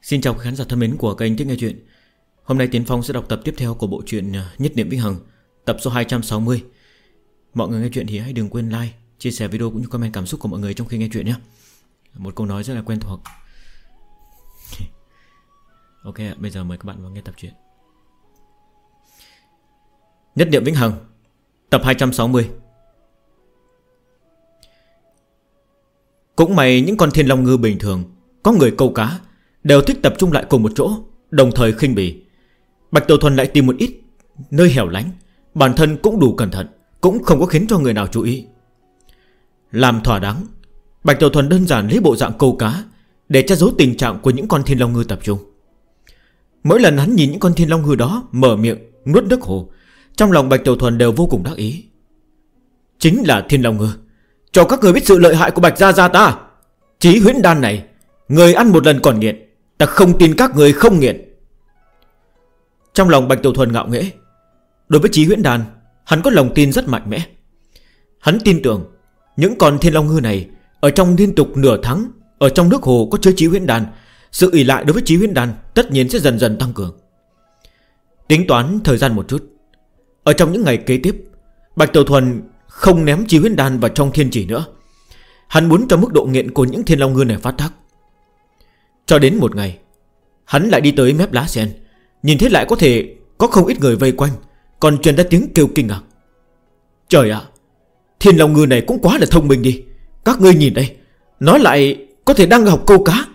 Xin chào các khán giả thân mến của kênh Thích Nghe Chuyện. Hôm nay Tiến Phong sẽ đọc tập tiếp theo của bộ truyện Nhất Niệm Vĩnh Hằng, tập số 260. Mọi người nghe chuyện thì hãy đừng quên like, chia sẻ video cũng như comment cảm xúc của mọi người trong khi nghe chuyện nhé. Một câu nói rất là quen thuộc. Ok, bây giờ mời các bạn vào nghe tập truyện Nhất Niệm Vĩnh Hằng, tập 260. Cũng may những con thiên long ngư bình thường có người câu cá đều thích tập trung lại cùng một chỗ, đồng thời khinh bỉ. Bạch Tiểu Thuần lại tìm một ít nơi hẻo lánh, bản thân cũng đủ cẩn thận, cũng không có khiến cho người nào chú ý. Làm thỏa đáng, Bạch Tiểu Thuần đơn giản lấy bộ dạng câu cá để che giấu tình trạng của những con thiên long ngư tập trung. Mỗi lần hắn nhìn những con thiên long ngư đó mở miệng nuốt nước hồ, trong lòng Bạch Tiểu Thuần đều vô cùng đắc ý. Chính là thiên long ngư, cho các người biết sự lợi hại của Bạch Gia Gia ta. Chí huyễn đan này, người ăn một lần còn nghiện, ta không tin các người không nghiện. Trong lòng Bạch Tiểu Thuần ngạo nghễ. Đối với chí huyễn đan, hắn có lòng tin rất mạnh mẽ. Hắn tin tưởng những con thiên long ngư này ở trong liên tục nửa tháng ở trong nước hồ có chứa chí huyễn đan, sự ỷ lại đối với chí huyễn đan tất nhiên sẽ dần dần tăng cường. Tính toán thời gian một chút, ở trong những ngày kế tiếp, Bạch Tiểu Thuần không ném chí huyễn đan vào trong thiên chỉ nữa. Hắn muốn cho mức độ nghiện của những thiên long ngư này phát tác. Cho đến một ngày, hắn lại đi tới mép lá sen, nhìn thấy lại có thể có không ít người vây quanh, còn truyền ra tiếng kêu kinh ngạc. Trời ạ, thiên long ngư này cũng quá là thông minh đi. Các ngươi nhìn đây, nó lại có thể đang học câu cá.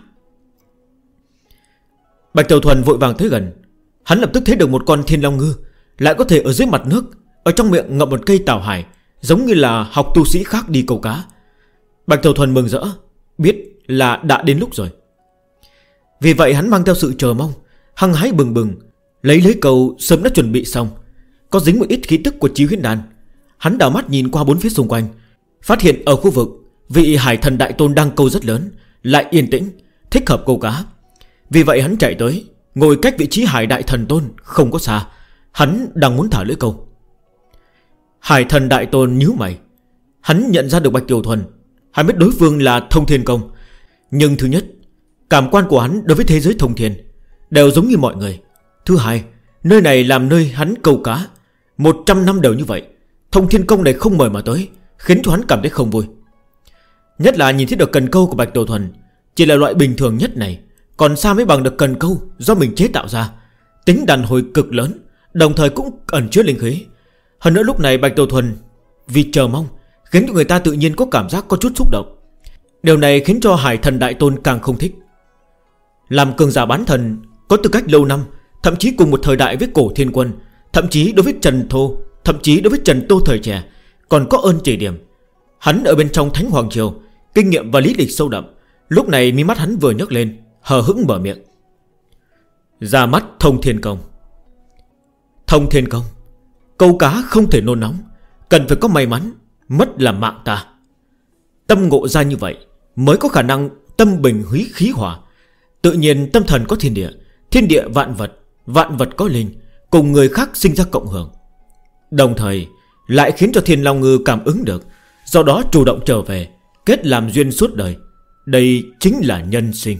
Bạch Tiểu Thuần vội vàng tới gần. Hắn lập tức thấy được một con thiên long ngư lại có thể ở dưới mặt nước, ở trong miệng ngậm một cây tảo hải, giống như là học tu sĩ khác đi câu cá. Bạch Tiểu Thuần mừng rỡ, biết là đã đến lúc rồi. Vì vậy hắn mang theo sự chờ mong, hăng hái bừng bừng, lấy câu sớm đã chuẩn bị xong, có dính một ít khí tức của chí huyễn đan. Hắn đảo mắt nhìn qua bốn phía xung quanh, phát hiện ở khu vực vị hải thần đại tôn đang câu rất lớn, lại yên tĩnh, thích hợp câu cá. Vì vậy hắn chạy tới, ngồi cách vị trí hải đại thần tôn không có xa. Hắn đang muốn thả lưỡi câu. Hải thần đại tôn nhíu mày. Hắn nhận ra được Bạch Tiểu Thuần, hắn biết đối phương là thông thiên công. Nhưng thứ nhất, cảm quan của hắn đối với thế giới thông thiên đều giống như mọi người. Thứ hai, nơi này làm nơi hắn câu cá 100 năm đều như vậy, thông thiên công này không mời mà tới, khiến cho hắn cảm thấy không vui. Nhất là nhìn thấy được cần câu của Bạch Tiểu Thuần chỉ là loại bình thường nhất này, còn xa mới bằng được cần câu do mình chế tạo ra, tính đàn hồi cực lớn, đồng thời cũng ẩn chứa linh khí. Hơn nữa lúc này Bạch Tiểu Thuần vì chờ mong, khiến cho người ta tự nhiên có cảm giác có chút xúc động. Điều này khiến cho hải thần đại tôn càng không thích. Làm cường giả bán thần có tư cách lâu năm, thậm chí cùng một thời đại với cổ thiên quân, thậm chí đối với Trần Thô, thậm chí đối với Trần Tô thời trẻ, còn có ơn chỉ điểm. Hắn ở bên trong Thánh Hoàng Triều, kinh nghiệm và lý lịch sâu đậm. Lúc này mí mắt hắn vừa nhấc lên, hờ hững mở miệng. Ra mắt thông thiên công. Thông thiên công, câu cá không thể nôn nóng, cần phải có may mắn, mất là mạng ta. Tâm ngộ ra như vậy mới có khả năng tâm bình húy khí hỏa. Tự nhiên tâm thần có thiên địa, thiên địa vạn vật, vạn vật có linh, cùng người khác sinh ra cộng hưởng, đồng thời lại khiến cho thiên long ngư cảm ứng được, do đó chủ động trở về, kết làm duyên suốt đời. Đây chính là nhân sinh.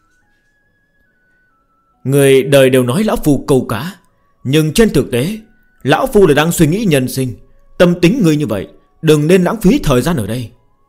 Người đời đều nói lão phu câu cá, nhưng trên thực tế lão phu là đang suy nghĩ nhân sinh. Tâm tính người như vậy, đừng nên lãng phí thời gian ở đây.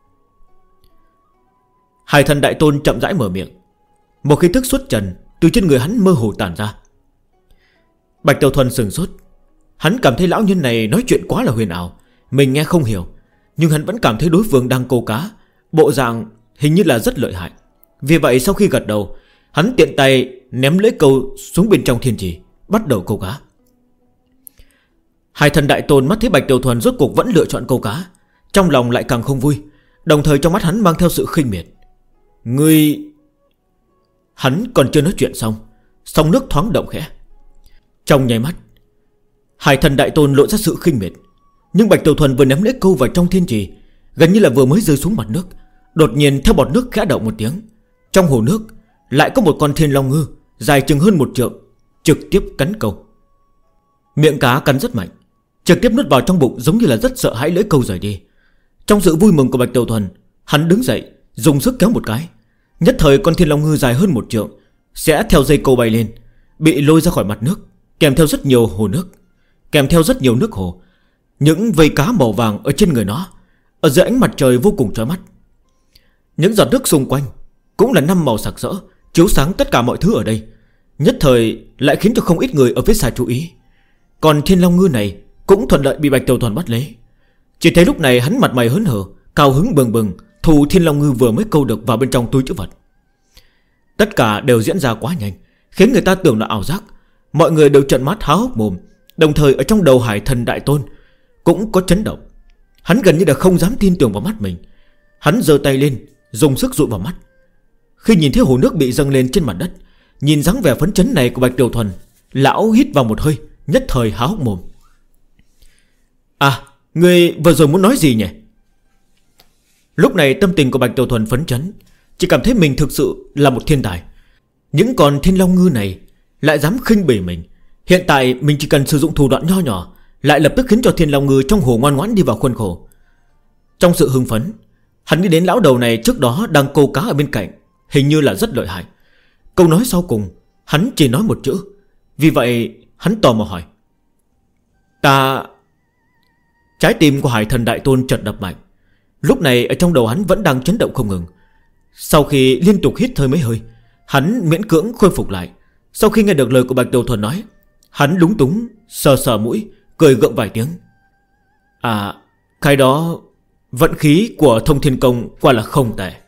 Hải thần đại tôn chậm rãi mở miệng. Một khí thức xuất trần từ trên người hắn mơ hồ tản ra. Bạch Tiểu Thuần sừng sốt. Hắn cảm thấy lão nhân này nói chuyện quá là huyền ảo, mình nghe không hiểu, nhưng hắn vẫn cảm thấy đối phương đang câu cá, bộ dạng hình như là rất lợi hại. Vì vậy sau khi gật đầu, hắn tiện tay ném lưỡi câu xuống bên trong thiên trì, bắt đầu câu cá. Hải thần đại tôn mắt thấy Bạch Tiểu Thuần rốt cuộc vẫn lựa chọn câu cá, trong lòng lại càng không vui, đồng thời trong mắt hắn mang theo sự khinh miệt. Ngươi... Hắn còn chưa nói chuyện xong, sóng nước thoáng động khẽ. Trong nháy mắt, hải thần đại tôn lộ ra sự khinh miệt. Nhưng Bạch Tiểu Thuần vừa ném lưỡi câu vào trong thiên trì, gần như là vừa mới rơi xuống mặt nước, đột nhiên theo bọt nước khẽ động một tiếng, trong hồ nước lại có một con thiên long ngư dài chừng hơn 1 trượng, trực tiếp cắn câu. Miệng cá cắn rất mạnh, trực tiếp nuốt vào trong bụng, giống như là rất sợ hãi lưỡi câu rời đi. Trong sự vui mừng của Bạch Tiểu Thuần, hắn đứng dậy dùng sức kéo một cái. Nhất thời con thiên long ngư dài hơn 1 trượng sẽ theo dây câu bay lên, bị lôi ra khỏi mặt nước, kèm theo rất nhiều hồ nước, kèm theo rất nhiều nước hồ. Những vây cá màu vàng ở trên người nó, ở dưới ánh mặt trời vô cùng chói mắt. Những giọt nước xung quanh cũng là 5 màu sặc sỡ, chiếu sáng tất cả mọi thứ ở đây, nhất thời lại khiến cho không ít người ở phía xa chú ý. Còn Thiên Long Ngư này cũng thuận lợi bị Bạch Tiểu Thuần bắt lấy. Chỉ thấy lúc này hắn mặt mày hớn hở, cao hứng bừng bừng thu Thiên Long Ngư vừa mới câu được vào bên trong túi trữ vật. Tất cả đều diễn ra quá nhanh, khiến người ta tưởng là ảo giác. Mọi người đều trợn mắt há hốc mồm. Đồng thời ở trong đầu Hải Thần Đại Tôn cũng có chấn động. Hắn gần như là không dám tin tưởng vào mắt mình. Hắn giơ tay lên, dùng sức dụi vào mắt. Khi nhìn thấy hồ nước bị dâng lên trên mặt đất, nhìn dáng vẻ phấn chấn này của Bạch Tiểu Thuần, lão hít vào một hơi, nhất thời há hốc mồm. À, người vừa rồi muốn nói gì nhỉ? Lúc này tâm tình của Bạch Tiểu Thuần phấn chấn, chỉ cảm thấy mình thực sự là một thiên tài. Những con Thiên Long Ngư này lại dám khinh bỉ mình. Hiện tại mình chỉ cần sử dụng thủ đoạn nho nhỏ, lại lập tức khiến cho Thiên Long Ngư trong hồ ngoan ngoãn đi vào khuôn khổ. Trong sự hưng phấn, hắn đi đến lão đầu này trước đó đang câu cá ở bên cạnh, hình như là rất lợi hại. Câu nói sau cùng hắn chỉ nói một chữ, vì vậy hắn tò mò hỏi: Ta... Trái tim của Hải Thần Đại Tôn chợt đập mạnh. Lúc này ở trong đầu hắn vẫn đang chấn động không ngừng. Sau khi liên tục hít hơi mấy hơi, hắn miễn cưỡng khôi phục lại. Sau khi nghe được lời của Bạch Tiểu Thuần nói, hắn lúng túng sờ sờ mũi, cười gượng vài tiếng. À, cái đó vận khí của Thông Thiên Công quả là không tệ.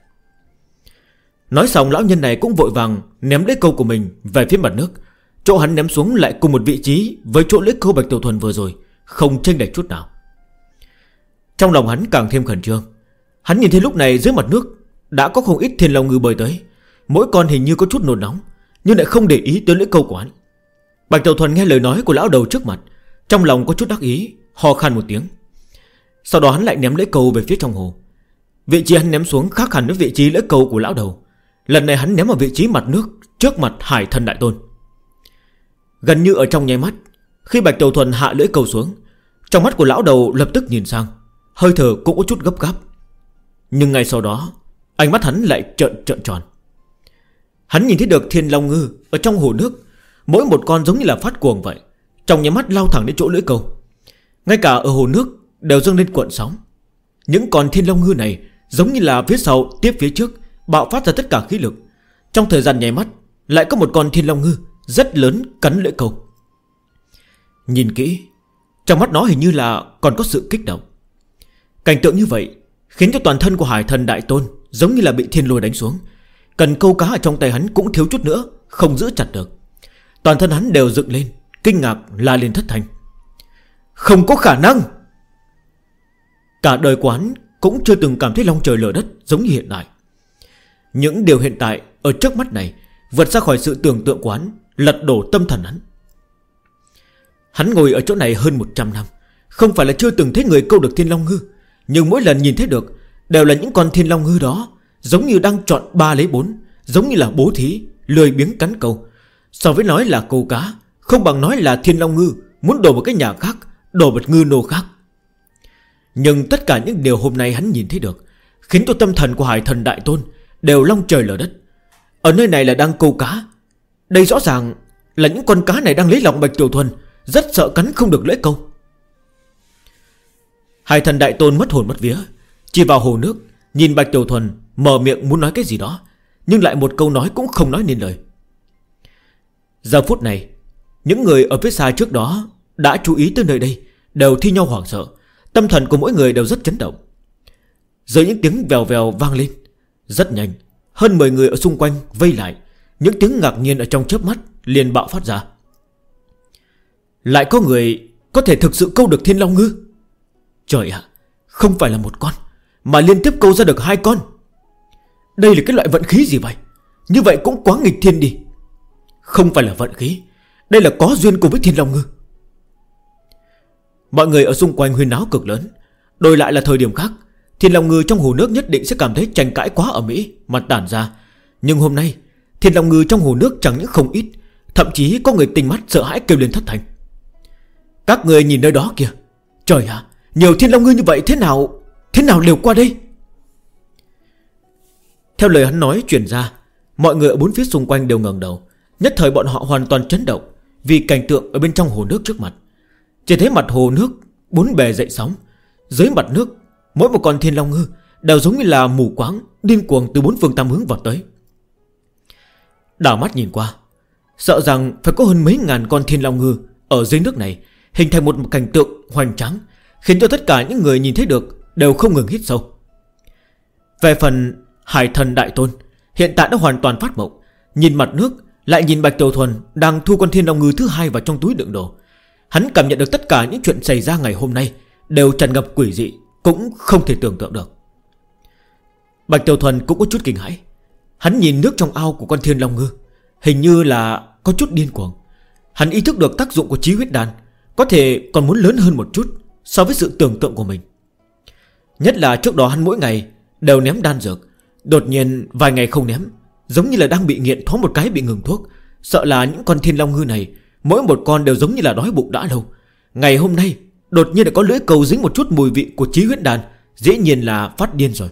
Nói xong lão nhân này cũng vội vàng ném lấy câu của mình về phía mặt nước. Chỗ hắn ném xuống lại cùng một vị trí với chỗ lấy câu Bạch Tiểu Thuần vừa rồi, không chênh lệch chút nào. Trong lòng hắn càng thêm khẩn trương. Hắn nhìn thấy lúc này dưới mặt nước đã có không ít Thiên Long Ngư bơi tới. Mỗi con hình như có chút nôn nóng, nhưng lại không để ý tới lưỡi câu của hắn. Bạch Tiểu Thuần nghe lời nói của lão đầu trước mặt, trong lòng có chút đắc ý, ho khan một tiếng. Sau đó hắn lại ném lưỡi câu về phía trong hồ. Vị trí hắn ném xuống khác hẳn với vị trí lưỡi câu của lão đầu. Lần này hắn ném ở vị trí mặt nước, trước mặt Hải Thần Đại Tôn. Gần như ở trong nháy mắt, khi Bạch Tiểu Thuần hạ lưỡi câu xuống, trong mắt của lão đầu lập tức nhìn sang, hơi thở cũng có chút gấp gáp. Nhưng ngay sau đó, ánh mắt hắn lại trợn tròn. Hắn nhìn thấy được Thiên Long Ngư ở trong hồ nước, mỗi một con giống như là phát cuồng vậy, trong nháy mắt lao thẳng đến chỗ lưỡi câu. Ngay cả ở hồ nước đều dâng lên cuộn sóng. Những con Thiên Long Ngư này giống như là phía sau tiếp phía trước, bạo phát ra tất cả khí lực. Trong thời gian nháy mắt, lại có một con Thiên Long Ngư rất lớn cắn lưỡi câu. Nhìn kỹ, trong mắt nó hình như là còn có sự kích động. Cảnh tượng như vậy khiến cho toàn thân của Hải Thần Đại Tôn giống như là bị thiên lôi đánh xuống. Cần câu cá ở trong tay hắn cũng thiếu chút nữa không giữ chặt được. Toàn thân hắn đều dựng lên, kinh ngạc la lên thất thanh. Không có khả năng! Cả đời của hắn cũng chưa từng cảm thấy long trời lở đất giống như hiện tại. Những điều hiện tại ở trước mắt này vượt ra khỏi sự tưởng tượng của hắn, lật đổ tâm thần hắn. Hắn ngồi ở chỗ này hơn 100 năm, không phải là chưa từng thấy người câu được Thiên Long Ngư, nhưng mỗi lần nhìn thấy được đều là những con Thiên Long Ngư đó giống như đang chọn 3 lấy 4, giống như là bố thí, lười biếng cắn câu. So với nói là câu cá, không bằng nói là Thiên Long Ngư muốn đổ một cái nhà khác, đổ một ngư nô khác. Nhưng tất cả những điều hôm nay hắn nhìn thấy được khiến cho tâm thần của Hải Thần Đại Tôn đều long trời lở đất. Ở nơi này là đang câu cá, đây rõ ràng là những con cá này đang lấy lòng Bạch Tiểu Thuần, rất sợ cắn không được lưỡi câu. Hải Thần Đại Tôn mất hồn mất vía, chỉ vào hồ nước, nhìn Bạch Tiểu Thuần, mở miệng muốn nói cái gì đó, nhưng lại một câu nói cũng không nói nên lời. Giờ phút này, những người ở phía xa trước đó đã chú ý tới nơi đây đều thi nhau hoảng sợ. Tâm thần của mỗi người đều rất chấn động. Dưới những tiếng vèo vèo vang lên, rất nhanh, hơn 10 người ở xung quanh vây lại. Những tiếng ngạc nhiên ở trong chớp mắt liền bạo phát ra. Lại có người có thể thực sự câu được Thiên Long Ngư. Trời ạ, không phải là một con, mà liên tiếp câu ra được 2 con. Đây là cái loại vận khí gì vậy? Như vậy cũng quá nghịch thiên đi. Không phải là vận khí, đây là có duyên cùng với Thiên Long Ngư. Mọi người ở xung quanh huyên náo cực lớn. Đổi lại là thời điểm khác, Thiên Long Ngư trong hồ nước nhất định sẽ cảm thấy tranh cãi quá ở Mỹ mà tản ra. Nhưng hôm nay Thiên Long Ngư trong hồ nước chẳng những không ít, thậm chí có người tinh mắt sợ hãi kêu lên thất thanh. Các người nhìn nơi đó kìa, trời ạ, nhiều Thiên Long Ngư như vậy, thế nào đều qua đây? Theo lời hắn nói truyền ra, Mọi người ở bốn phía xung quanh đều ngẩng đầu. Nhất thời bọn họ hoàn toàn chấn động vì cảnh tượng ở bên trong hồ nước trước mặt. Chỉ thấy mặt hồ nước bốn bề dậy sóng. Dưới mặt nước mỗi một con thiên long ngư đều giống như là mù quáng, điên cuồng từ bốn phương tám hướng vào tới. Đảo mắt nhìn qua, sợ rằng phải có hơn mấy ngàn con thiên long ngư ở dưới nước này, hình thành một cảnh tượng hoành tráng, khiến cho tất cả những người nhìn thấy được đều không ngừng hít sâu. Về phần Hải Thần Đại Tôn, hiện tại đã hoàn toàn phát mộng. Nhìn mặt nước, lại nhìn Bạch Tiểu Thuần đang thu con thiên long ngư thứ hai vào trong túi đựng đồ. Hắn cảm nhận được tất cả những chuyện xảy ra ngày hôm nay đều tràn ngập quỷ dị, cũng không thể tưởng tượng được. Bạch Tiểu Thuần cũng có chút kinh hãi. Hắn nhìn nước trong ao của con thiên long ngư, hình như là có chút điên cuồng. Hắn ý thức được tác dụng của chí huyết đan có thể còn muốn lớn hơn một chút so với sự tưởng tượng của mình. Nhất là trước đó hắn mỗi ngày đều ném đan dược, đột nhiên vài ngày không ném, giống như là đang bị nghiện, thoáng một cái bị ngừng thuốc. Sợ là những con thiên long ngư này mỗi một con đều giống như là đói bụng đã lâu. Ngày hôm nay đột nhiên lại có lưỡi câu dính một chút mùi vị của chí huyết đan, dĩ nhiên là phát điên rồi.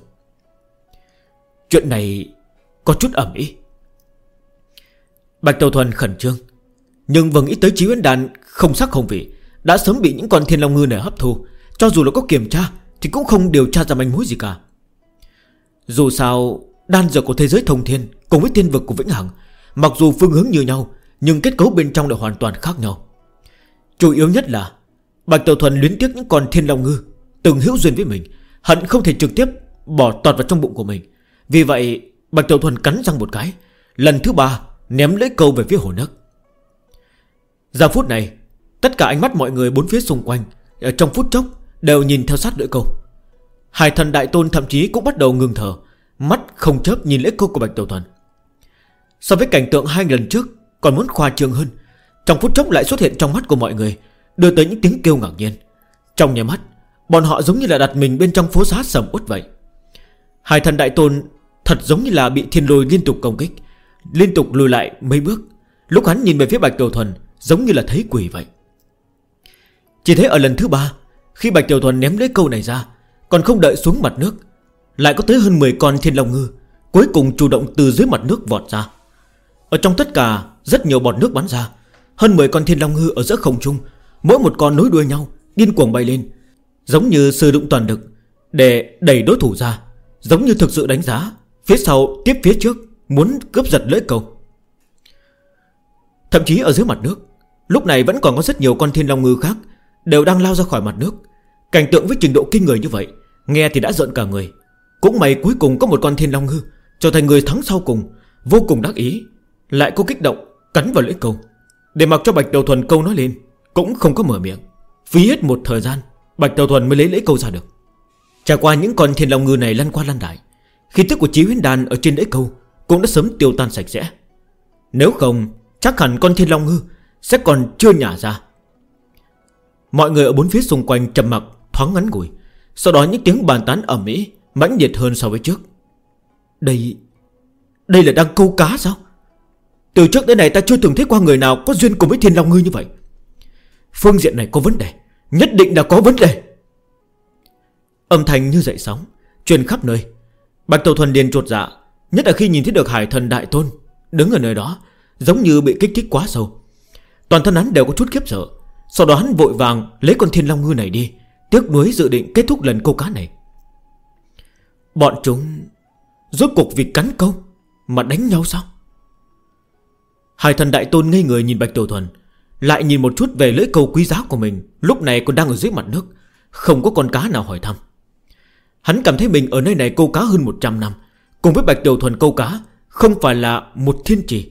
Chuyện này có chút ầm ĩ. Bạch Tiểu Thuần khẩn trương, nhưng vừa nghĩ tới chí huyết đan không sắc không vị đã sớm bị những con thiên long ngư này hấp thu, cho dù là có kiểm tra thì cũng không điều tra ra manh mối gì cả. Dù sao đan dược của thế giới thông thiên cùng với tiên vực của vĩnh hằng, mặc dù phương hướng như nhau nhưng kết cấu bên trong lại hoàn toàn khác nhau. Chủ yếu nhất là Bạch Tiểu Thuần luyến tiếc những con thiên long ngư từng hữu duyên với mình, hận không thể trực tiếp bỏ tọt vào trong bụng của mình. Vì vậy Bạch Tiểu Thuần cắn răng một cái, lần thứ 3 ném lưỡi câu về phía hồ nước. Giờ phút này tất cả ánh mắt mọi người bốn phía xung quanh ở trong phút chốc đều nhìn theo sát lưỡi câu. Hải Thần Đại Tôn thậm chí cũng bắt đầu ngừng thở, mắt không chớp nhìn lưỡi câu của Bạch Tiểu Thuần. So với cảnh tượng 2 lần trước còn muốn khoa trương hơn, trong phút chốc lại xuất hiện trong mắt của mọi người, đưa tới những tiếng kêu ngạc nhiên. Trong nháy mắt, bọn họ giống như là đặt mình bên trong phố xá sầm uất vậy. Hải Thần Đại Tôn thật giống như là bị thiên lôi liên tục công kích, liên tục lùi lại mấy bước. Lúc hắn nhìn về phía Bạch Tiểu Thuần giống như là thấy quỷ vậy. Chỉ thấy ở lần thứ 3, khi Bạch Tiểu Thuần ném lưỡi câu này ra, còn không đợi xuống mặt nước, lại có tới hơn 10 con thiên long ngư cuối cùng chủ động từ dưới mặt nước vọt ra. Ở trong tất cả rất nhiều bọt nước bắn ra, hơn 10 con thiên long ngư ở giữa không trung, mỗi một con nối đuôi nhau điên cuồng bay lên, giống như sử dụng toàn lực để đẩy đối thủ ra, giống như thực sự đánh giá phía sau tiếp phía trước, muốn cướp giật lưỡi câu. Thậm chí ở dưới mặt nước lúc này vẫn còn có rất nhiều con thiên long ngư khác đều đang lao ra khỏi mặt nước. Cảnh tượng với trình độ kinh người như vậy, nghe thì đã giận cả người. Cũng may cuối cùng có một con thiên long ngư trở thành người thắng sau cùng, vô cùng đắc ý, lại có kích động cắn vào lưỡi câu. Để mặc cho Bạch Tiểu Thuần câu nói lên cũng không có mở miệng. Phí hết một thời gian Bạch Tiểu Thuần mới lấy lưỡi câu ra được. Trải qua những con thiên long ngư này lăn qua lăn lại, khí tức của chí huyết đan ở trên lưỡi câu cũng đã sớm tiêu tan sạch sẽ. Nếu không chắc hẳn con thiên long ngư sẽ còn chưa nhả ra. Mọi người ở bốn phía xung quanh trầm mặc thoáng ngắn ngủi, sau đó những tiếng bàn tán ầm ĩ mãnh liệt hơn so với trước. Đây là đang câu cá sao? Từ trước đến nay ta chưa từng thấy qua người nào có duyên cùng với thiên long ngư như vậy. Phương diện này có vấn đề, nhất định là có vấn đề. Âm thanh như dậy sóng truyền khắp nơi. Bạch Tiểu Thuần liền chột dạ, nhất là khi nhìn thấy được Hải Thần Đại Tôn đứng ở nơi đó, giống như bị kích thích quá sâu. Toàn thân hắn đều có chút khiếp sợ. Sau đó hắn vội vàng lấy con thiên long ngư này đi, tiếc nuối dự định kết thúc lần câu cá này. Bọn chúng rốt cuộc vì cắn câu mà đánh nhau sao? Hải Thần Đại Tôn ngây người nhìn Bạch Tiểu Thuần, lại nhìn một chút về lưỡi câu quý giá của mình, lúc này còn đang ở dưới mặt nước, không có con cá nào hỏi thăm. Hắn cảm thấy mình ở nơi này câu cá hơn 100 năm, cùng với Bạch Tiểu Thuần câu cá không phải là một thiên trì.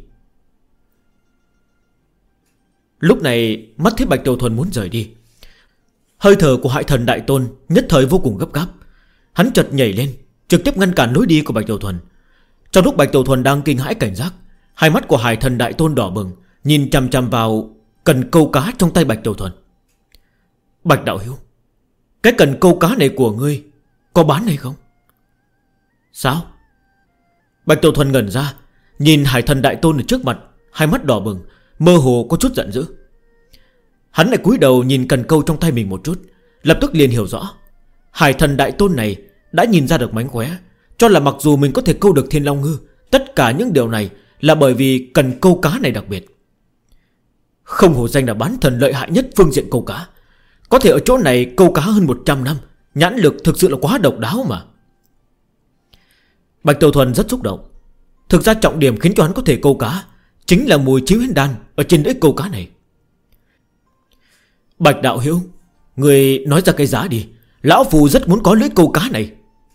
Lúc này mắt thấy Bạch Tiểu Thuần muốn rời đi, hơi thở của Hải Thần Đại Tôn nhất thời vô cùng gấp gáp. Hắn chợt nhảy lên, trực tiếp ngăn cản lối đi của Bạch Tiểu Thuần. Trong lúc Bạch Tiểu Thuần đang kinh hãi cảnh giác, hai mắt của Hải Thần Đại Tôn đỏ bừng, nhìn chằm chằm vào cần câu cá trong tay Bạch Tiểu Thuần. Bạch đạo hữu, cái cần câu cá này của ngươi có bán hay không? Sao? Bạch Tiểu Thuần ngẩn ra, nhìn Hải Thần Đại Tôn ở trước mặt, hai mắt đỏ bừng, mơ hồ có chút giận dữ. Hắn lại cúi đầu nhìn cần câu trong tay mình một chút, lập tức liền hiểu rõ Hải Thần Đại Tôn này đã nhìn ra được mánh khóe, cho là mặc dù mình có thể câu được thiên long ngư, Tất cả những điều này là bởi vì cần câu cá này đặc biệt. Không hổ danh là bán thần lợi hại nhất phương diện câu cá. Có thể ở chỗ này câu cá hơn 100 năm, nhãn lực thực sự là quá độc đáo mà. Bạch Tiểu Thuần rất xúc động. Thực ra trọng điểm khiến cho hắn có thể câu cá chính là mùi chiếu huyễn đan ở trên lưỡi câu cá này. Bạch đạo hữu, người nói ra cái giá đi. Lão phù rất muốn có lưỡi câu cá này.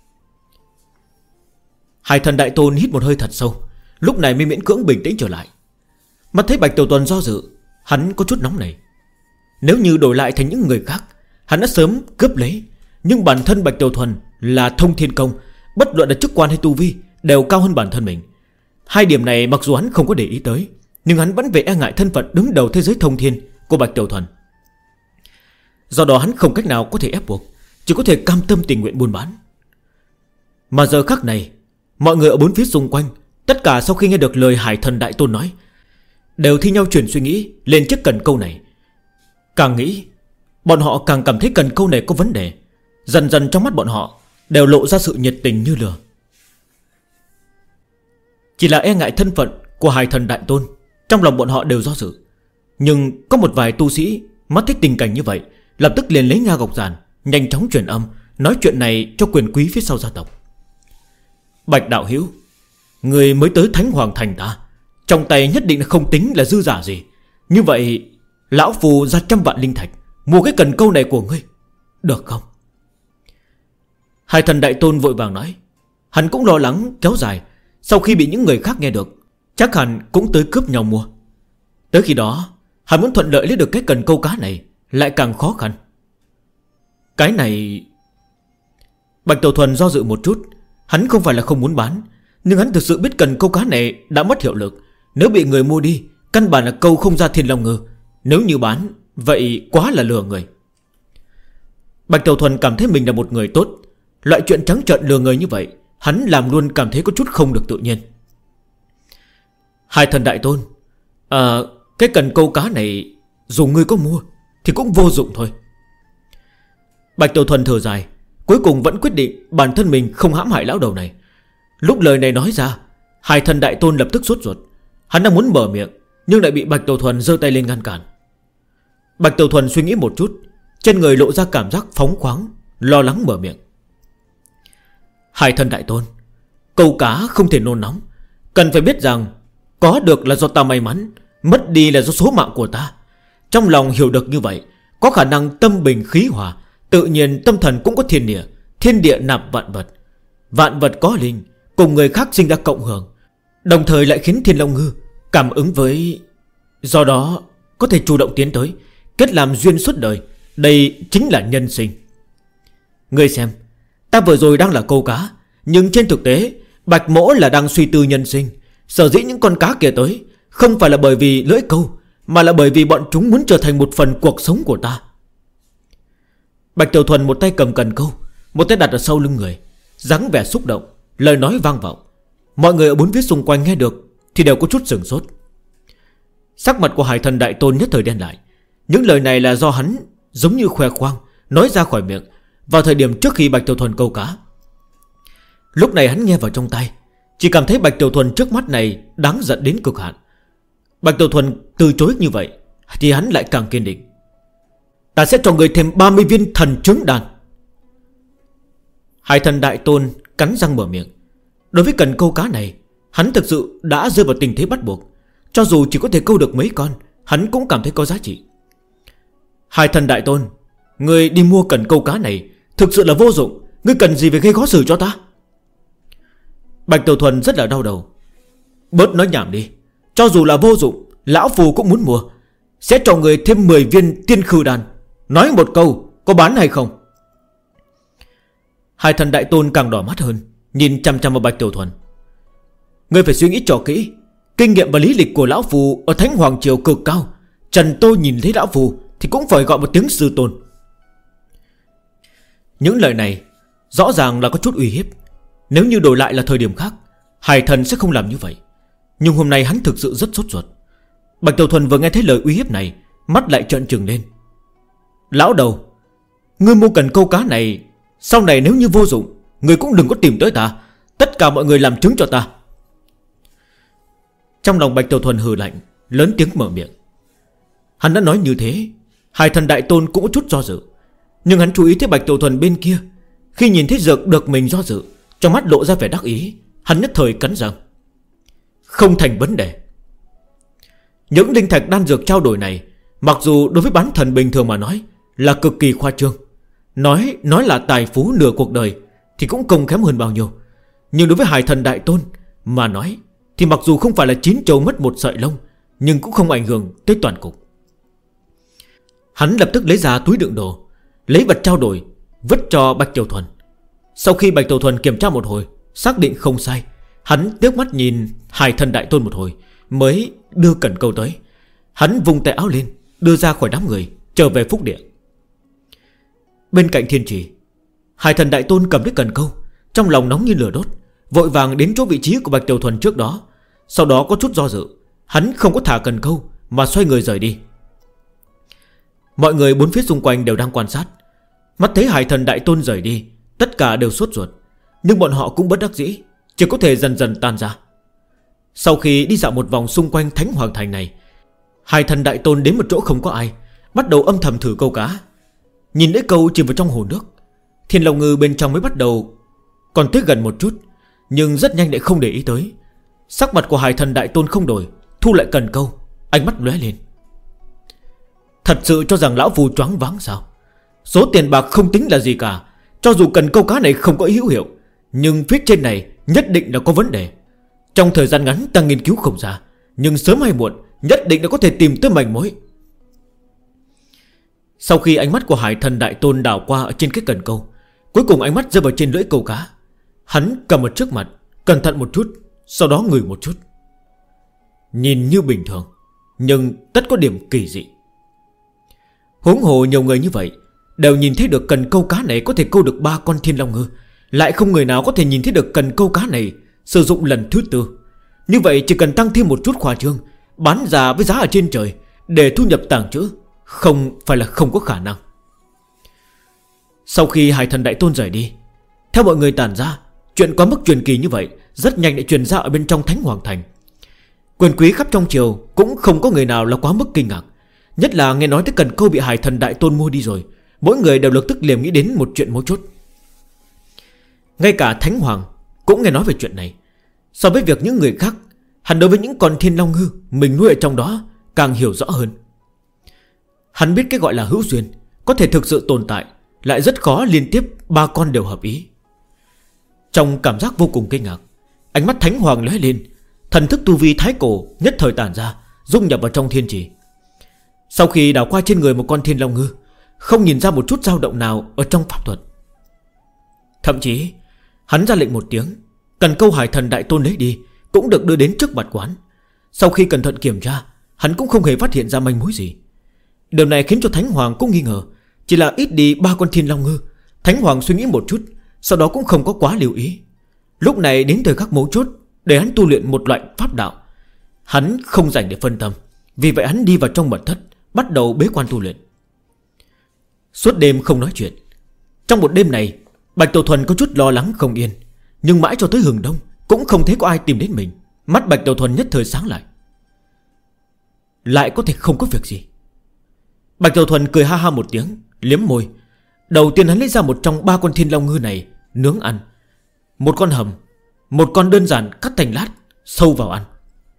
Hải Thần Đại Tôn hít một hơi thật sâu, lúc này mới miễn cưỡng bình tĩnh trở lại. Mắt thấy Bạch Tiểu Thuần do dự, hắn có chút nóng này. Nếu như đổi lại thành những người khác, hắn đã sớm cướp lấy. Nhưng bản thân Bạch Tiểu Thuần là thông thiên công, bất luận là chức quan hay tu vi đều cao hơn bản thân mình. Hai điểm này mặc dù hắn không có để ý tới, nhưng hắn vẫn về e ngại thân phận đứng đầu thế giới thông thiên của Bạch Tiểu Thuần. Do đó hắn không cách nào có thể ép buộc, chỉ có thể cam tâm tình nguyện buôn bán. Mà giờ khắc này, mọi người ở bốn phía xung quanh, tất cả sau khi nghe được lời Hải Thần Đại Tôn nói, đều thi nhau chuyển suy nghĩ lên chiếc cần câu này. Càng nghĩ, bọn họ càng cảm thấy cần câu này có vấn đề. Dần dần trong mắt bọn họ đều lộ ra sự nhiệt tình như lửa. Chỉ là e ngại thân phận của Hải Thần Đại Tôn, trong lòng bọn họ đều do dự. Nhưng có một vài tu sĩ mắt thích tình cảnh như vậy, lập tức liền lấy Nga Ngọc Giản, nhanh chóng truyền âm nói chuyện này cho quyền quý phía sau gia tộc. Bạch đạo hữu, người mới tới Thánh Hoàng Thành ta, trong tay nhất định là không tính là dư giả gì. Như vậy lão phù ra 100 vạn linh thạch mua cái cần câu này của ngươi, được không? Hải Thần Đại Tôn vội vàng nói. Hắn cũng lo lắng kéo dài, sau khi bị những người khác nghe được, chắc hẳn cũng tới cướp nhau mua. Tới khi đó hắn muốn thuận lợi lấy được cái cần câu cá này lại càng khó khăn. Cái này... Bạch Tiểu Thuần do dự một chút. Hắn không phải là không muốn bán, nhưng hắn thực sự biết cần câu cá này đã mất hiệu lực. Nếu bị người mua đi, căn bản là câu không ra Thiên Long Ngư. Nếu như bán, vậy quá là lừa người. Bạch Tiểu Thuần cảm thấy mình là một người tốt. Loại chuyện trắng trợn lừa người như vậy, hắn làm luôn cảm thấy có chút không được tự nhiên. Hải Thần Đại Tôn, cái cần câu cá này dù ngươi có mua thì cũng vô dụng thôi. Bạch Tiểu Thuần thở dài, cuối cùng vẫn quyết định bản thân mình không hãm hại lão đầu này. Lúc lời này nói ra, Hải Thần Đại Tôn lập tức sốt ruột. Hắn đang muốn mở miệng, nhưng lại bị Bạch Tiểu Thuần giơ tay lên ngăn cản. Bạch Tiểu Thuần suy nghĩ một chút, trên người lộ ra cảm giác phóng khoáng, lo lắng mở miệng. Hải Thần Đại Tôn, câu cá không thể nôn nóng. Cần phải biết rằng có được là do ta may mắn, mất đi là do số mạng của ta. Trong lòng hiểu được như vậy, có khả năng tâm bình khí hòa, tự nhiên tâm thần cũng có thiên địa. Thiên địa nạp vạn vật, vạn vật có linh, cùng người khác sinh ra cộng hưởng, đồng thời lại khiến Thiên Long Ngư cảm ứng với. Do đó có thể chủ động tiến tới, kết làm duyên suốt đời. Đây chính là nhân sinh. Ngươi xem, ta vừa rồi đang là câu cá, nhưng trên thực tế Bạch Mỗ là đang suy tư nhân sinh. Sở dĩ những con cá kia tới, không phải là bởi vì lưỡi câu, mà là bởi vì bọn chúng muốn trở thành một phần cuộc sống của ta. Bạch Tiểu Thuần một tay cầm cần câu, một tay đặt ở sau lưng người, dáng vẻ xúc động, lời nói vang vọng. Mọi người ở bốn phía xung quanh nghe được thì đều có chút sửng sốt. Sắc mặt của Hải Thần Đại Tôn nhất thời đen lại. Những lời này là do hắn giống như khoe khoang nói ra khỏi miệng vào thời điểm trước khi Bạch Tiểu Thuần câu cá. Lúc này hắn nghe vào trong tay, chỉ cảm thấy Bạch Tiểu Thuần trước mắt này đáng giận đến cực hạn. Bạch Tiểu Thuần từ chối như vậy thì hắn lại càng kiên định. Ta sẽ cho người thêm 30 viên thần trứng đan. Hải Thần Đại Tôn cắn răng mở miệng. Đối với cần câu cá này, hắn thực sự đã rơi vào tình thế bắt buộc. Cho dù chỉ có thể câu được mấy con, hắn cũng cảm thấy có giá trị. Hải Thần Đại Tôn, người đi mua cần câu cá này thực sự là vô dụng. Ngươi cần gì phải gây khó xử cho ta? Bạch Tiểu Thuần rất là đau đầu. Bớt nói nhảm đi. Cho dù là vô dụng, lão phù cũng muốn mua. Sẽ cho người thêm 10 viên tiên khư đan. Nói một câu, có bán hay không? Hải Thần Đại Tôn càng đỏ mắt hơn, nhìn chăm chăm vào Bạch Tiểu Thuần. Ngươi phải suy nghĩ cho kỹ. Kinh nghiệm và lý lịch của lão phù ở Thánh Hoàng Triều cực cao. Trần Tô nhìn thấy lão phù thì cũng phải gọi một tiếng sư tôn. Những lời này rõ ràng là có chút uy hiếp. Nếu như đổi lại là thời điểm khác, Hải Thần sẽ không làm như vậy. Nhưng hôm nay hắn thực sự rất sốt ruột. Bạch Tiểu Thuần vừa nghe thấy lời uy hiếp này, mắt lại trợn trừng lên. Lão đầu, ngươi mua cần câu cá này, sau này nếu như vô dụng, ngươi cũng đừng có tìm tới ta. Tất cả mọi người làm chứng cho ta. Trong lòng Bạch Tiểu Thuần hừ lạnh, lớn tiếng mở miệng. Hắn đã nói như thế, Hải Thần Đại Tôn cũng có chút do dự. Nhưng hắn chú ý thấy Bạch Tiểu Thuần bên kia, khi nhìn thấy dược được mình do dự, trong mắt lộ ra vẻ đắc ý. Hắn nhất thời cắn răng. Không thành vấn đề. Những linh thạch đan dược trao đổi này, mặc dù đối với bán thần bình thường mà nói là cực kỳ khoa trương, nói là tài phú nửa cuộc đời thì cũng không kém hơn bao nhiêu. Nhưng đối với Hải Thần Đại Tôn mà nói thì mặc dù không phải là 9 châu mất một sợi lông, nhưng cũng không ảnh hưởng tới toàn cục. Hắn lập tức lấy ra túi đựng đồ, lấy vật trao đổi, vứt cho Bạch Tiểu Thuần. Sau khi Bạch Tiểu Thuần kiểm tra một hồi, xác định không sai, hắn tiếc mắt nhìn Hải Thần Đại Tôn một hồi, mới đưa cần câu tới. Hắn vung tay áo lên, đưa ra khỏi đám người, trở về phúc địa. Bên cạnh thiên trì, Hải Thần Đại Tôn cầm lấy cần câu, trong lòng nóng như lửa đốt, vội vàng đến chỗ vị trí của Bạch Tiểu Thuần trước đó. Sau đó có chút do dự, hắn không có thả cần câu mà xoay người rời đi. Mọi người bốn phía xung quanh đều đang quan sát. Mắt thấy Hải Thần Đại Tôn rời đi, tất cả đều sốt ruột, nhưng bọn họ cũng bất đắc dĩ, chỉ có thể dần dần tan ra. Sau khi đi dạo một vòng xung quanh Thánh Hoàng Thành này, Hải Thần Đại Tôn đến một chỗ không có ai, bắt đầu âm thầm thử câu cá. Nhìn lấy câu chìm vào trong hồ nước, Thiên Long Ngư bên trong mới bắt đầu còn tới gần một chút, nhưng rất nhanh lại không để ý tới. Sắc mặt của Hải Thần Đại Tôn không đổi, thu lại cần câu, ánh mắt lóe lên. Thật sự cho rằng lão phù choáng váng sao? Số tiền bạc không tính là gì cả. Cho dù cần câu cá này không có hữu hiệu, nhưng phía trên này nhất định là có vấn đề. Trong thời gian ngắn ta nghiên cứu không ra, nhưng sớm hay muộn nhất định đã có thể tìm tới manh mối. Sau khi ánh mắt của Hải Thần Đại Tôn đảo qua ở trên cái cần câu, cuối cùng ánh mắt rơi vào trên lưỡi câu cá. Hắn cầm ở trước mặt, cẩn thận một chút, sau đó ngửi một chút. Nhìn như bình thường, nhưng tất có điểm kỳ dị. Huống hồ nhiều người như vậy đều nhìn thấy được cần câu cá này có thể câu được 3 con Thiên Long Ngư, lại không người nào có thể nhìn thấy được cần câu cá này sử dụng lần thứ 4. Như vậy chỉ cần tăng thêm một chút khoa trương, bán ra với giá ở trên trời để thu nhập tàng trữ, không phải là không có khả năng. Sau khi Hải Thần Đại Tôn rời đi, theo mọi người tản ra, chuyện quá mức truyền kỳ như vậy rất nhanh đã truyền ra ở bên trong Thánh Hoàng Thành. Quyền quý khắp trong triều cũng không có người nào là quá mức kinh ngạc. Nhất là nghe nói tới cần câu bị Hải Thần Đại Tôn mua đi rồi, mỗi người đều lập tức liền nghĩ đến một chuyện mấu chốt. Ngay cả Thánh Hoàng cũng nghe nói về chuyện này. So với việc những người khác, hắn đối với những con Thiên Long Ngư mình nuôi ở trong đó càng hiểu rõ hơn. Hắn biết cái gọi là hữu duyên có thể thực sự tồn tại, lại rất khó liên tiếp 3 con đều hợp ý. Trong cảm giác vô cùng kinh ngạc, ánh mắt Thánh Hoàng lóe lên, thần thức tu vi thái cổ nhất thời tản ra, dung nhập vào trong thiên trì. Sau khi đảo qua trên người một con Thiên Long Ngư, không nhìn ra một chút dao động nào ở trong pháp thuật. Thậm chí hắn ra lệnh một tiếng, cần câu Hải Thần Đại Tôn lấy đi cũng được đưa đến trước mặt quán. Sau khi cẩn thận kiểm tra, hắn cũng không hề phát hiện ra manh mối gì. Điều này khiến cho Thánh Hoàng cũng nghi ngờ. Chỉ là ít đi 3 con Thiên Long Ngư, Thánh Hoàng suy nghĩ một chút, sau đó cũng không có quá lưu ý. Lúc này đến thời khắc mấu chốt để hắn tu luyện một loại pháp đạo, hắn không dành để phân tâm. Vì vậy hắn đi vào trong mật thất, bắt đầu bế quan tu luyện. Suốt đêm không nói chuyện. Trong một đêm này, Bạch Tiểu Thuần có chút lo lắng không yên, nhưng mãi cho tới hừng đông cũng không thấy có ai tìm đến mình. Mắt Bạch Tiểu Thuần nhất thời sáng lại có thể không có việc gì. Bạch Tiểu Thuần cười ha ha một tiếng, liếm môi. Đầu tiên hắn lấy ra một trong 3 con Thiên Long Ngư này nướng ăn. Một con hầm, một con đơn giản cắt thành lát, sâu vào ăn.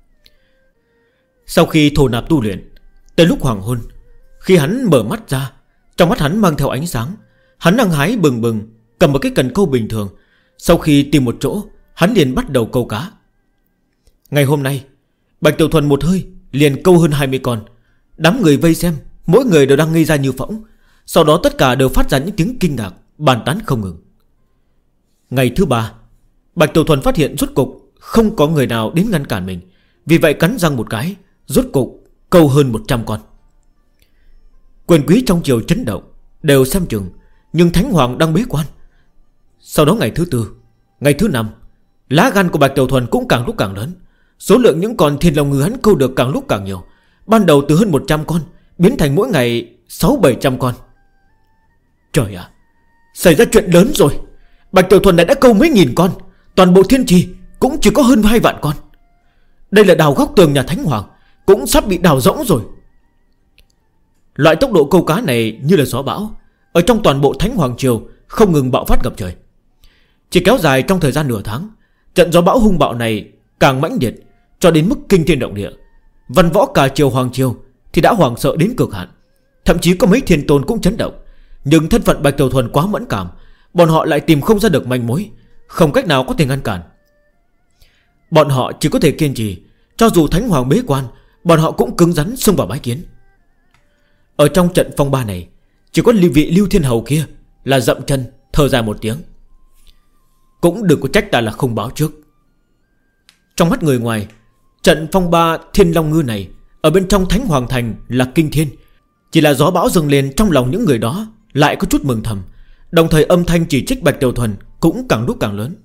Sau khi thổ nạp tu luyện, tới lúc hoàng hôn, khi hắn mở mắt ra, trong mắt hắn mang theo ánh sáng. Hắn hăng hái bừng bừng, cầm một cái cần câu bình thường. Sau khi tìm một chỗ, hắn liền bắt đầu câu cá. Ngày hôm nay, Bạch Tiểu Thuần một hơi liền câu hơn 20 con. Đám người vây xem, mỗi người đều đang ngây ra như phỗng. Sau đó tất cả đều phát ra những tiếng kinh ngạc, bàn tán không ngừng. Ngày thứ 3, Bạch Tiểu Thuần phát hiện rốt cục không có người nào đến ngăn cản mình. Vì vậy cắn răng một cái, rốt cục câu hơn 100 con. Quyền quý trong triều chấn động, đều xem chừng. Nhưng Thánh Hoàng đang bế quan. Sau đó ngày thứ 4, ngày thứ 5, lá gan của Bạch Tiểu Thuần cũng càng lúc càng lớn. Số lượng những con Thiên Long Ngư hắn câu được càng lúc càng nhiều. Ban đầu từ hơn 100 con biến thành mỗi ngày 600-700 con. Trời ạ, xảy ra chuyện lớn rồi. Bạch Tiểu Thuần đã câu mấy nghìn con, toàn bộ thiên trì cũng chỉ có hơn 2 vạn con. Đây là đào góc tường nhà Thánh Hoàng, cũng sắp bị đào rỗng rồi. Loại tốc độ câu cá này như là gió bão, ở trong toàn bộ Thánh Hoàng Triều không ngừng bạo phát ngập trời. Chỉ kéo dài trong thời gian nửa tháng, trận gió bão hung bạo này càng mãnh liệt, cho đến mức kinh thiên động địa. Văn võ cả triều Hoàng Triều thì đã hoảng sợ đến cực hạn. Thậm chí có mấy thiên tôn cũng chấn động. Nhưng thân phận Bạch Tiểu Thuần quá mẫn cảm, bọn họ lại tìm không ra được manh mối, không cách nào có thể ngăn cản. Bọn họ chỉ có thể kiên trì. Cho dù Thánh Hoàng bế quan, bọn họ cũng cứng rắn xông vào bái kiến. Ở trong trận phong ba này, chỉ có vị Lưu Thiên Hầu kia là dậm chân thở dài một tiếng. Cũng đừng có trách ta là không báo trước. Trong mắt người ngoài, trận phong ba Thiên Long Ngư này ở bên trong Thánh Hoàng Thành là kinh thiên. Chỉ là gió bão dâng lên trong lòng những người đó lại có chút mừng thầm. Đồng thời âm thanh chỉ trích Bạch Tiểu Thuần cũng càng lúc càng lớn.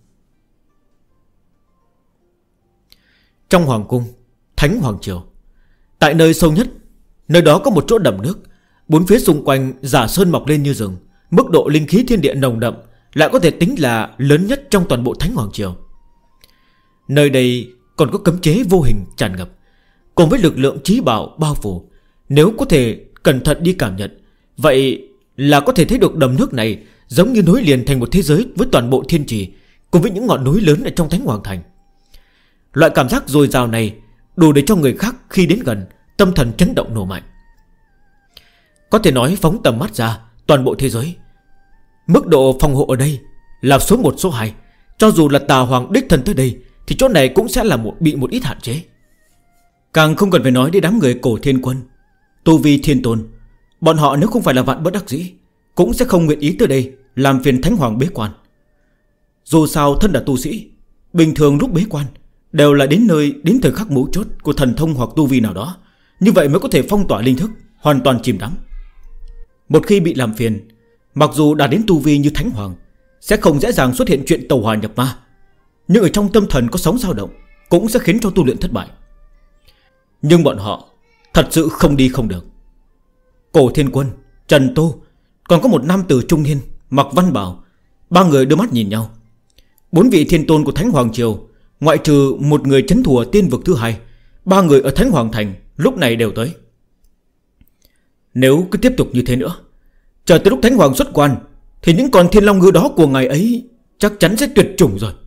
Trong Hoàng Cung Thánh Hoàng Triều, tại nơi sâu nhất, nơi đó có một chỗ đầm nước. Bốn phía xung quanh giả sơn mọc lên như rừng. Mức độ linh khí thiên địa nồng đậm, lại có thể tính là lớn nhất trong toàn bộ Thánh Hoàng Triều. Nơi đây còn có cấm chế vô hình tràn ngập, cùng với lực lượng trí bảo bao phủ. Nếu có thể cẩn thận đi cảm nhận, vậy là có thể thấy được đầm nước này giống như nối liền thành một thế giới với toàn bộ thiên trì, cùng với những ngọn núi lớn ở trong Thánh Hoàng Thành. Loại cảm giác dồi dào này đủ để cho người khác khi đến gần tâm thần chấn động nổ mạnh. Có thể nói phóng tầm mắt ra toàn bộ thế giới, mức độ phòng hộ ở đây là số 1 số 2. Cho dù là Tà Hoàng đích thân tới đây thì chỗ này cũng sẽ là bị một ít hạn chế. Càng không cần phải nói đến đám người Cổ Thiên Quân, tu vi thiên tôn. Bọn họ nếu không phải là vạn bất đắc dĩ cũng sẽ không nguyện ý tới đây làm phiền Thánh Hoàng bế quan. Dù sao thân là tu sĩ, bình thường lúc bế quan đều là đến thời khắc mấu chốt của thần thông hoặc tu vi nào đó, như vậy mới có thể phong tỏa linh thức, hoàn toàn chìm đắm. Một khi bị làm phiền, mặc dù đã đến tu vi như Thánh Hoàng, sẽ không dễ dàng xuất hiện chuyện tẩu hỏa nhập ma, nhưng ở trong tâm thần có sóng dao động, cũng sẽ khiến cho tu luyện thất bại. Nhưng bọn họ thật sự không đi không được. Cổ Thiên Quân, Trần Tô, còn có một nam tử trung niên mặc văn bào. Ba người đưa mắt nhìn nhau. 4 vị thiên tôn của Thánh Hoàng Triều, ngoại trừ một người trấn thủ ở tiên vực thứ 2, 3 người ở Thánh Hoàng Thành lúc này đều tới. Nếu cứ tiếp tục như thế nữa, chờ tới lúc Thánh Hoàng xuất quan thì những con Thiên Long Ngư đó của ngày ấy chắc chắn sẽ tuyệt chủng rồi.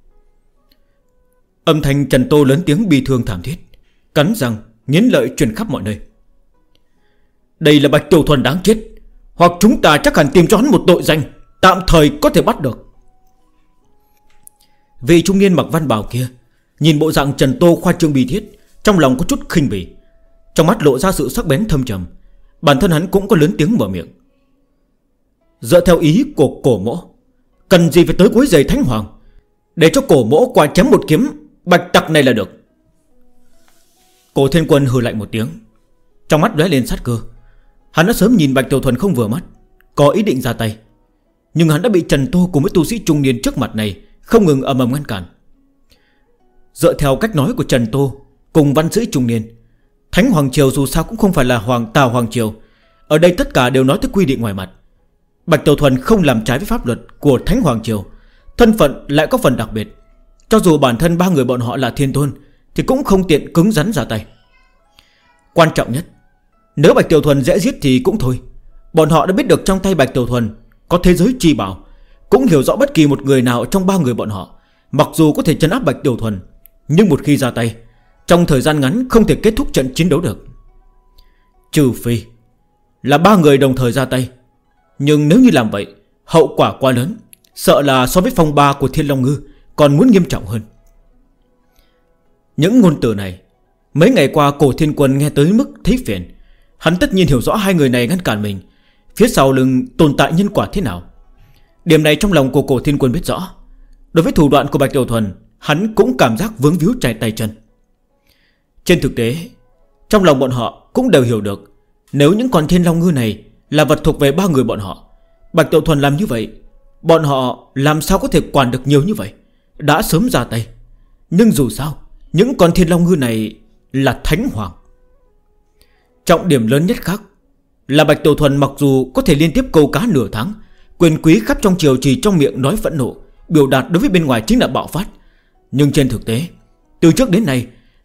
Âm thanh Trần Tô lớn tiếng bi thương thảm thiết, cắn răng nghiến lợi truyền khắp mọi nơi. Đây là Bạch Tiểu Thuần đáng chết, hoặc chúng ta chắc hẳn tìm cho hắn một tội danh tạm thời có thể bắt được. Vị trung niên mặc văn bào kia nhìn bộ dạng Trần Tô khoa trương bi thiết, trong lòng có chút khinh bỉ, trong mắt lộ ra sự sắc bén thâm trầm. Bản thân hắn cũng có lớn tiếng mở miệng. Dựa theo ý của Cổ Mỗ, cần gì phải tới quấy rầy Thánh Hoàng, để cho Cổ Mỗ qua chém một kiếm bạch tặc này là được. Cổ Thiên Quân hừ lạnh một tiếng, trong mắt lóe lên sát cơ. Hắn đã sớm nhìn Bạch Tiểu Thuần không vừa mắt, có ý định ra tay, nhưng hắn đã bị Trần Tô cùng với tu sĩ trung niên trước mặt này không ngừng ầm ầm ngăn cản. Dựa theo cách nói của Trần Tô cùng văn sĩ trung niên, Thánh Hoàng Triều dù sao cũng không phải là Tà Hoàng Triều. Ở đây tất cả đều nói tới quy định ngoài mặt. Bạch Tiểu Thuần không làm trái với pháp luật của Thánh Hoàng Triều, thân phận lại có phần đặc biệt. Cho dù bản thân 3 người bọn họ là thiên tôn thì cũng không tiện cứng rắn ra tay. Quan trọng nhất, nếu Bạch Tiểu Thuần dễ giết thì cũng thôi. Bọn họ đã biết được trong tay Bạch Tiểu Thuần có thế giới chi bảo, cũng hiểu rõ bất kỳ một người nào trong 3 người bọn họ, mặc dù có thể trấn áp Bạch Tiểu Thuần, nhưng một khi ra tay, trong thời gian ngắn không thể kết thúc trận chiến đấu được. Trừ phi là 3 người đồng thời ra tay, nhưng nếu như làm vậy, hậu quả quá lớn, sợ là so với phong ba của Thiên Long Ngư còn muốn nghiêm trọng hơn. Những ngôn từ này mấy ngày qua Cổ Thiên Quân nghe tới mức thấy phiền. Hắn tất nhiên hiểu rõ 2 người này ngăn cản mình, phía sau lưng tồn tại nhân quả thế nào. Điểm này trong lòng của Cổ Thiên Quân biết rõ. Đối với thủ đoạn của Bạch Tiểu Thuần, hắn cũng cảm giác vướng víu chảy tay chân. Trên thực tế, trong lòng bọn họ cũng đều hiểu được, nếu những con Thiên Long Ngư này là vật thuộc về 3 người bọn họ, Bạch Tiểu Thuần làm như vậy, bọn họ làm sao có thể quản được nhiều như vậy, đã sớm ra tay. Nhưng dù sao, những con Thiên Long Ngư này là Thánh Hoàng. Trọng điểm lớn nhất khác là Bạch Tiểu Thuần mặc dù có thể liên tiếp câu cá nửa tháng, quyền quý khắp trong triều chỉ trong miệng nói phẫn nộ, biểu đạt đối với bên ngoài chính là bạo phát, nhưng trên thực tế, từ trước đến nay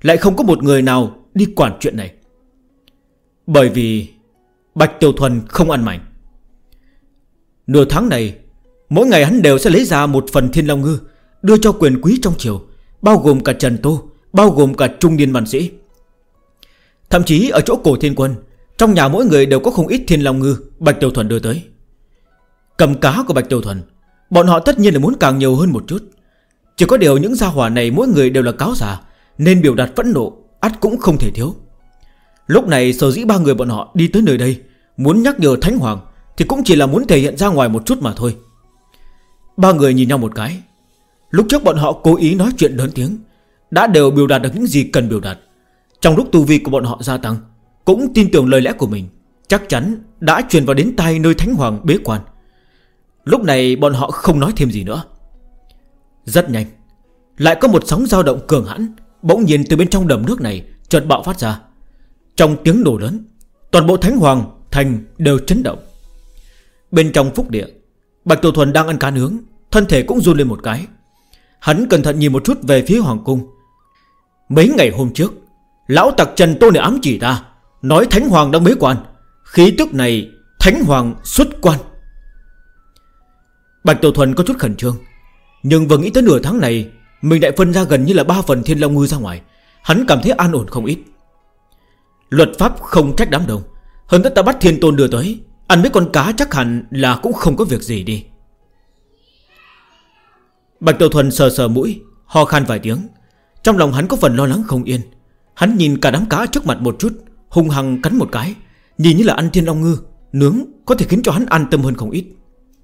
lại không có một người nào đi quản chuyện này. Bởi vì Bạch Tiểu Thuần không ăn mảnh. Nửa tháng này, mỗi ngày hắn đều sẽ lấy ra một phần Thiên Long Ngư, đưa cho quyền quý trong triều, bao gồm cả Trần Tô, bao gồm cả trung niên văn sĩ. Thậm chí ở chỗ Cổ Thiên Quân, trong nhà mỗi người đều có không ít Thiên Long Ngư Bạch Tiểu Thuần đưa tới. Cầm cá của Bạch Tiểu Thuần, bọn họ tất nhiên là muốn càng nhiều hơn một chút. Chỉ có điều những gia hỏa này mỗi người đều là cáo già, nên biểu đạt phẫn nộ ắt cũng không thể thiếu. Lúc này sở dĩ ba người bọn họ đi tới nơi đây, muốn nhắc nhở Thánh Hoàng, thì cũng chỉ là muốn thể hiện ra ngoài một chút mà thôi. Ba người nhìn nhau một cái. Lúc trước bọn họ cố ý nói chuyện lớn tiếng, đã đều biểu đạt được những gì cần biểu đạt. Trong lúc tu vi của bọn họ gia tăng, cũng tin tưởng lời lẽ của mình, chắc chắn đã truyền vào đến tai nơi Thánh Hoàng bế quan. Lúc này bọn họ không nói thêm gì nữa. Rất nhanh, lại có một sóng dao động cường hãn bỗng nhiên từ bên trong đầm nước này chợt bạo phát ra. Trong tiếng nổ lớn, toàn bộ Thánh Hoàng thành đều chấn động. Bên trong phúc địa, Bạch Tiểu Thuần đang ăn cá nướng, thân thể cũng run lên một cái. Hắn cẩn thận nhìn một chút về phía hoàng cung. Mấy ngày hôm trước, lão tặc Trần Tô này ám chỉ ta, nói Thánh Hoàng đang bế quan. Khí tức này Thánh Hoàng xuất quan. Bạch Tiểu Thuần có chút khẩn trương, nhưng vừa nghĩ tới nửa tháng này mình lại phân ra gần như là 3 phần Thiên Long Ngư ra ngoài, hắn cảm thấy an ổn không ít. Luật pháp không trách đám đông, hơn nữa ta bắt Thiên Tôn đưa tới, ăn mấy con cá chắc hẳn là cũng không có việc gì đi. Bạch Tiểu Thuần sờ sờ mũi, ho khan vài tiếng. Trong lòng hắn có phần lo lắng không yên. Hắn nhìn cả đám cá trước mặt một chút, hung hăng cắn một cái, nhìn như là ăn Thiên Long Ngư nướng, có thể khiến cho hắn an tâm hơn không ít.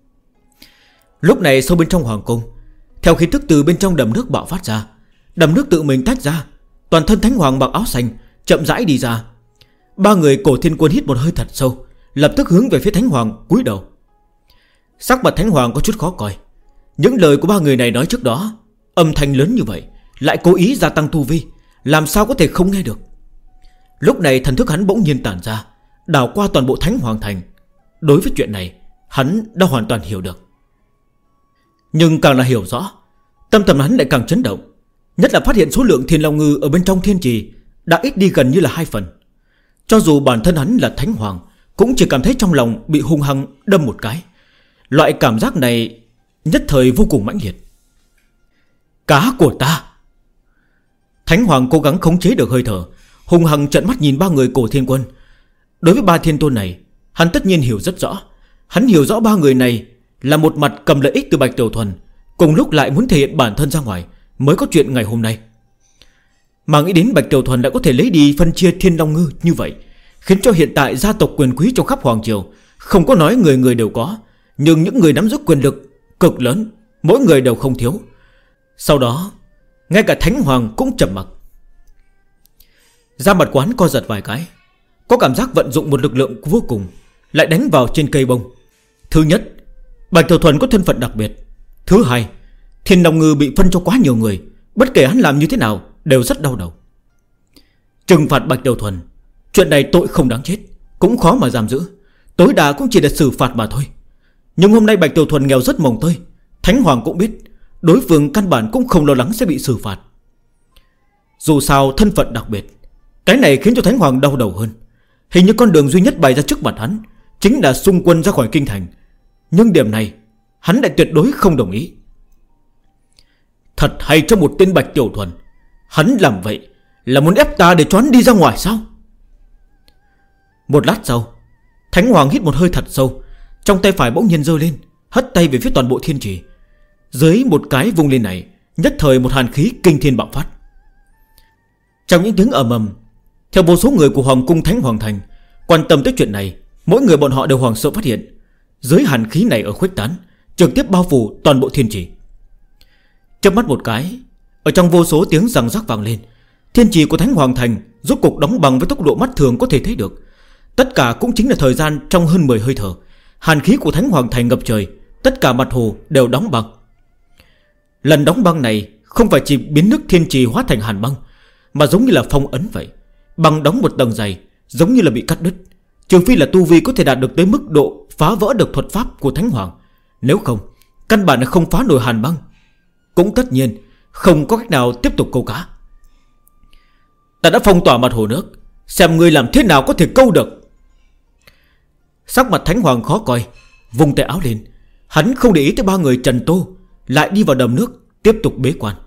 Lúc này sâu bên trong hoàng cung, theo khí tức từ bên trong đầm nước bạo phát ra, đầm nước tự mình tách ra, toàn thân Thánh Hoàng mặc áo xanh chậm rãi đi ra. Ba người Cổ Thiên Quân hít một hơi thật sâu, lập tức hướng về phía Thánh Hoàng cúi đầu. Sắc mặt Thánh Hoàng có chút khó coi. Những lời của ba người này nói trước đó, âm thanh lớn như vậy, lại cố ý gia tăng tu vi, làm sao có thể không nghe được. Lúc này thần thức hắn bỗng nhiên tản ra, đảo qua toàn bộ Thánh Hoàng thành. Đối với chuyện này, hắn đã hoàn toàn hiểu được. Nhưng càng là hiểu rõ, tâm thần hắn lại càng chấn động. Nhất là phát hiện số lượng Thiên Long Ngư ở bên trong thiên trì đã ít đi gần như là 2 phần. Cho dù bản thân hắn là Thánh Hoàng, cũng chỉ cảm thấy trong lòng bị hung hăng đâm một cái. Loại cảm giác này nhất thời vô cùng mãnh liệt. Cá của ta! Thánh Hoàng cố gắng khống chế được hơi thở, hung hăng trợn mắt nhìn ba người Cổ Thiên Quân. Đối với ba thiên tôn này, hắn tất nhiên hiểu rất rõ. Hắn hiểu rõ ba người này là một mặt cầm lợi ích từ Bạch Tiểu Thuần, cùng lúc lại muốn thể hiện bản thân ra ngoài, mới có chuyện ngày hôm nay. Mà nghĩ đến Bạch Tiểu Thuần đã có thể lấy đi phân chia Thiên Long Ngư như vậy, khiến cho hiện tại gia tộc quyền quý trong khắp hoàng triều, không có nói người người đều có, nhưng những người nắm giữ quyền lực cực lớn, mỗi người đều không thiếu. Sau đó, ngay cả Thánh Hoàng cũng trầm mặc. Da mặt quán co giật vài cái, có cảm giác vận dụng một lực lượng vô cùng, lại đánh vào trên cây bông. Thứ nhất, Bạch Tiểu Thuần có thân phận đặc biệt. Thứ hai, Thiên Long Ngư bị phân cho quá nhiều người, bất kể hắn làm như thế nào đều rất đau đầu. Trừng phạt Bạch Tiểu Thuần, chuyện này tội không đáng chết, cũng khó mà giam giữ, tối đa cũng chỉ là xử phạt mà thôi. Nhưng hôm nay Bạch Tiểu Thuần nghèo rất mồng tơi, Thánh Hoàng cũng biết đối phương căn bản cũng không lo lắng sẽ bị xử phạt. Dù sao thân phận đặc biệt, cái này khiến cho Thánh Hoàng đau đầu hơn. Hình như con đường duy nhất bày ra trước mặt hắn chính là xung quân ra khỏi kinh thành. Nhưng điểm này hắn lại tuyệt đối không đồng ý. Thật hay cho một tên Bạch Tiểu Thuần, hắn làm vậy là muốn ép ta để cho hắn đi ra ngoài sao? Một lát sau, Thánh Hoàng hít một hơi thật sâu, trong tay phải bỗng nhiên giơ lên, hất tay về phía toàn bộ thiên trì. Dưới một cái vung lên này, nhất thời một hàn khí kinh thiên bạo phát. Trong những tiếng ầm ầm, theo vô số người của Hoàng cung Thánh Hoàng thành quan tâm tới chuyện này, mỗi người bọn họ đều hoảng sợ phát hiện dưới hàn khí này ở khuếch tán, trực tiếp bao phủ toàn bộ thiên trì. Chớp mắt một cái, ở trong vô số tiếng răng rắc vang lên, thiên trì của Thánh Hoàng thành rốt cục đóng băng với tốc độ mắt thường có thể thấy được. Tất cả cũng chính là thời gian trong hơn 10 hơi thở, hàn khí của Thánh Hoàng thành ngập trời, tất cả mặt hồ đều đóng băng. Lần đóng băng này không phải chỉ biến nước thiên trì hóa thành hàn băng, mà giống như là phong ấn vậy, băng đóng một tầng dày, giống như là bị cắt đứt. Trừ phi là tu vi có thể đạt được tới mức độ phá vỡ được thuật pháp của Thánh Hoàng, nếu không căn bản là không phá nổi hàn băng. Cũng tất nhiên không có cách nào tiếp tục câu cá. Ta đã phong tỏa mặt hồ nước, xem ngươi làm thế nào có thể câu được. Sắc mặt Thánh Hoàng khó coi, vùng tay áo lên. Hắn không để ý tới ba người Trần Tô, lại đi vào đầm nước tiếp tục bế quan.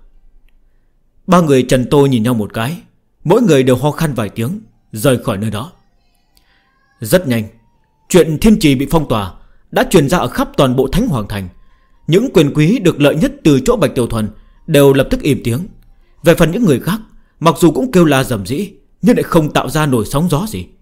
Ba người Trần Tô nhìn nhau một cái, mỗi người đều ho khan vài tiếng, rời khỏi nơi đó. Rất nhanh, chuyện thiên trì bị phong tỏa đã truyền ra ở khắp toàn bộ Thánh Hoàng Thành. Những quyền quý được lợi nhất từ chỗ Bạch Tiểu Thuần đều lập tức im tiếng. Về phần những người khác, mặc dù cũng kêu la rầm rĩ, nhưng lại không tạo ra nổi sóng gió gì.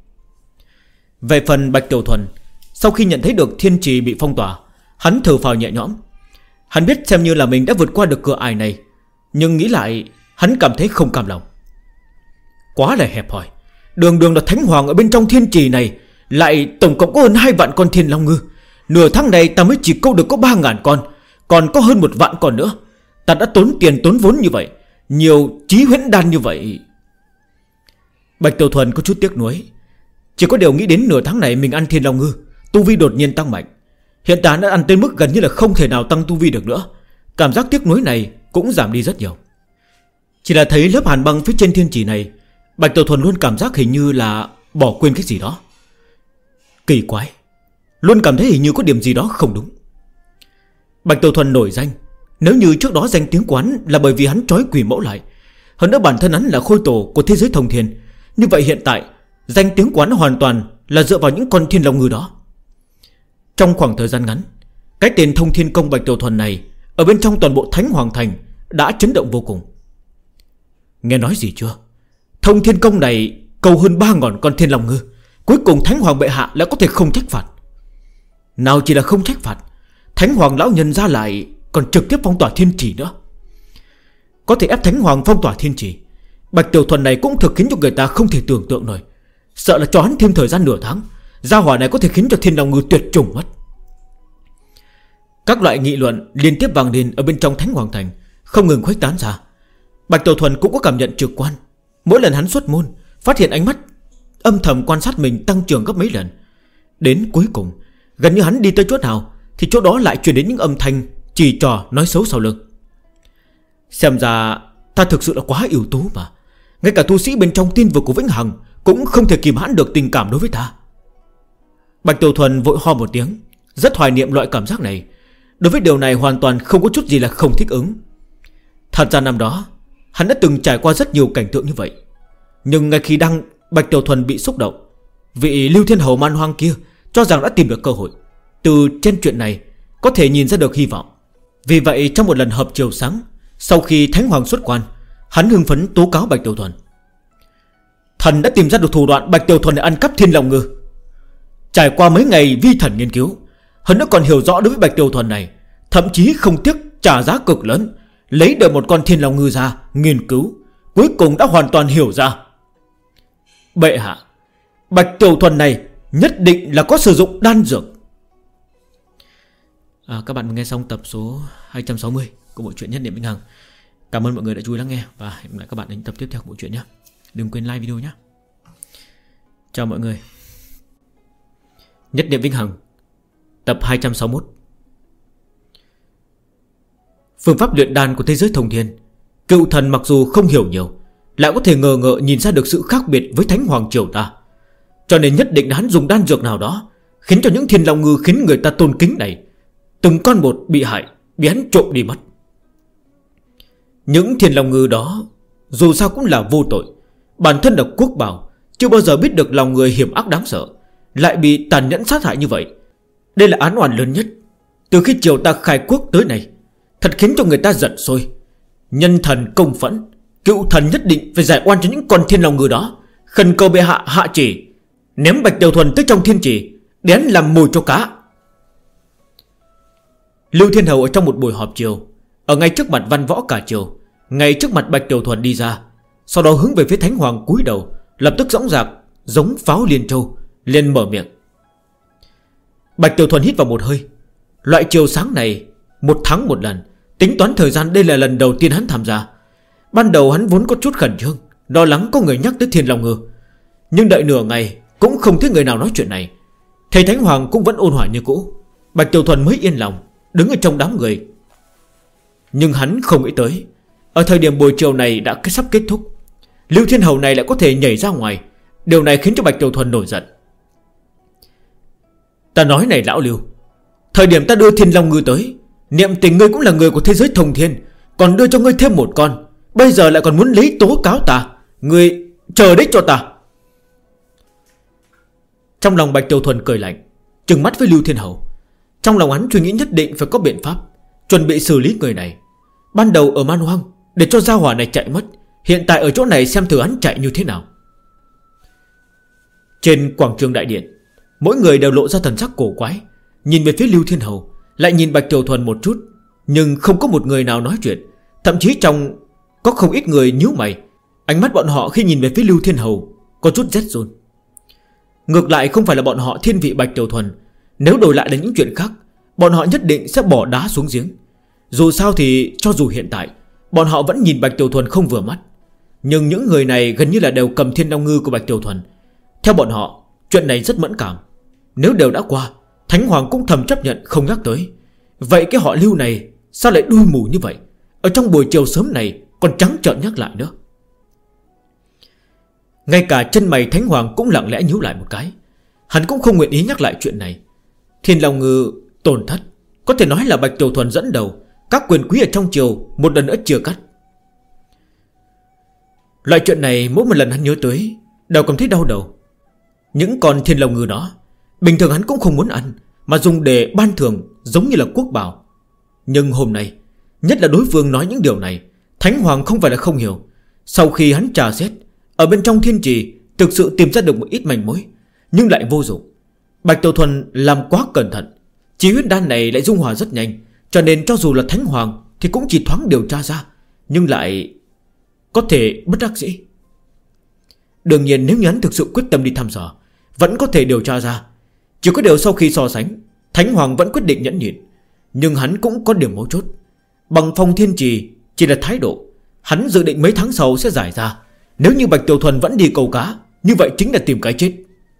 Về phần Bạch Tiểu Thuần, sau khi nhận thấy được thiên trì bị phong tỏa, hắn thở phào nhẹ nhõm. Hắn biết xem như là mình đã vượt qua được cửa ải này, nhưng nghĩ lại hắn cảm thấy không cam lòng. Quá là hẹp hòi, đường đường là Thánh Hoàng ở bên trong thiên trì này, lại tổng cộng có hơn 2 vạn con thiên long ngư. Nửa tháng này ta mới chỉ câu được có 3.000 con, còn có hơn 1 vạn con nữa. Ta đã tốn tiền tốn vốn như vậy, nhiều chí huyễn đan như vậy. Bạch Tiểu Thuần có chút tiếc nuối. Chỉ có điều nghĩ đến nửa tháng này mình ăn thiên long ngư, tu vi đột nhiên tăng mạnh. Hiện tại đã ăn tới mức gần như là không thể nào tăng tu vi được nữa. Cảm giác tiếc nuối này cũng giảm đi rất nhiều. Chỉ là thấy lớp hàn băng phía trên thiên chỉ này, Bạch Tiểu Thuần luôn cảm giác hình như là bỏ quên cái gì đó. Kỳ quái, luôn cảm thấy hình như có điểm gì đó không đúng. Bạch Tiểu Thuần nổi danh, nếu như trước đó danh tiếng quán là bởi vì hắn trói quỷ mẫu lại, hơn nữa bản thân hắn là khôi tổ của thế giới thông thiên, như vậy hiện tại danh tiếng quán hoàn toàn là dựa vào những con thiên long ngư đó. Trong khoảng thời gian ngắn, cái tên Thông Thiên Công Bạch Tiểu Thuần này ở bên trong toàn bộ Thánh Hoàng Thành đã chấn động vô cùng. Nghe nói gì chưa? Thông Thiên Công này câu hơn 3.000 con thiên long ngư, cuối cùng Thánh Hoàng bệ hạ lại có thể không trách phạt. Nào chỉ là không trách phạt, Thánh Hoàng lão nhân ra lại còn trực tiếp phong tỏa thiên trì nữa. Có thể ép Thánh Hoàng phong tỏa thiên trì, Bạch Tiểu Thuần này cũng thực khiến cho người ta không thể tưởng tượng nổi. Sợ là cho hắn thêm thời gian nửa tháng, gia hỏa này có thể khiến cho thiên long ngư tuyệt chủng mất. Các loại nghị luận liên tiếp vang lên ở bên trong Thánh Hoàng Thành, không ngừng khuếch tán ra. Bạch Tiểu Thuần cũng có cảm nhận trực quan. Mỗi lần hắn xuất môn, phát hiện ánh mắt âm thầm quan sát mình tăng trưởng gấp mấy lần. Đến cuối cùng, gần như hắn đi tới chỗ nào thì chỗ đó lại truyền đến những âm thanh chỉ trò nói xấu sau lưng. Xem ra ta thực sự là quá ưu tú mà, ngay cả tu sĩ bên trong tiên vực của Vĩnh Hằng cũng không thể kìm hãn được tình cảm đối với ta. Bạch Tiểu Thuần vội ho một tiếng, rất hoài niệm loại cảm giác này. Đối với điều này hoàn toàn không có chút gì là không thích ứng. Thật ra năm đó hắn đã từng trải qua rất nhiều cảnh tượng như vậy. Nhưng ngay khi đang Bạch Tiểu Thuần bị xúc động, vị Lưu Thiên Hầu man hoang kia cho rằng đã tìm được cơ hội. Từ trên chuyện này có thể nhìn ra được hy vọng. Vì vậy trong một lần hợp chiều sáng, sau khi Thánh Hoàng xuất quan, hắn hưng phấn tố cáo Bạch Tiểu Thuần. Thần đã tìm ra được thủ đoạn Bạch Tiểu Thuần để ăn cắp thiên long ngư. Trải qua mấy ngày vi thần nghiên cứu, hắn đã còn hiểu rõ đối với Bạch Tiểu Thuần này, thậm chí không tiếc trả giá cực lớn, lấy được một con thiên long ngư ra nghiên cứu, cuối cùng đã hoàn toàn hiểu ra. Bệ hạ, Bạch Tiểu Thuần này nhất định là có sử dụng đan dược. Các bạn nghe xong tập số 260 của bộ truyện Nhất Niệm Vĩnh Hằng. Cảm ơn mọi người đã chú ý lắng nghe, và hẹn gặp lại các bạn đến tập tiếp theo của bộ truyện nhé. Đừng quên like video nhé. Chào mọi người. Nhất Niệm Vĩnh Hằng tập 261. Phương pháp luyện đan của thế giới thông thiên, cựu thần mặc dù không hiểu nhiều, lại có thể ngờ ngợ nhìn ra được sự khác biệt với Thánh Hoàng triều ta. Cho nên nhất định hắn dùng đan dược nào đó, khiến cho những thiên long ngư khiến người ta tôn kính này từng con một bị hại, bị hắn trộm đi mất. Những thiên long ngư đó dù sao cũng là vô tội, bản thân là quốc bảo, chưa bao giờ biết được lòng người hiểm ác đáng sợ, lại bị tàn nhẫn sát hại như vậy. Đây là án oan lớn nhất từ khi triều ta khai quốc tới nay, thật khiến cho người ta giận sôi. Nhân thần công phẫn, cựu thần nhất định phải giải oan cho những con thiên long ngư đó. Khẩn cầu bệ hạ hạ chỉ, ném Bạch Tiểu Thuần tới trong thiên chỉ, đến làm mồi cho cá. Lưu Thiên Hầu ở trong một buổi họp chiều, ở ngay trước mặt văn võ cả triều, ngay trước mặt Bạch Tiểu Thuần đi ra, sau đó hướng về phía Thánh Hoàng cúi đầu, lập tức dõng dạc giống pháo liên châu, liền mở miệng. Bạch Tiểu Thuần hít vào một hơi. Loại chiều sáng này 1 tháng 1 lần, tính toán thời gian đây là lần đầu tiên hắn tham gia. Ban đầu hắn vốn có chút khẩn trương, lo lắng có người nhắc tới thiên long ngư, nhưng đợi nửa ngày cũng không thấy người nào nói chuyện này. Thầy Thánh Hoàng cũng vẫn ôn hòa như cũ, Bạch Tiểu Thuần mới yên lòng đứng ở trong đám người. Nhưng hắn không nghĩ tới, ở thời điểm buổi chiều này đã sắp kết thúc, Lưu Thiên Hầu này lại có thể nhảy ra ngoài. Điều này khiến cho Bạch Tiểu Thuần nổi giận. Ta nói này lão Lưu, thời điểm ta đưa Thiên Long Ngư tới, niệm tình ngươi cũng là người của thế giới thông thiên, còn đưa cho ngươi thêm một con, bây giờ lại còn muốn lấy tố cáo ta. Ngươi chờ đấy cho ta. Trong lòng Bạch Tiểu Thuần cười lạnh, trừng mắt với Lưu Thiên Hầu. Trong lòng hắn suy nghĩ nhất định phải có biện pháp chuẩn bị xử lý người này. Ban đầu ở Man Hoang để cho gia hỏa này chạy mất, hiện tại ở chỗ này xem thử hắn chạy như thế nào. Trên quảng trường đại điện, mỗi người đều lộ ra thần sắc cổ quái, nhìn về phía Lưu Thiên Hầu, lại nhìn Bạch Tiểu Thuần một chút, nhưng không có một người nào nói chuyện. Thậm chí trong có không ít người nhíu mày. Ánh mắt bọn họ khi nhìn về phía Lưu Thiên Hầu có chút rét run. Ngược lại không phải là bọn họ thiên vị Bạch Tiểu Thuần, nếu đổi lại là những chuyện khác, bọn họ nhất định sẽ bỏ đá xuống giếng. Dù sao thì cho dù hiện tại bọn họ vẫn nhìn Bạch Tiểu Thuần không vừa mắt, nhưng những người này gần như là đều cầm Thiên Long Ngư của Bạch Tiểu Thuần. Theo bọn họ, chuyện này rất mẫn cảm. Nếu đều đã qua, Thánh Hoàng cũng thầm chấp nhận không nhắc tới. Vậy cái họ Lưu này sao lại đuôi mù như vậy? Ở trong buổi chiều sớm này còn trắng trợn nhắc lại nữa. Ngay cả chân mày Thánh Hoàng cũng lặng lẽ nhíu lại một cái. Hắn cũng không nguyện ý nhắc lại chuyện này. Thiên Long Ngư tổn thất, có thể nói là Bạch Tiểu Thuần dẫn đầu, các quyền quý ở trong triều một lần nữa chia cắt. Loại chuyện này mỗi một lần hắn nhớ tới đều cảm thấy đau đầu. Những con Thiên Long Ngư đó bình thường hắn cũng không muốn ăn, mà dùng để ban thưởng giống như là quốc bảo. Nhưng hôm nay, nhất là đối phương nói những điều này, Thánh Hoàng không phải là không hiểu. Sau khi hắn trà xét, ở bên trong thiên trì thực sự tìm ra được một ít manh mối, nhưng lại vô dụng. Bạch Tiểu Thuần làm quá cẩn thận, chí huyết đan này lại dung hòa rất nhanh, cho nên cho dù là Thánh Hoàng thì cũng chỉ thoáng điều tra ra, nhưng lại có thể bất đắc dĩ. Đương nhiên nếu hắn thực sự quyết tâm đi thăm dò, vẫn có thể điều tra ra. Chỉ có điều sau khi so sánh, Thánh Hoàng vẫn quyết định nhẫn nhịn. Nhưng hắn cũng có điểm mấu chốt. Bằng phong thiên trì chỉ là thái độ, hắn dự định mấy tháng sau sẽ giải ra. Nếu như Bạch Tiểu Thuần vẫn đi câu cá, như vậy chính là tìm cái chết.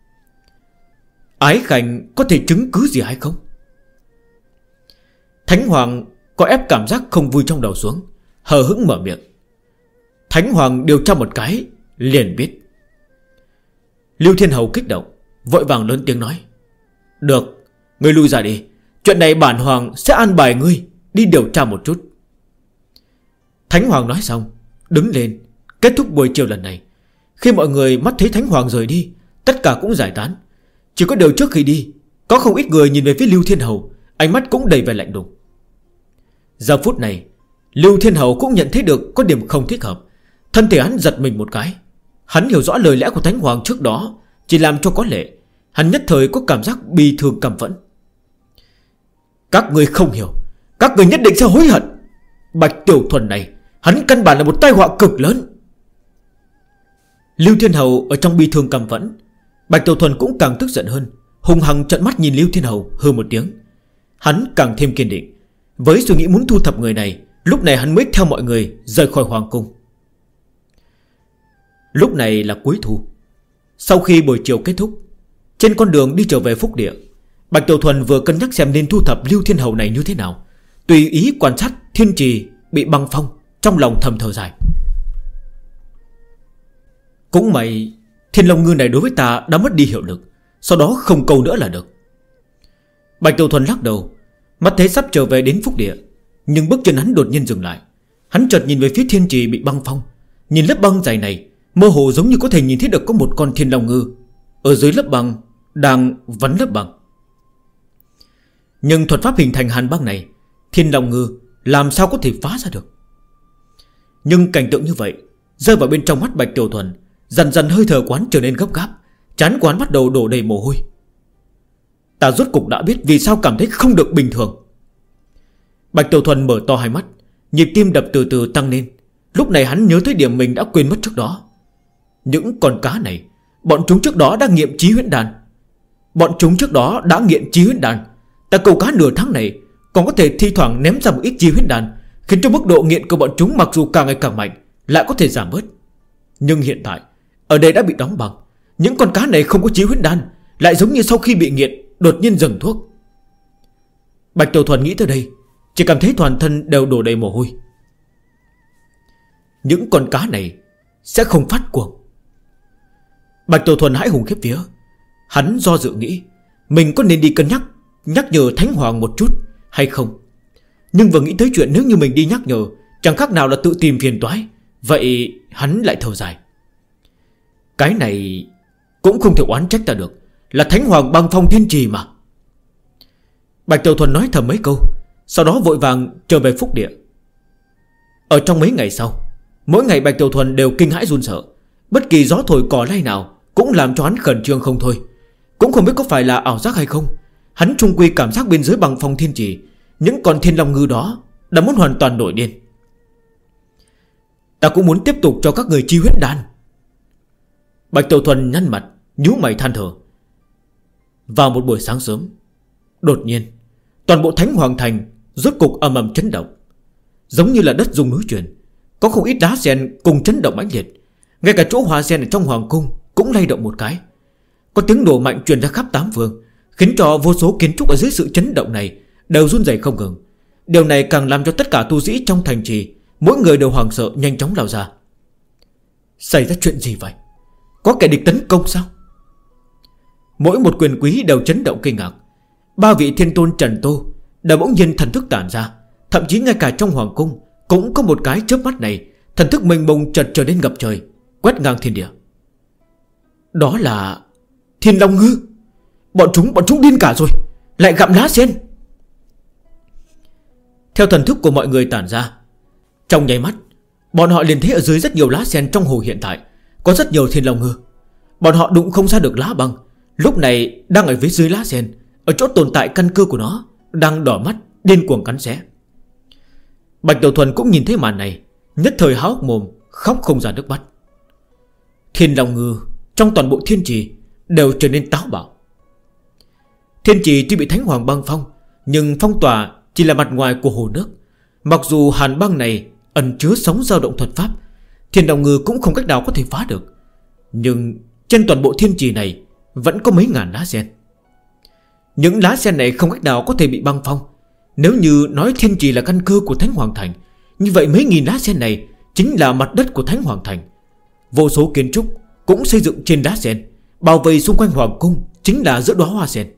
Ái Khanh có thể chứng cứ gì hay không? Thánh Hoàng có ép cảm giác không vui trong đầu xuống, hờ hững mở miệng. Thánh Hoàng điều tra một cái liền biết. Lưu Thiên Hầu kích động, vội vàng lớn tiếng nói. Được, ngươi lui ra đi, chuyện này bản Hoàng sẽ an bài ngươi đi điều tra một chút. Thánh Hoàng nói xong, đứng lên, kết thúc buổi chiều lần này. Khi mọi người mắt thấy Thánh Hoàng rời đi, tất cả cũng giải tán. Chỉ có điều trước khi đi, có không ít người nhìn về phía Lưu Thiên Hầu, ánh mắt cũng đầy vẻ lạnh lùng. Giờ phút này, Lưu Thiên Hầu cũng nhận thấy được có điểm không thích hợp. Thân thể hắn giật mình một cái. Hắn hiểu rõ lời lẽ của Thánh Hoàng trước đó chỉ làm cho có lệ. Hắn nhất thời có cảm giác bi thương căm phẫn. Các người không hiểu, các người nhất định sẽ hối hận. Bạch Tiểu Thuần này, hắn căn bản là một tai họa cực lớn. Lưu Thiên Hầu ở trong bi thương căm phẫn. Bạch Tiểu Thuần cũng càng tức giận hơn, hung hăng trợn mắt nhìn Lưu Thiên Hầu, hừ một tiếng. Hắn càng thêm kiên định. Với suy nghĩ muốn thu thập người này, lúc này hắn mới theo mọi người rời khỏi hoàng cung. Lúc này là cuối thu. Sau khi buổi chiều kết thúc, trên con đường đi trở về Phúc Địa, Bạch Tiểu Thuần vừa cân nhắc xem nên thu thập Lưu Thiên Hầu này như thế nào, tùy ý quan sát thiên trì bị băng phong, trong lòng thầm thở dài. Cũng may Thiên Long Ngư này đối với ta đã mất đi hiệu lực, sau đó không câu nữa là được. Bạch Tiểu Thuần lắc đầu, mắt thấy sắp trở về đến Phúc Địa, nhưng bước chân hắn đột nhiên dừng lại. Hắn chợt nhìn về phía thiên trì bị băng phong. Nhìn lớp băng dày này, mơ hồ giống như có thể nhìn thấy được có một con Thiên Long Ngư ở dưới lớp băng đang vắn lớp băng. Nhưng thuật pháp hình thành hàn băng này, Thiên Long Ngư làm sao có thể phá ra được? Nhưng cảnh tượng như vậy rơi vào bên trong mắt Bạch Tiểu Thuần, dần dần hơi thở quán trở nên gấp gáp, trán quán bắt đầu đổ đầy mồ hôi. Ta rốt cục đã biết vì sao cảm thấy không được bình thường. Bạch Tiểu Thuần mở to hai mắt, nhịp tim đập từ từ tăng lên. Lúc này hắn nhớ tới điểm mình đã quên mất trước đó. Những con cá này, bọn chúng trước đó đã nghiệm chí huyễn đan. Ta câu cá nửa tháng này còn có thể thi thoảng ném ra một ít chí huyễn đan, khiến cho mức độ nghiện của bọn chúng mặc dù càng ngày càng mạnh lại có thể giảm bớt. Nhưng hiện tại ở đây đã bị đóng băng. Những con cá này không có chí huyễn đan, lại giống như sau khi bị nghiện đột nhiên dừng thuốc. Bạch Tiểu Thuần nghĩ tới đây, chỉ cảm thấy toàn thân đều đổ đầy mồ hôi. Những con cá này sẽ không phát cuồng. Bạch Tiểu Thuần hãi hùng khiếp vía. Hắn do dự nghĩ mình có nên đi cân nhắc nhở Thánh Hoàng một chút hay không. Nhưng vừa nghĩ tới chuyện nếu như mình đi nhắc nhở, chẳng khác nào là tự tìm phiền toái. Vậy hắn lại thở dài. Cái này cũng không thể oán trách ta được, là Thánh Hoàng băng phong thiên trì mà. Bạch Tiểu Thuần nói thầm mấy câu, sau đó vội vàng trở về phúc địa. Ở trong mấy ngày sau, mỗi ngày Bạch Tiểu Thuần đều kinh hãi run sợ. Bất kỳ gió thổi cỏ lay nào cũng làm cho hắn khẩn trương không thôi. Cũng không biết có phải là ảo giác hay không, hắn chung quy cảm giác bên dưới băng phong thiên trì những con thiên long ngư đó đã muốn hoàn toàn nổi điên. Ta cũng muốn tiếp tục cho các người chi huyết đan. Bạch Tiểu Thuần nhăn mặt, nhíu mày than thở. Vào một buổi sáng sớm, đột nhiên toàn bộ Thánh Hoàng Thành rốt cục ầm ầm chấn động, giống như là đất rung núi chuyển. Có không ít đá sen cùng chấn động mãnh liệt. Ngay cả chỗ hoa sen ở trong hoàng cung cũng lay động một cái. Có tiếng nổ mạnh truyền ra khắp tám phương, khiến cho vô số kiến trúc ở dưới sự chấn động này đều run rẩy không ngừng. Điều này càng làm cho tất cả tu sĩ trong thành trì mỗi người đều hoảng sợ nhanh chóng lao ra. Xảy ra chuyện gì vậy? Có kẻ địch tấn công sao? Mỗi một quyền quý đều chấn động kinh ngạc. Ba vị thiên tôn Trần Tô đã bỗng nhiên thần thức tản ra. Thậm chí ngay cả trong hoàng cung cũng có một cái chớp mắt này, thần thức mênh mông chợt trở nên ngập trời, quét ngang thiên địa. Đó là Thiên Long Ngư. Bọn chúng điên cả rồi, lại gặm lá sen. Theo thần thức của mọi người tản ra, trong nháy mắt bọn họ liền thấy ở dưới rất nhiều lá sen trong hồ hiện tại có rất nhiều Thiên Long Ngư. Bọn họ đụng không ra được lá băng, lúc này đang ở phía dưới lá sen, ở chỗ tồn tại căn cơ của nó, đang đỏ mắt điên cuồng cắn xé. Bạch Tiểu Thuần cũng nhìn thấy màn này, nhất thời há hốc mồm, khóc không ra nước mắt. Thiên Long Ngư trong toàn bộ thiên trì đều trở nên táo bạo. Thiên trì tuy bị Thánh Hoàng băng phong, nhưng phong tỏa chỉ là mặt ngoài của hồ nước. Mặc dù hàn băng này ẩn chứa sóng dao động thuật pháp, Thiên Long Ngư cũng không cách nào có thể phá được. Nhưng trên toàn bộ thiên trì này vẫn có mấy ngàn lá sen. Những lá sen này không cách nào có thể bị băng phong. Nếu như nói thiên trì là căn cơ của Thánh Hoàng Thành, như vậy mấy nghìn lá sen này chính là mặt đất của Thánh Hoàng Thành. Vô số kiến trúc cũng xây dựng trên đá sen, bao vây xung quanh hoàng cung chính là giữa đóa hoa sen.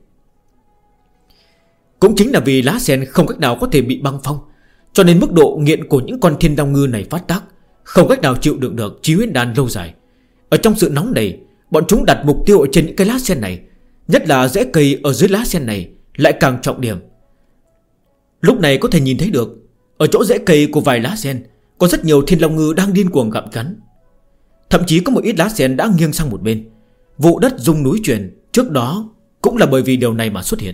Cũng chính là vì lá sen không cách nào có thể bị băng phong, cho nên mức độ nghiện của những con Thiên Long Ngư này phát tác, không cách nào chịu đựng được chí huyết đan lâu dài. Ở trong sự nóng này, bọn chúng đặt mục tiêu ở trên những cái lá sen này, nhất là rễ cây ở dưới lá sen này lại càng trọng điểm. Lúc này có thể nhìn thấy được, ở chỗ rễ cây của vài lá sen có rất nhiều Thiên Long Ngư đang điên cuồng gặm cắn. Thậm chí có một ít lá sen đã nghiêng sang một bên. Vụ đất rung núi chuyển trước đó cũng là bởi vì điều này mà xuất hiện.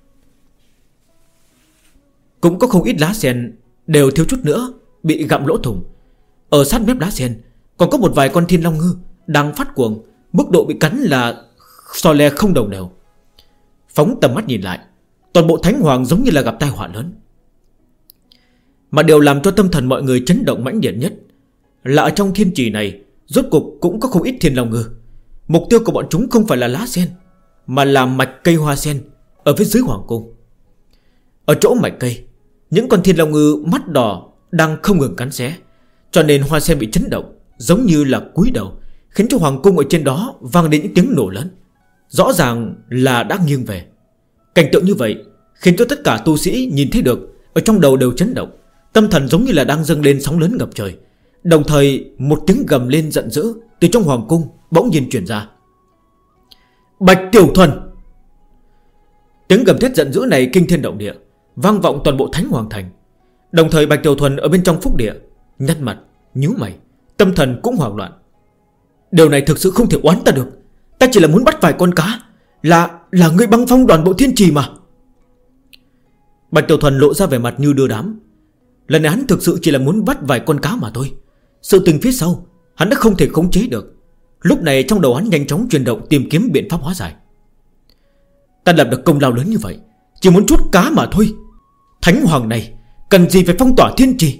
Cũng có không ít lá sen đều thiếu chút nữa bị gặm lỗ thủng. Ở sát mép lá sen còn có một vài con Thiên Long Ngư đang phát cuồng, mức độ bị cắn là so le không đồng đều. Phóng tầm mắt nhìn lại, toàn bộ Thánh Hoàng giống như là gặp tai họa lớn. Mà điều làm cho tâm thần mọi người chấn động mãnh liệt nhất là ở trong thiên trì này rốt cục cũng có không ít Thiên Long Ngư. Mục tiêu của bọn chúng không phải là lá sen, mà là mạch cây hoa sen ở phía dưới hoàng cung. Ở chỗ mạch cây, những con Thiên Long Ngư mắt đỏ đang không ngừng cắn xé, cho nên hoa sen bị chấn động, giống như là cúi đầu, khiến cho hoàng cung ở trên đó vang đến những tiếng nổ lớn. Rõ ràng là đã nghiêng về. Cảnh tượng như vậy khiến cho tất cả tu sĩ nhìn thấy được, ở trong đầu đều chấn động, tâm thần giống như là đang dâng lên sóng lớn ngập trời. Đồng thời một tiếng gầm lên giận dữ từ trong hoàng cung bỗng nhiên truyền ra. Bạch Tiểu Thuần! Tiếng gầm thét giận dữ này kinh thiên động địa, vang vọng toàn bộ Thánh Hoàng Thành. Đồng thời Bạch Tiểu Thuần ở bên trong phúc địa nhăn mặt, nhíu mày, tâm thần cũng hoảng loạn. Điều này thực sự không thể oán ta được. Ta chỉ là muốn bắt vài con cá, là người băng phong toàn bộ thiên trì mà. Bạch Tiểu Thuần lộ ra vẻ mặt như đưa đám. Lần này hắn thực sự chỉ là muốn bắt vài con cá mà thôi. Sự tình phía sau hắn đã không thể khống chế được. Lúc này trong đầu hắn nhanh chóng chuyển động, tìm kiếm biện pháp hóa giải. Ta làm được công lao lớn như vậy, chỉ muốn chút cá mà thôi. Thánh Hoàng này cần gì phải phong tỏa thiên trì?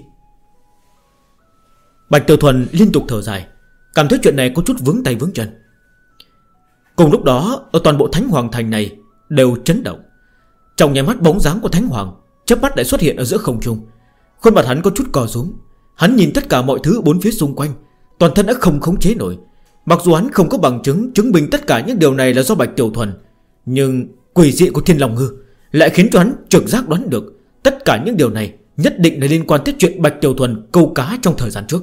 Bạch Tiểu Thuần liên tục thở dài, cảm thấy chuyện này có chút vướng tay vướng chân. Cùng lúc đó, ở toàn bộ Thánh Hoàng Thành này đều chấn động. Trong nháy mắt bóng dáng của Thánh Hoàng chớp mắt lại xuất hiện ở giữa không trung. Khuôn mặt hắn có chút cò rúm. Hắn nhìn tất cả mọi thứ bốn phía xung quanh, toàn thân đã không khống chế nổi. Mặc dù hắn không có bằng chứng chứng minh tất cả những điều này là do Bạch Tiểu Thuần, nhưng quỷ dị của Thiên Long Ngư lại khiến cho hắn trực giác đoán được tất cả những điều này nhất định là liên quan tới chuyện Bạch Tiểu Thuần câu cá trong thời gian trước.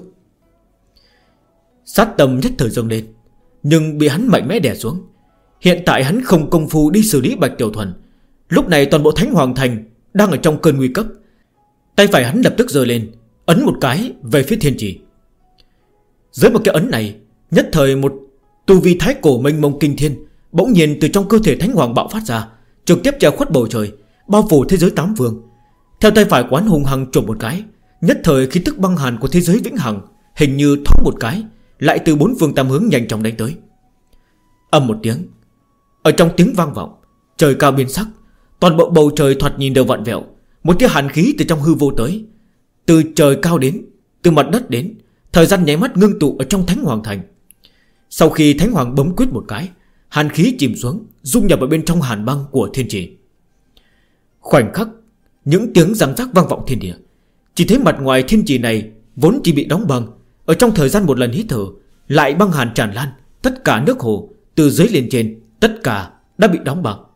Sát tâm nhất thời dâng lên, nhưng bị hắn mạnh mẽ đè xuống. Hiện tại hắn không công phu đi xử lý Bạch Tiểu Thuần. Lúc này toàn bộ Thánh Hoàng Thành đang ở trong cơn nguy cấp. Tay phải hắn lập tức giơ lên, ấn một cái về phía thiên trì. Dưới một cái ấn này, nhất thời một tu vi thái cổ mênh mông kinh thiên bỗng nhiên từ trong cơ thể Thánh Hoàng bạo phát ra, trực tiếp che khuất bầu trời, bao phủ thế giới tám vương. Theo tay phải quán hùng hằng chộp một cái, nhất thời khí tức băng hàn của thế giới vĩnh hằng hình như thoáng một cái, lại từ bốn phương tám hướng nhanh chóng đánh tới. Ầm một tiếng, ở trong tiếng vang vọng, trời cao biến sắc, toàn bộ bầu trời thoạt nhìn đều vặn vẹo. Một tia hàn khí từ trong hư vô tới, từ trời cao đến, từ mặt đất đến, thời gian nháy mắt ngưng tụ ở trong Thánh Hoàng Thành. Sau khi Thánh Hoàng bấm quyết một cái, hàn khí chìm xuống, dung nhập vào bên trong hàn băng của thiên trì. Khoảnh khắc, những tiếng răng rắc vang vọng thiên địa. Chỉ thấy mặt ngoài thiên trì này vốn chỉ bị đóng băng, ở trong thời gian một lần hít thở, lại băng hàn tràn lan. Tất cả nước hồ từ dưới lên trên, tất cả đã bị đóng băng.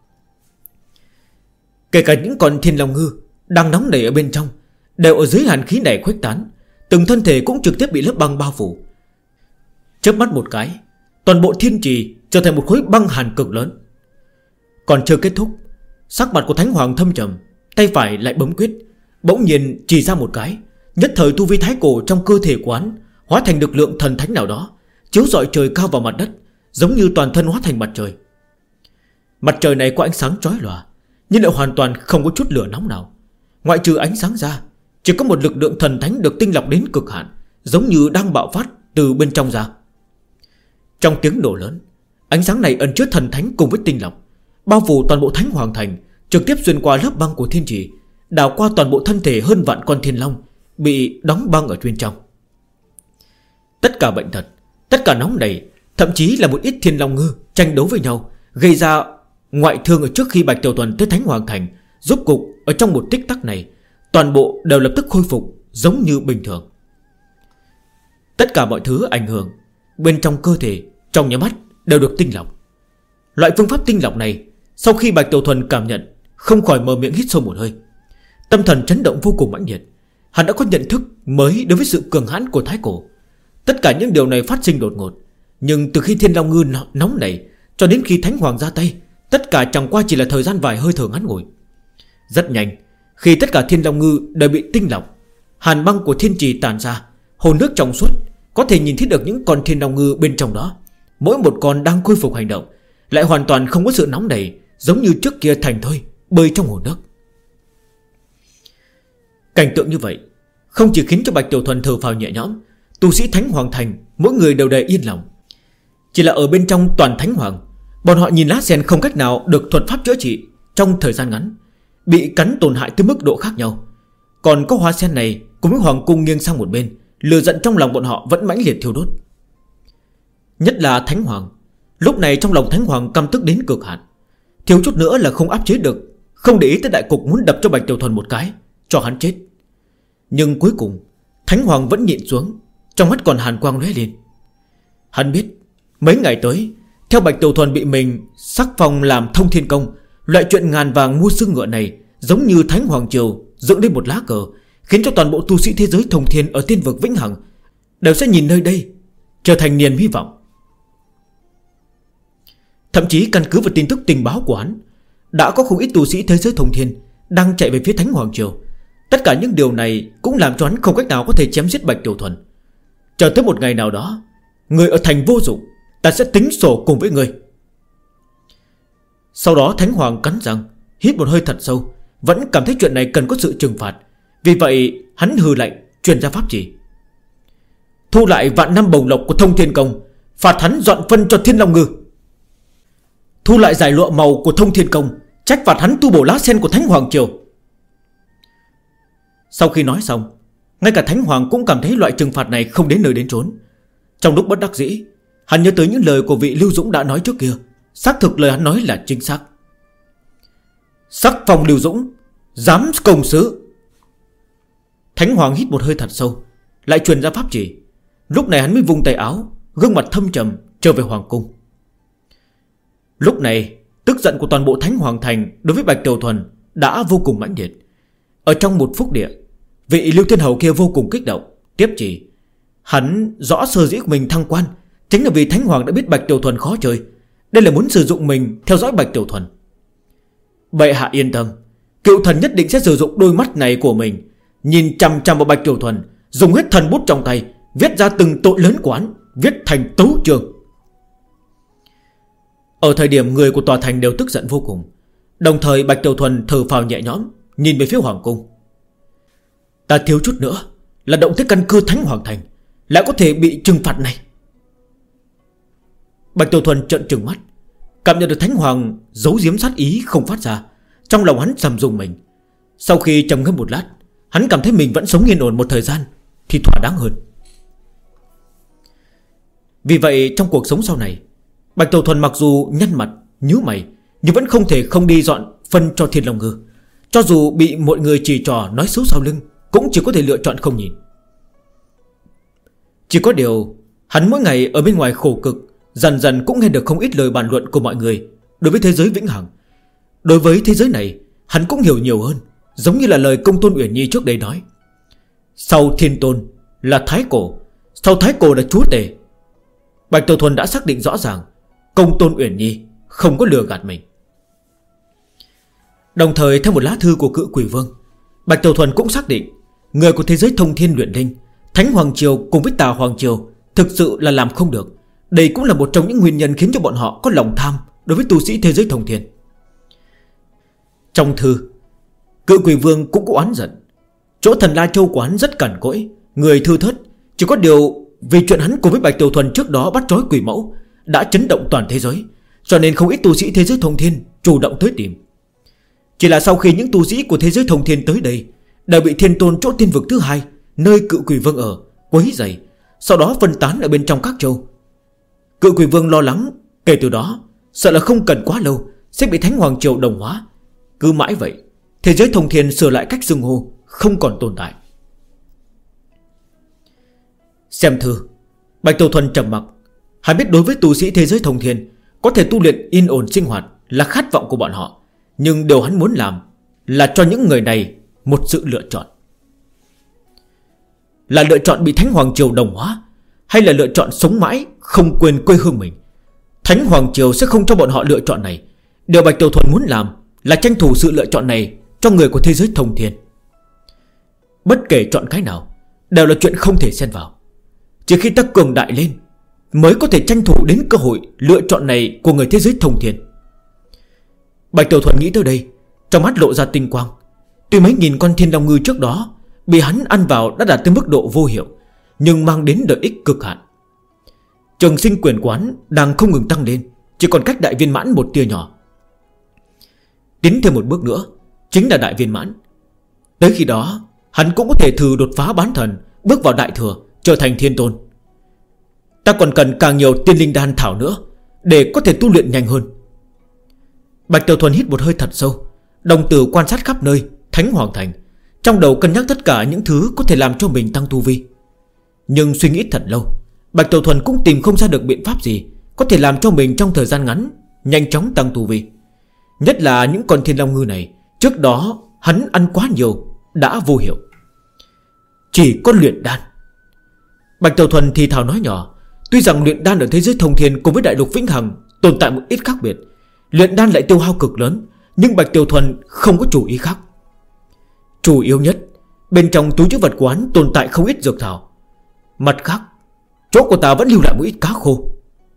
Kể cả những con Thiên Long Ngư đang nóng nảy ở bên trong đều ở dưới hàn khí này khuếch tán, từng thân thể cũng trực tiếp bị lớp băng bao phủ. Chớp mắt một cái, toàn bộ thiên trì trở thành một khối băng hàn cực lớn. Còn chưa kết thúc, sắc mặt của Thánh Hoàng thâm trầm, tay phải lại bấm quyết, bỗng nhiên chỉ ra một cái, nhất thời tu vi thái cổ trong cơ thể quán hóa thành lực lượng thần thánh nào đó, chiếu rọi trời cao vào mặt đất, giống như toàn thân hóa thành mặt trời. Mặt trời này có ánh sáng chói lòa, nhưng lại hoàn toàn không có chút lửa nóng nào. Ngoại trừ ánh sáng ra, chỉ có một lực lượng thần thánh được tinh lọc đến cực hạn, giống như đang bạo phát từ bên trong ra. Trong tiếng nổ lớn, ánh sáng này ẩn chứa thần thánh cùng với tinh lọc, bao phủ toàn bộ Thánh Hoàng Thành, trực tiếp xuyên qua lớp băng của thiên trì, đào qua toàn bộ thân thể hơn vạn con thiên long bị đóng băng ở bên trong. Tất cả bệnh tật, tất cả nóng nảy, thậm chí là một ít Thiên Long Ngư tranh đấu với nhau, gây ra ngoại thương ở trước khi Bạch Tiểu Thuần tới Thánh Hoàng Thành. Rốt cục ở trong một tích tắc này, toàn bộ đều lập tức khôi phục giống như bình thường. Tất cả mọi thứ ảnh hưởng bên trong cơ thể trong nháy mắt đều được tinh lọc. Loại phương pháp tinh lọc này, sau khi Bạch Tiểu Thuần cảm nhận, không khỏi mở miệng hít sâu một hơi. Tâm thần chấn động vô cùng mãnh liệt. Hắn đã có nhận thức mới đối với sự cường hãn của thái cổ. Tất cả những điều này phát sinh đột ngột, nhưng từ khi Thiên Long Ngư nóng nảy cho đến khi Thánh Hoàng ra tay, tất cả chẳng qua chỉ là thời gian vài hơi thở ngắn ngủi. Rất nhanh, khi tất cả Thiên Long Ngư đều bị tinh lọc, hàn băng của thiên trì tàn ra, hồ nước trong suốt, có thể nhìn thấy được những con Thiên Long Ngư bên trong đó. Mỗi một con đang khôi phục hành động, lại hoàn toàn không có sự nóng nảy, giống như trước kia thành thơi bơi trong hồ nước. Cảnh tượng như vậy không chỉ khiến cho Bạch Tiểu Thuần thở phào nhẹ nhõm, tu sĩ Thánh Hoàng Thành mỗi người đều đầy yên lòng. Chỉ là ở bên trong toàn Thánh Hoàng, bọn họ nhìn lá sen không cách nào được thuật pháp chữa trị trong thời gian ngắn, bị cắn tổn hại tới mức độ khác nhau. Còn có hoa sen này cùng với Hoàng cung nghiêng sang một bên, lửa giận trong lòng bọn họ vẫn mãnh liệt thiêu đốt. Nhất là Thánh Hoàng, lúc này trong lòng Thánh Hoàng căm tức đến cực hạn, thiếu chút nữa là không áp chế được, không để ý tới đại cục, muốn đập cho Bạch Tiểu Thuần một cái, cho hắn chết. Nhưng cuối cùng Thánh Hoàng vẫn nhịn xuống, trong mắt còn hàn quang lóe lên. Hắn biết mấy ngày tới, theo Bạch Tiểu Thuần bị mình sắc phong làm thông thiên công, loại chuyện ngàn vàng mua xương ngựa này giống như Thánh Hoàng Triều dựng lên một lá cờ, khiến cho toàn bộ tu sĩ thế giới thông thiên ở tiên vực vĩnh hằng đều sẽ nhìn nơi đây trở thành niềm hy vọng. Thậm chí căn cứ vào tin tức tình báo của hắn, đã có không ít tu sĩ thế giới thông thiên đang chạy về phía Thánh Hoàng Triều. Tất cả những điều này cũng làm cho hắn không cách nào có thể chém giết Bạch Tiểu Thuần. Chờ tới một ngày nào đó, người ở thành vô dụng, ta sẽ tính sổ cùng với người. Sau đó Thánh Hoàng cắn răng, hít một hơi thật sâu, vẫn cảm thấy chuyện này cần có sự trừng phạt. Vì vậy hắn hừ lạnh, truyền ra pháp chỉ: thu lại vạn năm bồng lộc của Thông Thiên Công, phạt hắn dọn phân cho Thiên Long Ngư. Thu lại giải lụa màu của Thông Thiên Công, trách phạt hắn tu bổ lá sen của Thánh Hoàng Triều. Sau khi nói xong, ngay cả Thánh Hoàng cũng cảm thấy loại trừng phạt này không đến nơi đến chốn. Trong lúc bất đắc dĩ, hắn nhớ tới những lời của vị Lưu Dũng đã nói trước kia. Xác thực lời hắn nói là chính xác. Sắc phong Lưu Dũng, dám công sứ. Thánh Hoàng hít một hơi thật sâu, lại truyền ra pháp chỉ: Lúc này hắn mới vung tay áo, gương mặt thâm trầm trở về hoàng cung. Lúc này tức giận của toàn bộ Thánh Hoàng Thành đối với Bạch Tiểu Thuần đã vô cùng mãnh liệt. Ở trong một phút địa, vị Lưu Thiên Hầu kia vô cùng kích động. Tiếp chỉ hắn rõ sơ dĩ của mình thăng quan chính là vì Thánh Hoàng đã biết Bạch Tiểu Thuần khó chơi. Đây là muốn sử dụng mình theo dõi Bạch Tiểu Thuần. Bệ hạ yên tâm, cựu thần nhất định sẽ sử dụng đôi mắt này của mình, nhìn chằm chằm vào Bạch Tiểu Thuần, dùng hết thần bút trong tay, viết ra từng tội lớn của hắn, viết thành tấu chương. Ở thời điểm người của tòa thành đều tức giận vô cùng. Đồng thời Bạch Tiểu Thuần thở phào nhẹ nhõm, nhìn về phía hoàng cung. Ta thiếu chút nữa là động tới căn cơ Thánh Hoàng Thành, lại có thể bị trừng phạt này. Bạch Tiểu Thuần trợn trừng mắt, cảm nhận được Thánh Hoàng giấu giếm sát ý không phát ra. Trong lòng hắn trầm rung mình. Sau khi trầm ngâm một lát, hắn cảm thấy mình vẫn sống yên ổn một thời gian thì thỏa đáng hơn. Vì vậy trong cuộc sống sau này, Bạch Tiểu Thuần mặc dù nhăn mặt nhíu mày, nhưng vẫn không thể không đi dọn phân cho Thiên Long Ngư. Cho dù bị mọi người chỉ trò nói xấu sau lưng, cũng chỉ có thể lựa chọn không nhìn. Chỉ có điều hắn mỗi ngày ở bên ngoài khổ cực, dần dần cũng nghe được không ít lời bàn luận của mọi người đối với thế giới vĩnh hằng. Đối với thế giới này hắn cũng hiểu nhiều hơn, giống như là lời Công Tôn Uyển Nhi trước đây nói: sau Thiên Tôn là Thái Cổ, sau Thái Cổ là Chúa Tể. Bạch Tiểu Thuần đã xác định rõ ràng Công Tôn Uyển Nhi không có lừa gạt mình. Đồng thời theo một lá thư của Cự Quỷ Vương, Bạch Tiểu Thuần cũng xác định người của thế giới thông thiên luyện linh, Thánh Hoàng Triều cùng với Tà Hoàng Triều thực sự là làm không được. Đây cũng là một trong những nguyên nhân khiến cho bọn họ có lòng tham đối với tu sĩ thế giới thông thiên. Trong thư, Cự Quỷ Vương cũng có oán giận. Chỗ Thần La Châu của hắn rất cằn cỗi, người thư thớt. Chỉ có điều vì chuyện hắn cùng với Bạch Tiểu Thuần trước đó bắt trói quỷ mẫu đã chấn động toàn thế giới, cho nên không ít tu sĩ thế giới thông thiên chủ động tới tìm. Chỉ là sau khi những tu sĩ của thế giới thông thiên tới đây, đều bị Thiên Tôn chỗ tiên vực thứ hai, nơi Cự Quỷ Vương ở, quấy rầy, sau đó phân tán ở bên trong các châu. Cự Quỷ Vương lo lắng, kể từ đó sợ là không cần quá lâu sẽ bị Thánh Hoàng Triều đồng hóa. Cứ mãi vậy, thế giới thông thiên sửa lại cách xưng hô, không còn tồn tại. Xem thư, Bạch Tiểu Thuần trầm mặc. Hắn biết đối với tu sĩ thế giới thông thiên, có thể tu luyện yên ổn sinh hoạt là khát vọng của bọn họ. Nhưng điều hắn muốn làm là cho những người này một sự lựa chọn. Là lựa chọn bị Thánh Hoàng Triều đồng hóa, hay là lựa chọn sống mãi không quên quê hương mình. Thánh Hoàng Triều sẽ không cho bọn họ lựa chọn này. Điều Bạch Tiểu Thuần muốn làm là tranh thủ sự lựa chọn này cho người của thế giới thông thiên. Bất kể chọn cái nào đều là chuyện không thể xen vào. Chỉ khi ta cường đại lên mới có thể tranh thủ đến cơ hội lựa chọn này của người thế giới thông thiên. Bạch Tiểu Thuần nghĩ tới đây, trong mắt lộ ra tinh quang. Tuy mấy nghìn con Thiên Long Ngư trước đó bị hắn ăn vào đã đạt tới mức độ vô hiệu, nhưng mang đến lợi ích cực hạn. Trường sinh quyền quán đang không ngừng tăng lên, chỉ còn cách đại viên mãn một tia nhỏ. Tiến thêm một bước nữa chính là đại viên mãn. Tới khi đó hắn cũng có thể thử đột phá bán thần, bước vào đại thừa, trở thành Thiên Tôn. Ta còn cần càng nhiều tiên linh đan thảo nữa để có thể tu luyện nhanh hơn. Bạch Tiểu Thuần hít một hơi thật sâu, đồng tử quan sát khắp nơi Thánh Hoàng Thành, trong đầu cân nhắc tất cả những thứ có thể làm cho mình tăng tu vi. Nhưng suy nghĩ thật lâu, Bạch Tiểu Thuần cũng tìm không ra được biện pháp gì có thể làm cho mình trong thời gian ngắn nhanh chóng tăng tu vi. Nhất là những con Thiên Long Ngư này, trước đó hắn ăn quá nhiều đã vô hiệu. Chỉ có luyện đan. Bạch Tiểu Thuần thì thào nói nhỏ. Tuy rằng luyện đan ở thế giới thông thiên cùng với đại lục vĩnh hằng tồn tại một ít khác biệt, luyện đan lại tiêu hao cực lớn, nhưng Bạch Tiểu Thuần không có chủ ý khác. Chủ yếu nhất, bên trong túi trữ vật quán tồn tại không ít dược thảo. Mặt khác, chỗ của ta vẫn lưu lại một ít cá khô.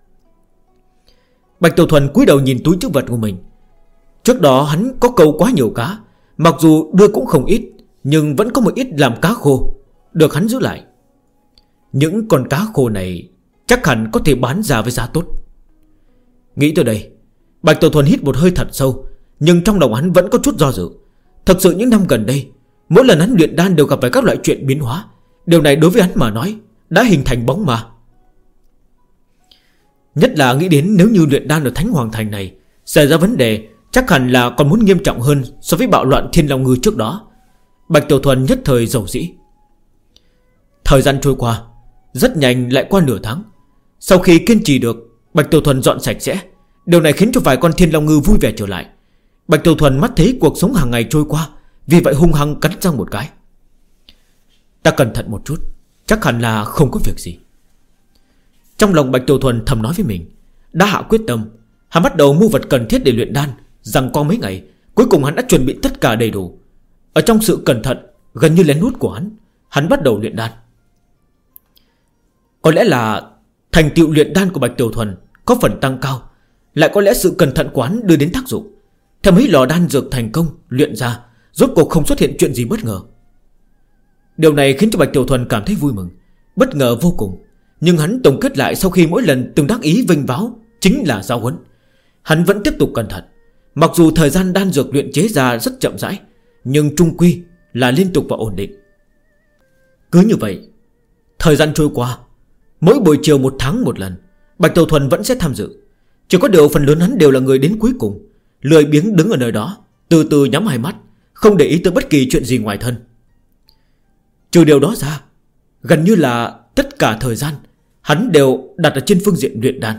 Bạch Tiểu Thuần cúi đầu nhìn túi trữ vật của mình. Trước đó hắn có câu quá nhiều cá, mặc dù đưa cũng không ít, nhưng vẫn có một ít làm cá khô được hắn giữ lại. Những con cá khô này chắc hẳn có thể bán ra với giá tốt. Nghĩ tới đây, Bạch Tiểu Thuần hít một hơi thật sâu, nhưng trong lòng hắn vẫn có chút do dự. Thật sự những năm gần đây, mỗi lần hắn luyện đan đều gặp phải các loại chuyện biến hóa. Điều này đối với hắn mà nói đã hình thành bóng ma. Nhất là nghĩ đến nếu như luyện đan ở Thánh Hoàng Thành này xảy ra vấn đề, chắc hẳn là còn muốn nghiêm trọng hơn so với bạo loạn Thiên Long Ngư trước đó. Bạch Tiểu Thuần nhất thời dầu dĩ. Thời gian trôi qua, Rất nhanh lại qua nửa tháng. Sau khi kiên trì được, Bạch Tiểu Thuần dọn sạch sẽ. Điều này khiến cho vài con thiên long ngư vui vẻ trở lại. Bạch Tiểu Thuần mắt thấy cuộc sống hàng ngày trôi qua, vì vậy hung hăng cắn răng một cái. Ta cẩn thận một chút, chắc hẳn là không có việc gì. Trong lòng Bạch Tiểu Thuần thầm nói với mình. Đã hạ quyết tâm, hắn bắt đầu mua vật cần thiết để luyện đan. Rằng qua mấy ngày, cuối cùng hắn đã chuẩn bị tất cả đầy đủ. Ở trong sự cẩn thận gần như lén lút của hắn bắt đầu luyện đan. Có lẽ là thành tựu luyện đan của Bạch Tiểu Thuần có phần tăng cao, lại có lẽ sự cẩn thận của hắn đưa đến tác dụng. Theo mấy lò đan dược thành công luyện ra, rốt cuộc không xuất hiện chuyện gì bất ngờ. Điều này khiến cho Bạch Tiểu Thuần cảm thấy vui mừng, bất ngờ vô cùng. Nhưng hắn tổng kết lại sau khi mỗi lần từng đắc ý vinh váo chính là giáo huấn. Hắn vẫn tiếp tục cẩn thận. Mặc dù thời gian đan dược luyện chế ra rất chậm rãi, nhưng chung quy là liên tục và ổn định. Cứ như vậy, thời gian trôi qua, mỗi buổi chiều 1 tháng 1 lần, Bạch Tiểu Thuần vẫn sẽ tham dự. Chỉ có điều phần lớn hắn đều là người đến cuối cùng, lười biếng đứng ở nơi đó, từ từ nhắm hai mắt, không để ý tới bất kỳ chuyện gì ngoài thân. Trừ điều đó ra, gần như là tất cả thời gian hắn đều đặt ở trên phương diện luyện đan.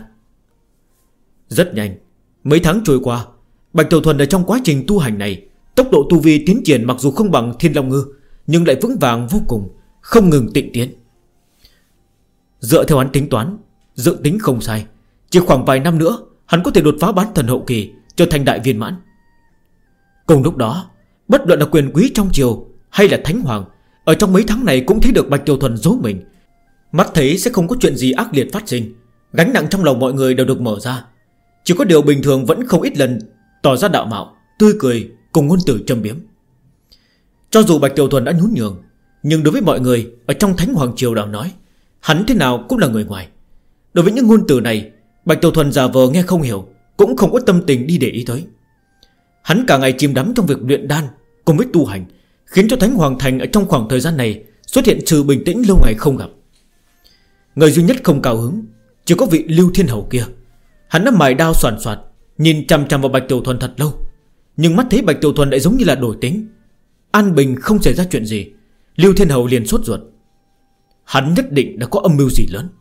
Rất nhanh, mấy tháng trôi qua, Bạch Tiểu Thuần ở trong quá trình tu hành này, tốc độ tu vi tiến triển mặc dù không bằng Thiên Long Ngư, nhưng lại vững vàng vô cùng, không ngừng tịnh tiến. Dựa theo hắn tính toán, dự tính không sai, chỉ khoảng vài năm nữa hắn có thể đột phá bán thần hậu kỳ, trở thành đại viên mãn. Cùng lúc đó, bất luận là quyền quý trong triều hay là thánh hoàng, ở trong mấy tháng này cũng thấy được Bạch Tiểu Thuần giấu mình. Mắt thấy sẽ không có chuyện gì ác liệt phát sinh, gánh nặng trong lòng mọi người đều được mở ra. Chỉ có điều bình thường vẫn không ít lần tỏ ra đạo mạo, tươi cười cùng ngôn từ châm biếm. Cho dù Bạch Tiểu Thuần đã nhún nhường, nhưng đối với mọi người ở trong thánh hoàng triều đang nói, hắn thế nào cũng là người ngoài. Đối với những ngôn từ này, Bạch Tiểu Thuần giả vờ nghe không hiểu, cũng không có tâm tình đi để ý tới. Hắn cả ngày chìm đắm trong việc luyện đan cùng với tu hành, khiến cho Thánh Hoàng Thành ở trong khoảng thời gian này xuất hiện sự bình tĩnh lâu ngày không gặp. Người duy nhất không cao hứng chỉ có vị Lưu Thiên Hầu kia. Hắn đã mài đao soàn soạt, nhìn chằm chằm vào Bạch Tiểu Thuần thật lâu. Nhưng mắt thấy Bạch Tiểu Thuần lại giống như là đổi tính, an bình không xảy ra chuyện gì, Lưu Thiên Hầu liền sốt ruột. Hắn nhất định đã có âm mưu gì lớn.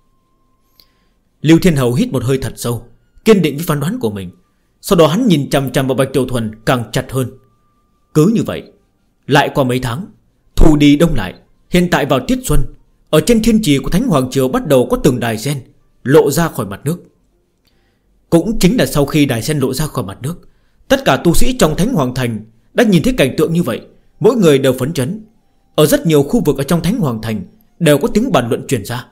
Lưu Thiên Hầu hít một hơi thật sâu, kiên định với phán đoán của mình. Sau đó hắn nhìn chằm chằm vào Bạch Tiểu Thuần càng chặt hơn. Cứ như vậy, lại qua mấy tháng, thu đi đông lại. Hiện tại vào tiết xuân, ở trên thiên trì của Thánh Hoàng Triều bắt đầu có từng đài sen lộ ra khỏi mặt nước. Cũng chính là sau khi đài sen lộ ra khỏi mặt nước, tất cả tu sĩ trong Thánh Hoàng Thành đã nhìn thấy cảnh tượng như vậy, mỗi người đều phấn chấn. Ở rất nhiều khu vực ở trong Thánh Hoàng Thành đều có tiếng bàn luận truyền ra.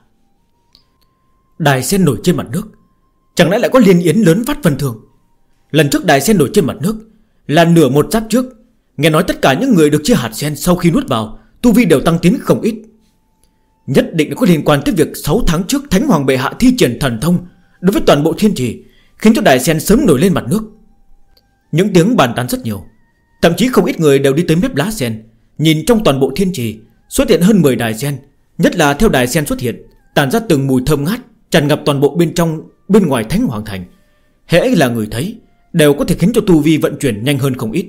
Đài sen nổi trên mặt nước, chẳng lẽ lại có liên yến lớn phát vân thường? Lần trước đài sen nổi trên mặt nước là nửa một giáp trước. Nghe nói tất cả những người được chia hạt sen sau khi nuốt vào, tu vi đều tăng tiến không ít. Nhất định có liên quan tới việc 6 tháng trước Thánh Hoàng bệ hạ thi triển thần thông đối với toàn bộ thiên trì, khiến cho đài sen sớm nổi lên mặt nước. Những tiếng bàn tán rất nhiều. Thậm chí không ít người đều đi tới mép lá sen, nhìn trong toàn bộ thiên trì xuất hiện hơn 10 đài sen. Nhất là theo đài sen xuất hiện, tản ra từng mùi thơm ngát, tràn ngập toàn bộ bên trong bên ngoài Thánh Hoàng Thành. Hễ là người thấy đều có thể khiến cho tu vi vận chuyển nhanh hơn không ít.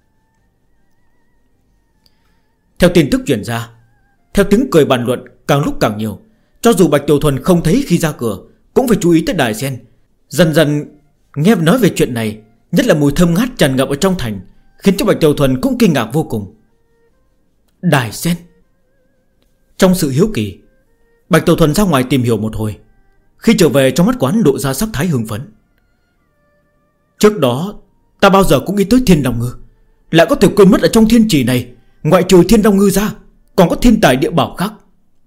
Theo tin tức truyền ra, theo tiếng cười bàn luận càng lúc càng nhiều, cho dù Bạch Tiểu Thuần không thấy khi ra cửa cũng phải chú ý tới đài sen. Dần dần nghe nói về chuyện này, nhất là mùi thơm ngát tràn ngập ở trong thành, khiến cho Bạch Tiểu Thuần cũng kinh ngạc vô cùng. Đài sen. Trong sự hiếu kỳ, Bạch Tiểu Thuần ra ngoài tìm hiểu một hồi. Khi trở về, trong mắt quán lộ ra sắc thái hưng phấn. Trước đó ta bao giờ cũng nghĩ tới Thiên Long Ngư, lại có thể quên mất ở trong thiên trì này, ngoại trừ Thiên Long Ngư ra còn có thiên tài địa bảo khác.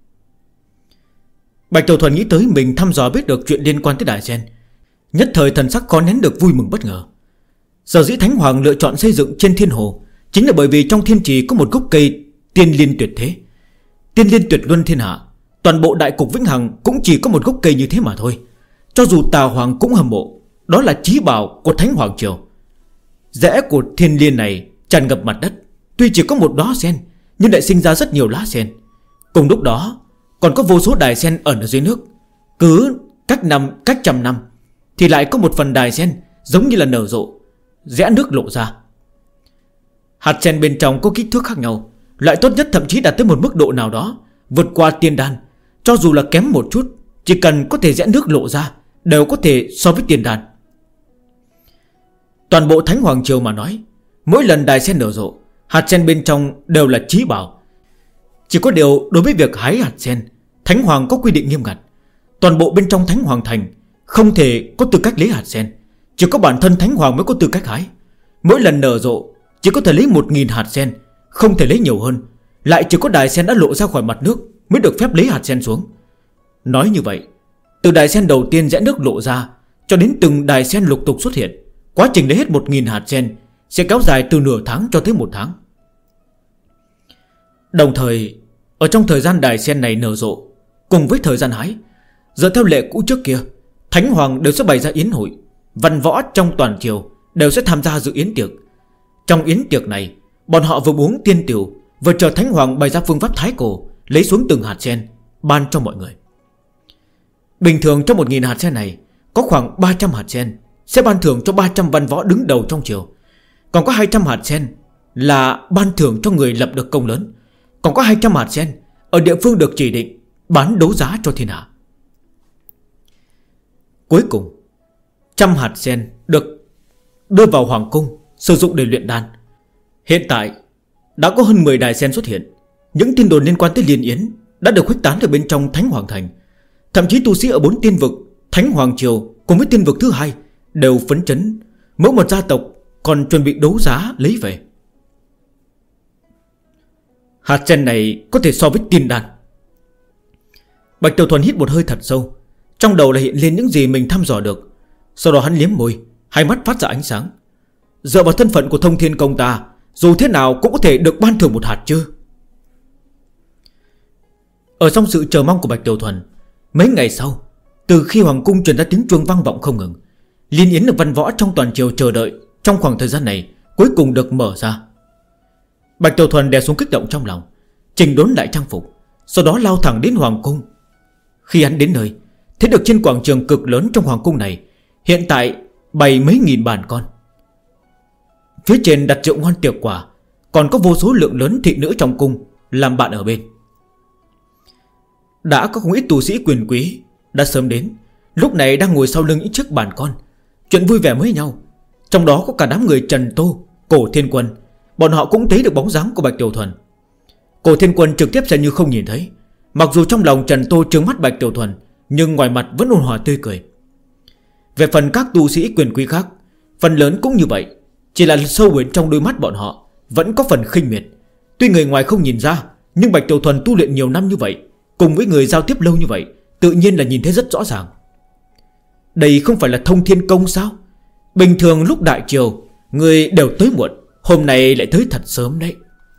Bạch Tiểu Thuần nghĩ tới mình thăm dò biết được chuyện liên quan tới đài sen, nhất thời thần sắc khó nén được vui mừng bất ngờ. Sở dĩ Thánh Hoàng lựa chọn xây dựng trên thiên hồ chính là bởi vì trong thiên trì có một gốc cây tiên liên tuyệt thế, tiên liên tuyệt luân thiên hạ. Toàn bộ đại cục vĩnh hằng cũng chỉ có một gốc cây như thế mà thôi. Cho dù Tà Hoàng cũng hâm mộ. Đó là chí bảo của Thánh Hoàng Triều. Rễ của thiên liên này tràn ngập mặt đất, tuy chỉ có một đóa sen nhưng lại sinh ra rất nhiều lá sen. Cùng lúc đó còn có vô số đài sen ẩn ở dưới nước. Cứ cách trăm năm thì lại có một phần đài sen giống như là nở rộ, rẽ nước lộ ra. Hạt sen bên trong có kích thước khác nhau, loại tốt nhất thậm chí đạt tới một mức độ nào đó vượt qua tiên đan, cho dù là kém một chút, chỉ cần có thể rẽ nước lộ ra, đều có thể so với tiền đàn. Toàn bộ Thánh Hoàng Triều mà nói, mỗi lần đài sen nở rộ, hạt sen bên trong đều là chí bảo. Chỉ có điều đối với việc hái hạt sen, Thánh Hoàng có quy định nghiêm ngặt. Toàn bộ bên trong Thánh Hoàng Thành không thể có tư cách lấy hạt sen, chỉ có bản thân Thánh Hoàng mới có tư cách hái. Mỗi lần nở rộ chỉ có thể lấy 1000 hạt sen, không thể lấy nhiều hơn. Lại chỉ có đài sen đã lộ ra khỏi mặt nước mới được phép lấy hạt sen xuống. Nói như vậy, từ đài sen đầu tiên rẽ nước lộ ra cho đến từng đài sen lục tục xuất hiện, quá trình lấy hết 1000 hạt sen sẽ kéo dài từ nửa tháng cho tới 1 tháng. Đồng thời, ở trong thời gian đài sen này nở rộ cùng với thời gian hái, dựa theo lệ cũ trước kia, Thánh Hoàng đều sẽ bày ra yến hội. Văn võ trong toàn triều đều sẽ tham gia dự yến tiệc. Trong yến tiệc này, bọn họ vừa uống tiên tiểu, vừa chờ Thánh Hoàng bày ra phương pháp thái cổ, lấy xuống từng hạt sen ban cho mọi người. Bình thường trong 1000 hạt sen này có khoảng 300 hạt sen sẽ ban thưởng cho 300 văn võ đứng đầu trong triều. Còn có 200 hạt sen là ban thưởng cho người lập được công lớn. Còn có 200 hạt sen ở địa phương được chỉ định bán đấu giá cho thiên hạ. Cuối cùng 100 hạt sen được đưa vào hoàng cung sử dụng để luyện đan. Hiện tại đã có hơn 10 đài sen xuất hiện. Những tin đồn liên quan tới Liên Yến đã được khuếch tán ở bên trong Thánh Hoàng Thành. Thậm chí tu sĩ ở 4 tiên vực Thánh Hoàng Triều cùng với tiên vực thứ 2 đều phấn chấn. Mỗi một gia tộc còn chuẩn bị đấu giá lấy về. Hạt sen này có thể so với tiên đan. Bạch Tiểu Thuần hít một hơi thật sâu, trong đầu là hiện lên những gì mình thăm dò được. Sau đó hắn liếm môi, hai mắt phát ra ánh sáng. Dựa vào thân phận của Thông Thiên Công ta, dù thế nào cũng có thể được ban thưởng một hạt chứ. Ở trong sự chờ mong của Bạch Tiểu Thuần, mấy ngày sau, từ khi hoàng cung truyền ra tiếng chuông vang vọng không ngừng, Liên Yến được văn võ trong toàn triều chờ đợi trong khoảng thời gian này cuối cùng được mở ra. Bạch Tiểu Thuần đè xuống kích động trong lòng, chỉnh đốn lại trang phục, sau đó lao thẳng đến hoàng cung. Khi hắn đến nơi, thấy được trên quảng trường cực lớn trong hoàng cung này hiện tại bày mấy nghìn bàn con. Phía trên đặt rượu ngon tiệc quả, còn có vô số lượng lớn thị nữ trong cung làm bạn ở bên. Đã có không ít tu sĩ quyền quý đã sớm đến, lúc này đang ngồi sau lưng những chiếc bàn con, chuyện vui vẻ với nhau. Trong đó có cả đám người Trần Tô, Cổ Thiên Quân. Bọn họ cũng thấy được bóng dáng của Bạch Tiểu Thuần. Cổ Thiên Quân trực tiếp xem như không nhìn thấy. Mặc dù trong lòng Trần Tô trừng mắt Bạch Tiểu Thuần, nhưng ngoài mặt vẫn ôn hòa tươi cười. Về phần các tu sĩ quyền quý khác, phần lớn cũng như vậy, chỉ là sâu bên trong đôi mắt bọn họ vẫn có phần khinh miệt. Tuy người ngoài không nhìn ra, nhưng Bạch Tiểu Thuần tu luyện nhiều năm như vậy, cùng với người giao tiếp lâu như vậy, tự nhiên là nhìn thấy rất rõ ràng. Đây không phải là Thông Thiên Công sao? Bình thường lúc đại triều người đều tới muộn, hôm nay lại tới thật sớm đấy.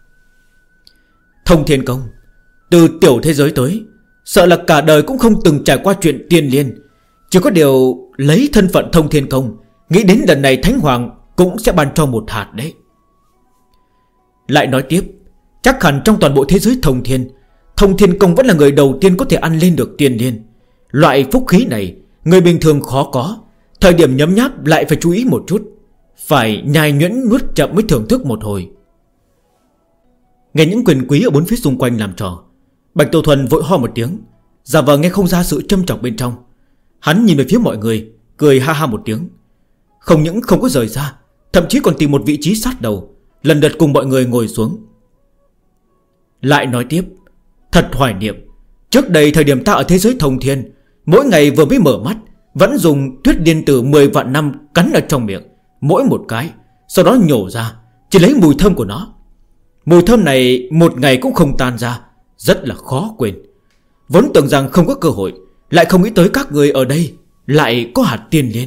Thông Thiên Công từ tiểu thế giới tới, sợ là cả đời cũng không từng trải qua chuyện tiên liên. Chỉ có điều lấy thân phận Thông Thiên Công, nghĩ đến lần này Thánh Hoàng cũng sẽ ban cho một hạt đấy. Lại nói tiếp, chắc hẳn trong toàn bộ thế giới Thông Thiên Công vẫn là người đầu tiên có thể ăn lên được tiên liên. Loại phúc khí này người bình thường khó có, thời điểm nhấm nháp lại phải chú ý một chút, phải nhai nhuyễn nuốt chậm mới thưởng thức một hồi. Nghe những quyền quý ở bốn phía xung quanh làm trò, Bạch Tiểu Thuần vội ho một tiếng, giả vờ nghe không ra sự châm chọc bên trong. Hắn nhìn về phía mọi người, cười ha ha một tiếng. Không những không có rời ra, thậm chí còn tìm một vị trí sát đầu, lần lượt cùng mọi người ngồi xuống. Lại nói tiếp, thật hoài niệm, trước đây thời điểm ta ở thế giới Thông Thiên, mỗi ngày vừa mới mở mắt vẫn dùng tuyết liên tử 10 vạn năm cắn ở trong miệng, mỗi một cái, sau đó nhổ ra, chỉ lấy mùi thơm của nó. Mùi thơm này một ngày cũng không tan ra, rất là khó quên. Vốn tưởng rằng không có cơ hội, lại không nghĩ tới các người ở đây lại có hạt tiên liên.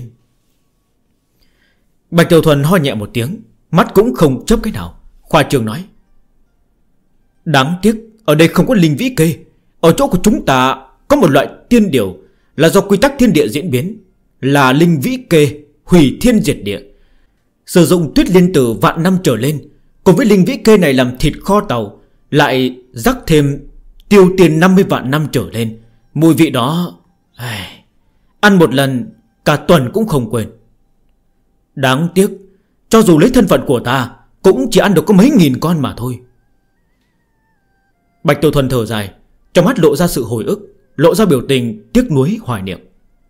Bạch Tiểu Thuần ho nhẹ một tiếng, mắt cũng không chớp cái nào, khoa trương nói: đáng tiếc ở đây không có linh vĩ kê. Ở chỗ của chúng ta có một loại tiên điều, là do quy tắc thiên địa diễn biến, là linh vĩ kê hủy thiên diệt địa. Sử dụng tuyết liên tử vạn năm trở lên, cùng với linh vĩ kê này làm thịt kho tàu, lại rắc thêm tiêu tiền 50 vạn năm trở lên. Mùi vị đó ăn một lần cả tuần cũng không quên. Đáng tiếc, cho dù lấy thân phận của ta cũng chỉ ăn được có mấy nghìn con mà thôi. Bạch Tiểu Thuần thở dài, trong mắt lộ ra sự hồi ức, lộ ra biểu tình tiếc nuối hoài niệm.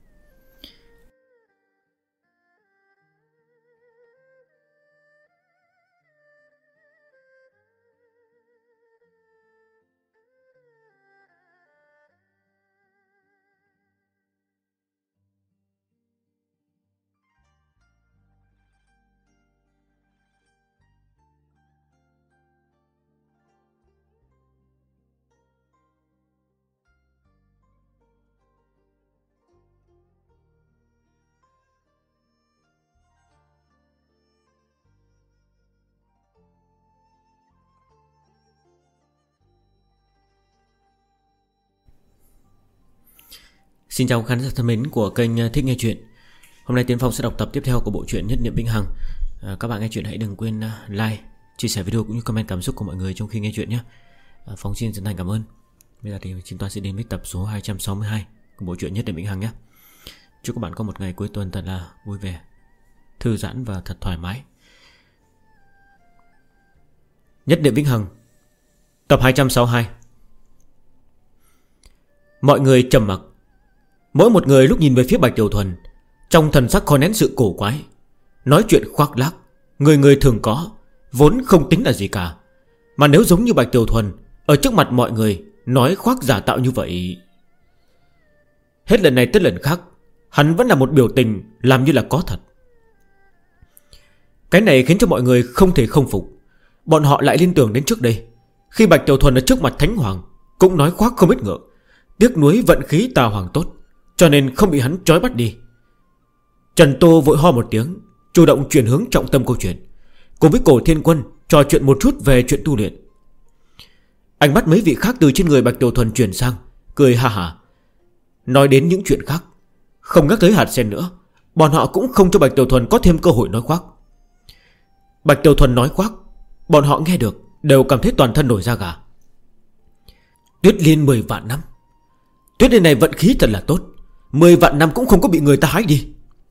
Xin chào khán giả thân mến của kênh Thích Nghe Chuyện. Hôm nay Tiến Phong sẽ đọc tập tiếp theo của bộ truyện Nhất Niệm Vĩnh Hằng. Các bạn nghe chuyện hãy đừng quên like, chia sẻ video cũng như comment cảm xúc của mọi người trong khi nghe chuyện nhé. Phong xin chân thành cảm ơn. Bây giờ thì chúng ta sẽ đến với tập số 262 của bộ truyện Nhất Niệm Vĩnh Hằng nhé. Chúc các bạn có một ngày cuối tuần thật là vui vẻ, thư giãn và thật thoải mái. Nhất Niệm Vĩnh Hằng, tập 262. Mọi người trầm mặc. Mỗi một người lúc nhìn về phía Bạch Tiểu Thuần, trong thần sắc khó nén sự cổ quái. Nói chuyện khoác lác, người người thường có, vốn không tính là gì cả. Mà nếu giống như Bạch Tiểu Thuần ở trước mặt mọi người nói khoác giả tạo như vậy, hết lần này tới lần khác hắn vẫn là một biểu tình làm như là có thật. Cái này khiến cho mọi người không thể không phục. Bọn họ lại liên tưởng đến trước đây, khi Bạch Tiểu Thuần ở trước mặt Thánh Hoàng cũng nói khoác không ít ngựa, tiếc nuối vận khí Tà Hoàng tốt, cho nên không bị hắn trói bắt đi. Trần Tô vội ho một tiếng, chủ động chuyển hướng trọng tâm câu chuyện, cùng với Cổ Thiên Quân trò chuyện một chút về chuyện tu luyện. Ánh mắt mấy vị khác từ trên người Bạch Tiểu Thuần chuyển sang, cười ha hả. Nói đến những chuyện khác, không nhắc tới hạt sen nữa, bọn họ cũng không cho Bạch Tiểu Thuần có thêm cơ hội nói khoác. Bạch Tiểu Thuần nói khoác, bọn họ nghe được đều cảm thấy toàn thân nổi da gà. Tuyết Liên 10 vạn năm, Tuyết Liên này vận khí thật là tốt, 10 vạn năm cũng không có bị người ta hái đi.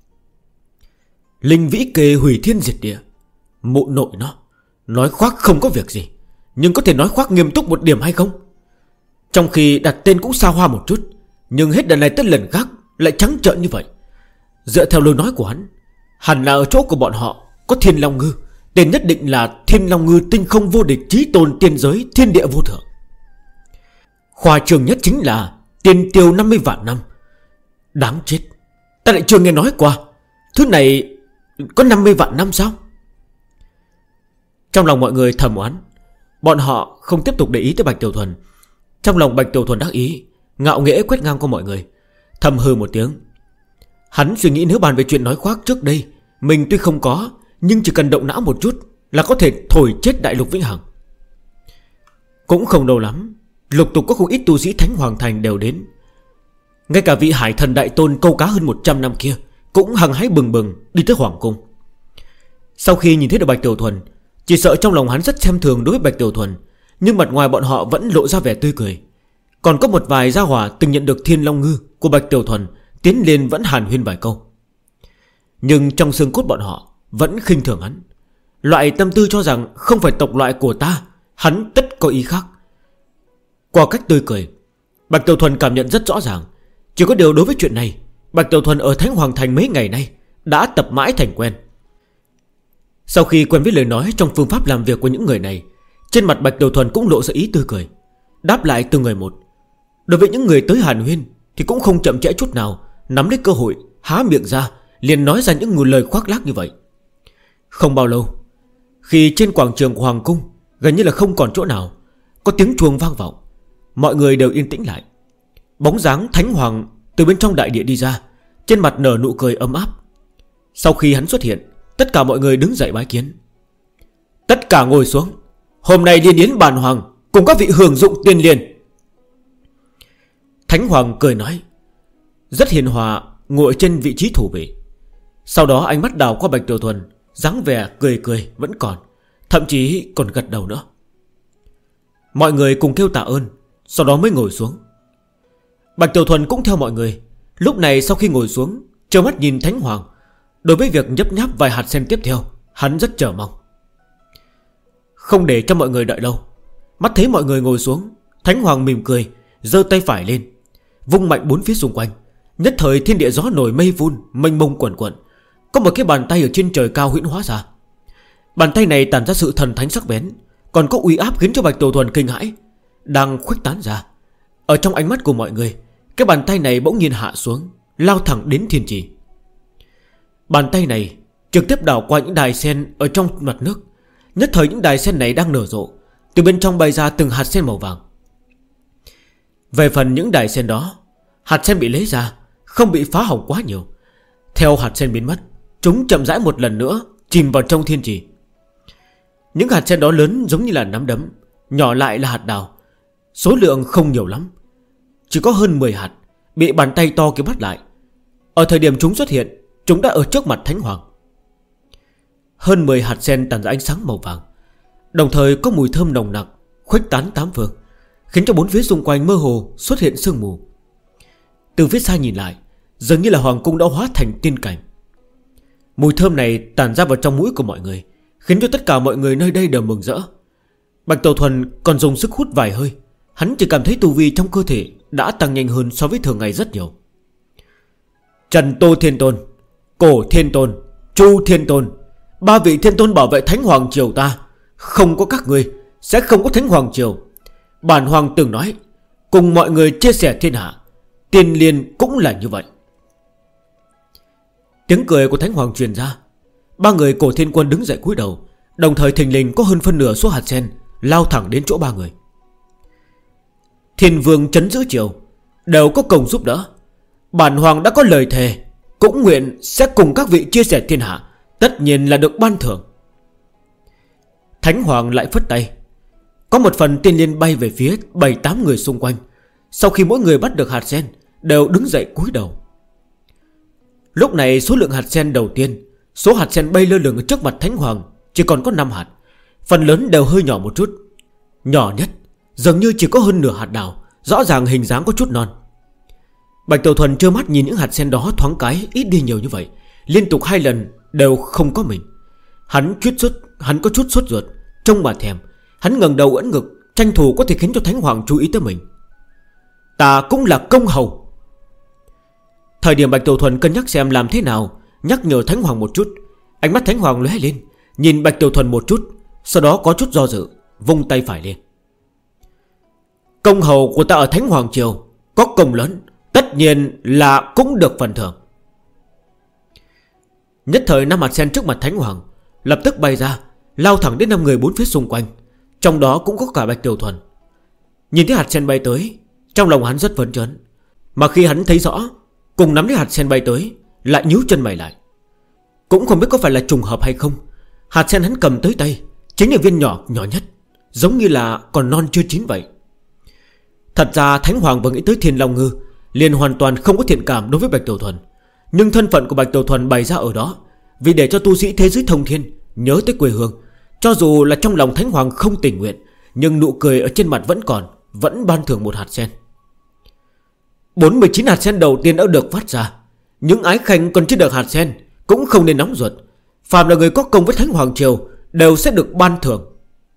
Linh vĩ kề hủy thiên diệt địa, mụ nội nó, nói khoác không có việc gì, nhưng có thể nói khoác nghiêm túc một điểm hay không? Trong khi đặt tên cũng xa hoa một chút, nhưng hết lần này tới lần khác lại trắng trợn như vậy. Dựa theo lời nói của hắn, hẳn là ở chỗ của bọn họ có Thiên Long Ngư, tên nhất định là Thiên Long Ngư tinh không vô địch, chí tôn tiên giới, thiên địa vô thượng. Khoa trương nhất chính là tiền tiêu 50 vạn năm. Đáng chết, ta lại chưa nghe nói qua. Thứ này có 50 vạn năm sao? Trong lòng mọi người thầm oán. Bọn họ không tiếp tục để ý tới Bạch Tiểu Thuần. Trong lòng Bạch Tiểu Thuần đắc ý, ngạo nghễ quét ngang qua mọi người, thầm hừ một tiếng. Hắn suy nghĩ nếu bàn về chuyện nói khoác trước đây, mình tuy không có, nhưng chỉ cần động não một chút là có thể thổi chết đại lục Vĩnh Hằng. Cũng không đâu lắm, lục tục có không ít tu sĩ Thánh Hoàng Thành đều đến. Ngay cả vị Hải Thần Đại Tôn câu cá hơn 100 năm kia cũng hăng hái bừng bừng đi tới Hoàng Cung. Sau khi nhìn thấy được Bạch Tiểu Thuần, chỉ sợ trong lòng hắn rất xem thường đối với Bạch Tiểu Thuần, nhưng mặt ngoài bọn họ vẫn lộ ra vẻ tươi cười. Còn có một vài gia hỏa từng nhận được Thiên Long Ngư của Bạch Tiểu Thuần tiến lên vẫn hàn huyên vài câu. Nhưng trong xương cốt bọn họ vẫn khinh thường hắn. Loại tâm tư cho rằng không phải tộc loại của ta, hắn tất có ý khác. Qua cách tươi cười, Bạch Tiểu Thuần cảm nhận rất rõ ràng. Chỉ có điều đối với chuyện này, Bạch Tiểu Thuần ở Thánh Hoàng Thành mấy ngày nay đã tập mãi thành quen. Sau khi quen với lời nói trong phương pháp làm việc của những người này, trên mặt Bạch Tiểu Thuần cũng lộ ra ý tươi cười, đáp lại từng người một. Đối với những người tới hàn huyên thì cũng không chậm trễ chút nào, nắm lấy cơ hội há miệng ra liền nói ra những lời khoác lác như vậy. Không bao lâu, khi trên quảng trường của Hoàng Cung gần như là không còn chỗ nào, có tiếng chuông vang vọng, mọi người đều yên tĩnh lại. Bóng dáng Thánh Hoàng từ bên trong đại địa đi ra, trên mặt nở nụ cười ấm áp. Sau khi hắn xuất hiện, tất cả mọi người đứng dậy bái kiến. Tất cả ngồi xuống, hôm nay liên yến bàn hoàng cùng các vị hưởng dụng tiên liên. Thánh Hoàng cười nói, rất hiền hòa, ngồi trên vị trí thủ vị. Sau đó ánh mắt đảo qua Bạch Tiểu Thuần, dáng vẻ cười cười vẫn còn, thậm chí còn gật đầu nữa. Mọi người cùng kêu tạ ơn, sau đó mới ngồi xuống. Bạch Tiểu Thuần cũng theo mọi người. Lúc này sau khi ngồi xuống, trơ mắt nhìn Thánh Hoàng. Đối với việc nhấp nháp vài hạt sen tiếp theo, hắn rất chờ mong. Không để cho mọi người đợi lâu, mắt thấy mọi người ngồi xuống, Thánh Hoàng mỉm cười, giơ tay phải lên. vung mạnh bốn phía xung quanh. Nhất thời thiên địa gió nổi mây vun, mênh mông quẩn quẩn. Có một cái bàn tay ở trên trời cao huyễn hóa ra. Bàn tay này tản ra sự thần thánh sắc bén, còn có uy áp khiến cho Bạch Tiểu Thuần kinh hãi, đang khuếch tán ra. Ở trong ánh mắt của mọi người, cái bàn tay này bỗng nhiên hạ xuống, lao thẳng đến thiên trì. Bàn tay này trực tiếp đảo qua những đài sen ở trong mặt nước. Nhất thời những đài sen này đang nở rộ, từ bên trong bay ra từng hạt sen màu vàng. Về phần những đài sen đó, hạt sen bị lấy ra, không bị phá hỏng quá nhiều. Theo hạt sen biến mất, chúng chậm rãi một lần nữa chìm vào trong thiên trì. Những hạt sen đó lớn giống như là nắm đấm, nhỏ lại là hạt đào. Số lượng không nhiều lắm, chỉ có hơn 10 hạt, bị bàn tay to kia bắt lại. Ở thời điểm chúng xuất hiện, chúng đã ở trước mặt Thánh Hoàng. Hơn 10 hạt sen tản ra ánh sáng màu vàng, đồng thời có mùi thơm nồng nặc khuếch tán tám phương, khiến cho bốn phía xung quanh mơ hồ xuất hiện sương mù. Từ phía xa nhìn lại, dường như là hoàng cung đã hóa thành tiên cảnh. Mùi thơm này tản ra vào trong mũi của mọi người, khiến cho tất cả mọi người nơi đây đều mừng rỡ. Bạch Tiểu Thuần còn dùng sức hút vài hơi, hắn chỉ cảm thấy tu vi trong cơ thể đã tăng nhanh hơn so với thường ngày rất nhiều. Trần Tô Thiên Tôn, Cổ Thiên Tôn, Chu Thiên Tôn, ba vị Thiên Tôn bảo vệ Thánh Hoàng Triều ta. Không có các người sẽ không có Thánh Hoàng Triều. Bản Hoàng từng nói, cùng mọi người chia sẻ thiên hạ, Tiên Liên cũng là như vậy. Tiếng cười của Thánh Hoàng truyền ra. Ba người Cổ Thiên Quân đứng dậy cúi đầu, đồng thời thình lình có hơn phân nửa số hạt sen lao thẳng đến chỗ ba người. Thiên Vương trấn giữ triều đều có công giúp đỡ. Bản Hoàng đã có lời thề, cũng nguyện sẽ cùng các vị chia sẻ thiên hạ, tất nhiên là được ban thưởng. Thánh Hoàng lại phất tay, có một phần tiên liên bay về phía 7-8 người xung quanh. Sau khi mỗi người bắt được hạt sen, đều đứng dậy cúi đầu. Lúc này số lượng hạt sen đầu tiên, số hạt sen bay lơ lửng ở trước mặt Thánh Hoàng chỉ còn có 5 hạt. Phần lớn đều hơi nhỏ một chút. Nhỏ nhất dường như chỉ có hơn nửa hạt đào, rõ ràng hình dáng có chút non. Bạch Tiểu Thuần trơ mắt nhìn những hạt sen đó thoáng cái ít đi nhiều như vậy, liên tục 2 lần đều không có mình. Hắn có chút sốt ruột, trông mà thèm. Hắn ngẩng đầu ưỡn ngực, tranh thủ có thể khiến cho Thánh Hoàng chú ý tới mình. Ta cũng là công hầu. Thời điểm Bạch Tiểu Thuần cân nhắc xem làm thế nào nhắc nhở Thánh Hoàng một chút, ánh mắt Thánh Hoàng lóe lên, nhìn Bạch Tiểu Thuần một chút, sau đó có chút do dự, vung tay phải lên. Công hầu của ta ở Thánh Hoàng Triều có công lớn, tất nhiên là cũng được phần thưởng. Nhất thời 5 hạt sen trước mặt Thánh Hoàng lập tức bay ra, lao thẳng đến 5 người bốn phía xung quanh, trong đó cũng có cả Bạch Tiểu Thuần. Nhìn thấy hạt sen bay tới, trong lòng hắn rất phấn chấn, mà khi hắn thấy rõ cùng nắm lấy hạt sen bay tới, lại nhíu chân mày lại. Cũng không biết có phải là trùng hợp hay không, hạt sen hắn cầm tới tay chính là viên nhỏ nhất, giống như là còn non chưa chín vậy. Thật ra Thánh Hoàng vừa nghĩ tới Thiên Long Ngư, liền hoàn toàn không có thiện cảm đối với Bạch Tiểu Thuần. Nhưng thân phận của Bạch Tiểu Thuần bày ra ở đó, vì để cho tu sĩ thế giới thông thiên nhớ tới quê hương. Cho dù là trong lòng Thánh Hoàng không tình nguyện, nhưng nụ cười ở trên mặt vẫn còn, vẫn ban thưởng một hạt sen. 49 hạt sen đầu tiên đã được phát ra. Những ái khanh còn chưa được hạt sen cũng không nên nóng ruột. Phàm là người có công với Thánh Hoàng Triều đều sẽ được ban thưởng.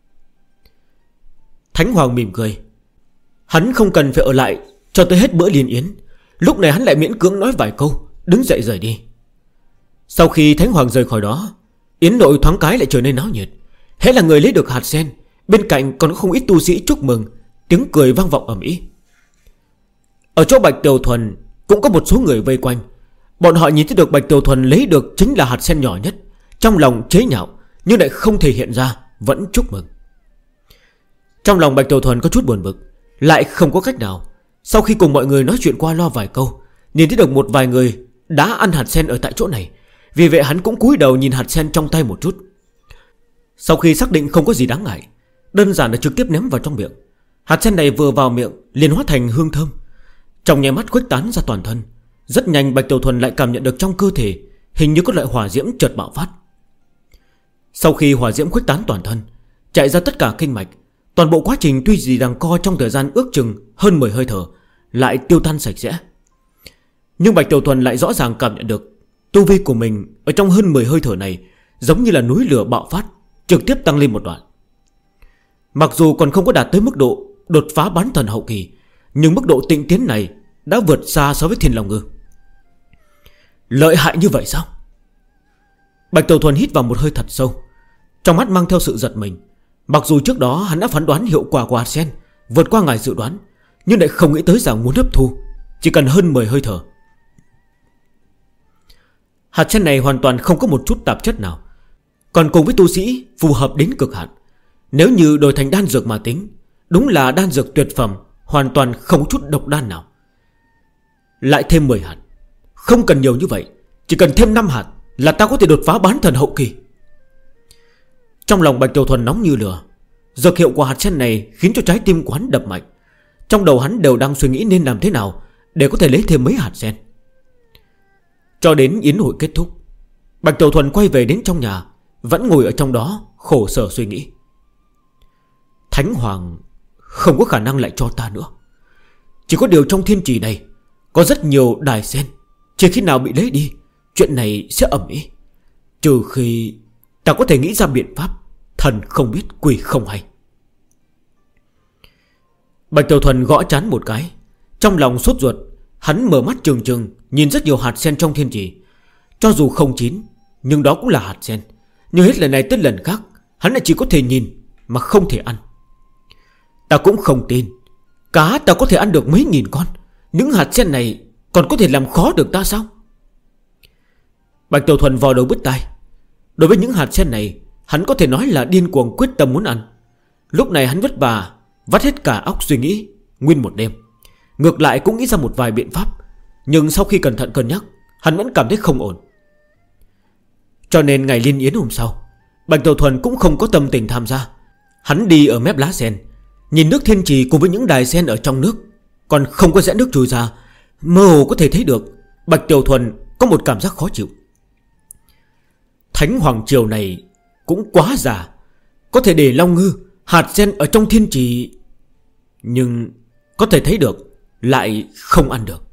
Thánh Hoàng mỉm cười. Hắn không cần phải ở lại cho tới hết bữa liên yến. Lúc này hắn lại miễn cưỡng nói vài câu, đứng dậy rời đi. Sau khi Thánh Hoàng rời khỏi đó, yến nội thoáng cái lại trở nên náo nhiệt. Hễ là người lấy được hạt sen, bên cạnh còn có không ít tu sĩ chúc mừng, tiếng cười vang vọng ầm ĩ. Ở chỗ Bạch Tiểu Thuần cũng có một số người vây quanh. Bọn họ nhìn thấy được Bạch Tiểu Thuần lấy được chính là hạt sen nhỏ nhất, trong lòng chế nhạo nhưng lại không thể hiện ra, vẫn chúc mừng. Trong lòng Bạch Tiểu Thuần có chút buồn bực, lại không có cách nào. Sau khi cùng mọi người nói chuyện qua lo vài câu, nhìn thấy được một vài người đã ăn hạt sen ở tại chỗ này, vì vậy hắn cũng cúi đầu nhìn hạt sen trong tay một chút. Sau khi xác định không có gì đáng ngại, đơn giản là trực tiếp ném vào trong miệng. Hạt sen này vừa vào miệng liền hóa thành hương thơm, trong nháy mắt khuếch tán ra toàn thân. Rất nhanh Bạch Tiểu Thuần lại cảm nhận được trong cơ thể hình như có loại hỏa diễm chợt bạo phát. Sau khi hỏa diễm khuếch tán toàn thân, chạy ra tất cả kinh mạch, toàn bộ quá trình tuy gì đang co trong thời gian ước chừng hơn 10 hơi thở lại tiêu tan sạch sẽ. Nhưng Bạch Tiểu Thuần lại rõ ràng cảm nhận được tu vi của mình ở trong hơn 10 hơi thở này giống như là núi lửa bạo phát, trực tiếp tăng lên một đoạn. Mặc dù còn không có đạt tới mức độ đột phá bán thần hậu kỳ, nhưng mức độ tịnh tiến này đã vượt xa so với Thiên Long Ngư. Lợi hại như vậy sao? Bạch Tiểu Thuần hít vào một hơi thật sâu, trong mắt mang theo sự giật mình. Mặc dù trước đó hắn đã phán đoán hiệu quả của hạt sen vượt qua ngài dự đoán, nhưng lại không nghĩ tới rằng muốn hấp thu chỉ cần hơn 10 hơi thở. Hạt sen này hoàn toàn không có một chút tạp chất nào, còn cùng với tu sĩ phù hợp đến cực hạn. Nếu như đổi thành đan dược mà tính, đúng là đan dược tuyệt phẩm, hoàn toàn không có chút độc đan nào. Lại thêm 10 hạt, không cần nhiều như vậy, chỉ cần thêm 5 hạt là ta có thể đột phá bán thần hậu kỳ. Trong lòng Bạch Tiểu Thuần nóng như lửa. Dược hiệu của hạt sen này khiến cho trái tim của hắn đập mạnh. Trong đầu hắn đều đang suy nghĩ nên làm thế nào để có thể lấy thêm mấy hạt sen. Cho đến yến hội kết thúc, Bạch Tiểu Thuần quay về đến trong nhà, vẫn ngồi ở trong đó khổ sở suy nghĩ. Thánh Hoàng không có khả năng lại cho ta nữa. Chỉ có điều trong thiên trì này có rất nhiều đài sen, chỉ khi nào bị lấy đi, chuyện này sẽ ầm ĩ. Trừ khi ta có thể nghĩ ra biện pháp thần không biết quỷ không hay. Bạch Tiểu Thuần gõ trán một cái, trong lòng sốt ruột. Hắn mở mắt trừng trừng nhìn rất nhiều hạt sen trong thiên trì. Cho dù không chín, nhưng đó cũng là hạt sen. Nhưng hết lần này tới lần khác, hắn lại chỉ có thể nhìn mà không thể ăn. Ta cũng không tin cá ta có thể ăn được mấy nghìn con. Những hạt sen này còn có thể làm khó được ta sao? Bạch Tiểu Thuần vò đầu bứt tai. Đối với những hạt sen này, hắn có thể nói là điên cuồng quyết tâm muốn ăn. Lúc này hắn vất vả vắt hết cả óc suy nghĩ nguyên một đêm. Ngược lại cũng nghĩ ra một vài biện pháp, nhưng sau khi cẩn thận cân nhắc, hắn vẫn cảm thấy không ổn. Cho nên ngày liên yến hôm sau, Bạch Tiểu Thuần cũng không có tâm tình tham gia. Hắn đi ở mép lá sen, nhìn nước thiên trì cùng với những đài sen ở trong nước, còn không có rẽ nước trôi ra. Mơ hồ có thể thấy được Bạch Tiểu Thuần có một cảm giác khó chịu. Thánh Hoàng Triều này cũng quá già, có thể để Long Ngư, hạt sen ở trong thiên trì, nhưng có thể thấy được lại không ăn được.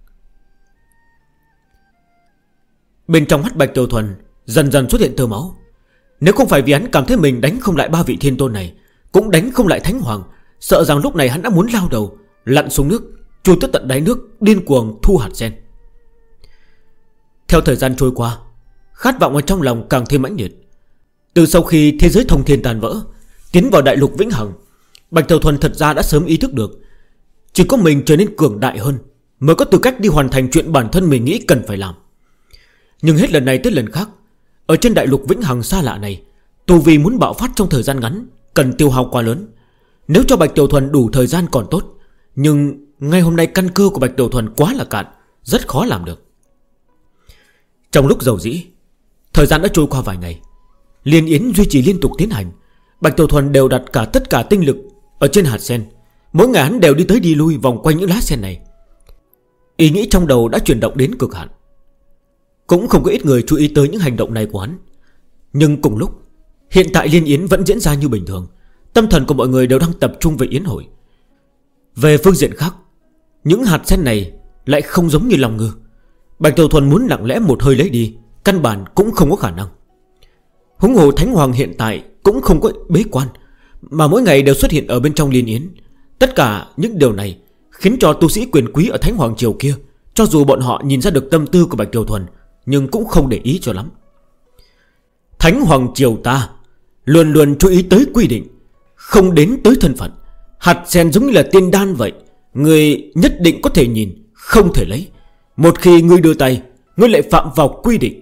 Bên trong mắt Bạch Tiểu Thuần dần dần xuất hiện tơ máu. Nếu không phải vì hắn cảm thấy mình đánh không lại 3 vị thiên tôn này, cũng đánh không lại Thánh Hoàng, sợ rằng lúc này hắn đã muốn lao đầu lặn xuống nước, chui tới tận đáy nước, điên cuồng thu hạt sen. Theo thời gian trôi qua, khát vọng ở trong lòng càng thêm mãnh liệt. Từ sau khi thế giới thông thiên tàn vỡ, tiến vào đại lục vĩnh hằng, Bạch Tiểu Thuần thật ra đã sớm ý thức được chỉ có mình trở nên cường đại hơn mới có tư cách đi hoàn thành chuyện bản thân mình nghĩ cần phải làm. Nhưng hết lần này tới lần khác, ở trên đại lục vĩnh hằng xa lạ này, tu vi muốn bạo phát trong thời gian ngắn cần tiêu hao quá lớn. Nếu cho Bạch Tiểu Thuần đủ thời gian còn tốt, nhưng ngay hôm nay căn cơ của Bạch Tiểu Thuần quá là cạn, rất khó làm được. Trong lúc dầu dĩ, thời gian đã trôi qua vài ngày, liên yến duy trì liên tục tiến hành. Bạch Tiểu Thuần đều đặt cả tất cả tinh lực ở trên hạt sen. Mỗi ngày hắn đều đi tới đi lui vòng quanh những lá sen này. Ý nghĩ trong đầu đã chuyển động đến cực hạn. Cũng không có ít người chú ý tới những hành động này của hắn. Nhưng cùng lúc, hiện tại liên yến vẫn diễn ra như bình thường. Tâm thần của mọi người đều đang tập trung về yến hội. Về phương diện khác, những hạt sen này lại không giống như Long Ngư. Bạch Tiểu Thuần muốn lặng lẽ một hơi lấy đi, căn bản cũng không có khả năng. Huống hồ Thánh Hoàng hiện tại cũng không có bế quan, mà mỗi ngày đều xuất hiện ở bên trong liên yến. Tất cả những điều này khiến cho tu sĩ quyền quý ở Thánh Hoàng Triều kia, cho dù bọn họ nhìn ra được tâm tư của Bạch Tiểu Thuần, nhưng cũng không để ý cho lắm. Thánh Hoàng Triều ta luôn luôn chú ý tới quy định, không đến tới thân phận. Hạt sen giống như là tiên đan vậy, người nhất định có thể nhìn, không thể lấy. Một khi ngươi đưa tay, ngươi lại phạm vào quy định.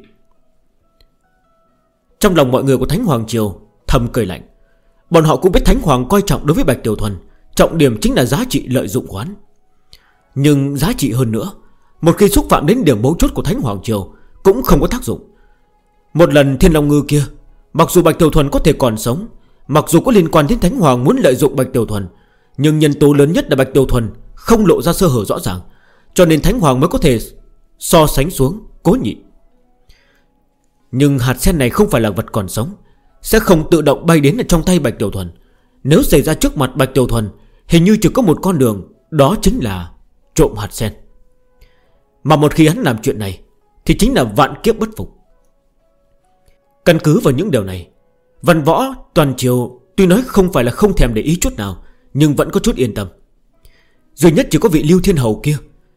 Trong lòng mọi người của Thánh Hoàng Triều thầm cười lạnh. Bọn họ cũng biết Thánh Hoàng coi trọng đối với Bạch Tiểu Thuần, trọng điểm chính là giá trị lợi dụng của hắn. Nhưng giá trị hơn nữa, một khi xúc phạm đến điểm mấu chốt của Thánh Hoàng Triều, cũng không có tác dụng. Một lần Thiên Long Ngư kia, mặc dù Bạch Tiểu Thuần có thể còn sống, mặc dù có liên quan đến Thánh Hoàng muốn lợi dụng Bạch Tiểu Thuần, nhưng nhân tố lớn nhất là Bạch Tiểu Thuần không lộ ra sơ hở rõ ràng, cho nên Thánh Hoàng mới có thể so sánh xuống, cố nhịn. Nhưng hạt sen này không phải là vật còn sống, sẽ không tự động bay đến ở trong tay Bạch Tiểu Thuần. Nếu xảy ra trước mặt Bạch Tiểu Thuần, hình như chỉ có một con đường, đó chính là trộm hạt sen. Mà một khi hắn làm chuyện này thì chính là vạn kiếp bất phục. Căn cứ vào những điều này, văn võ toàn triều tuy nói không phải là không thèm để ý chút nào, nhưng vẫn có chút yên tâm. Duy nhất chỉ có vị Lưu Thiên Hầu kia,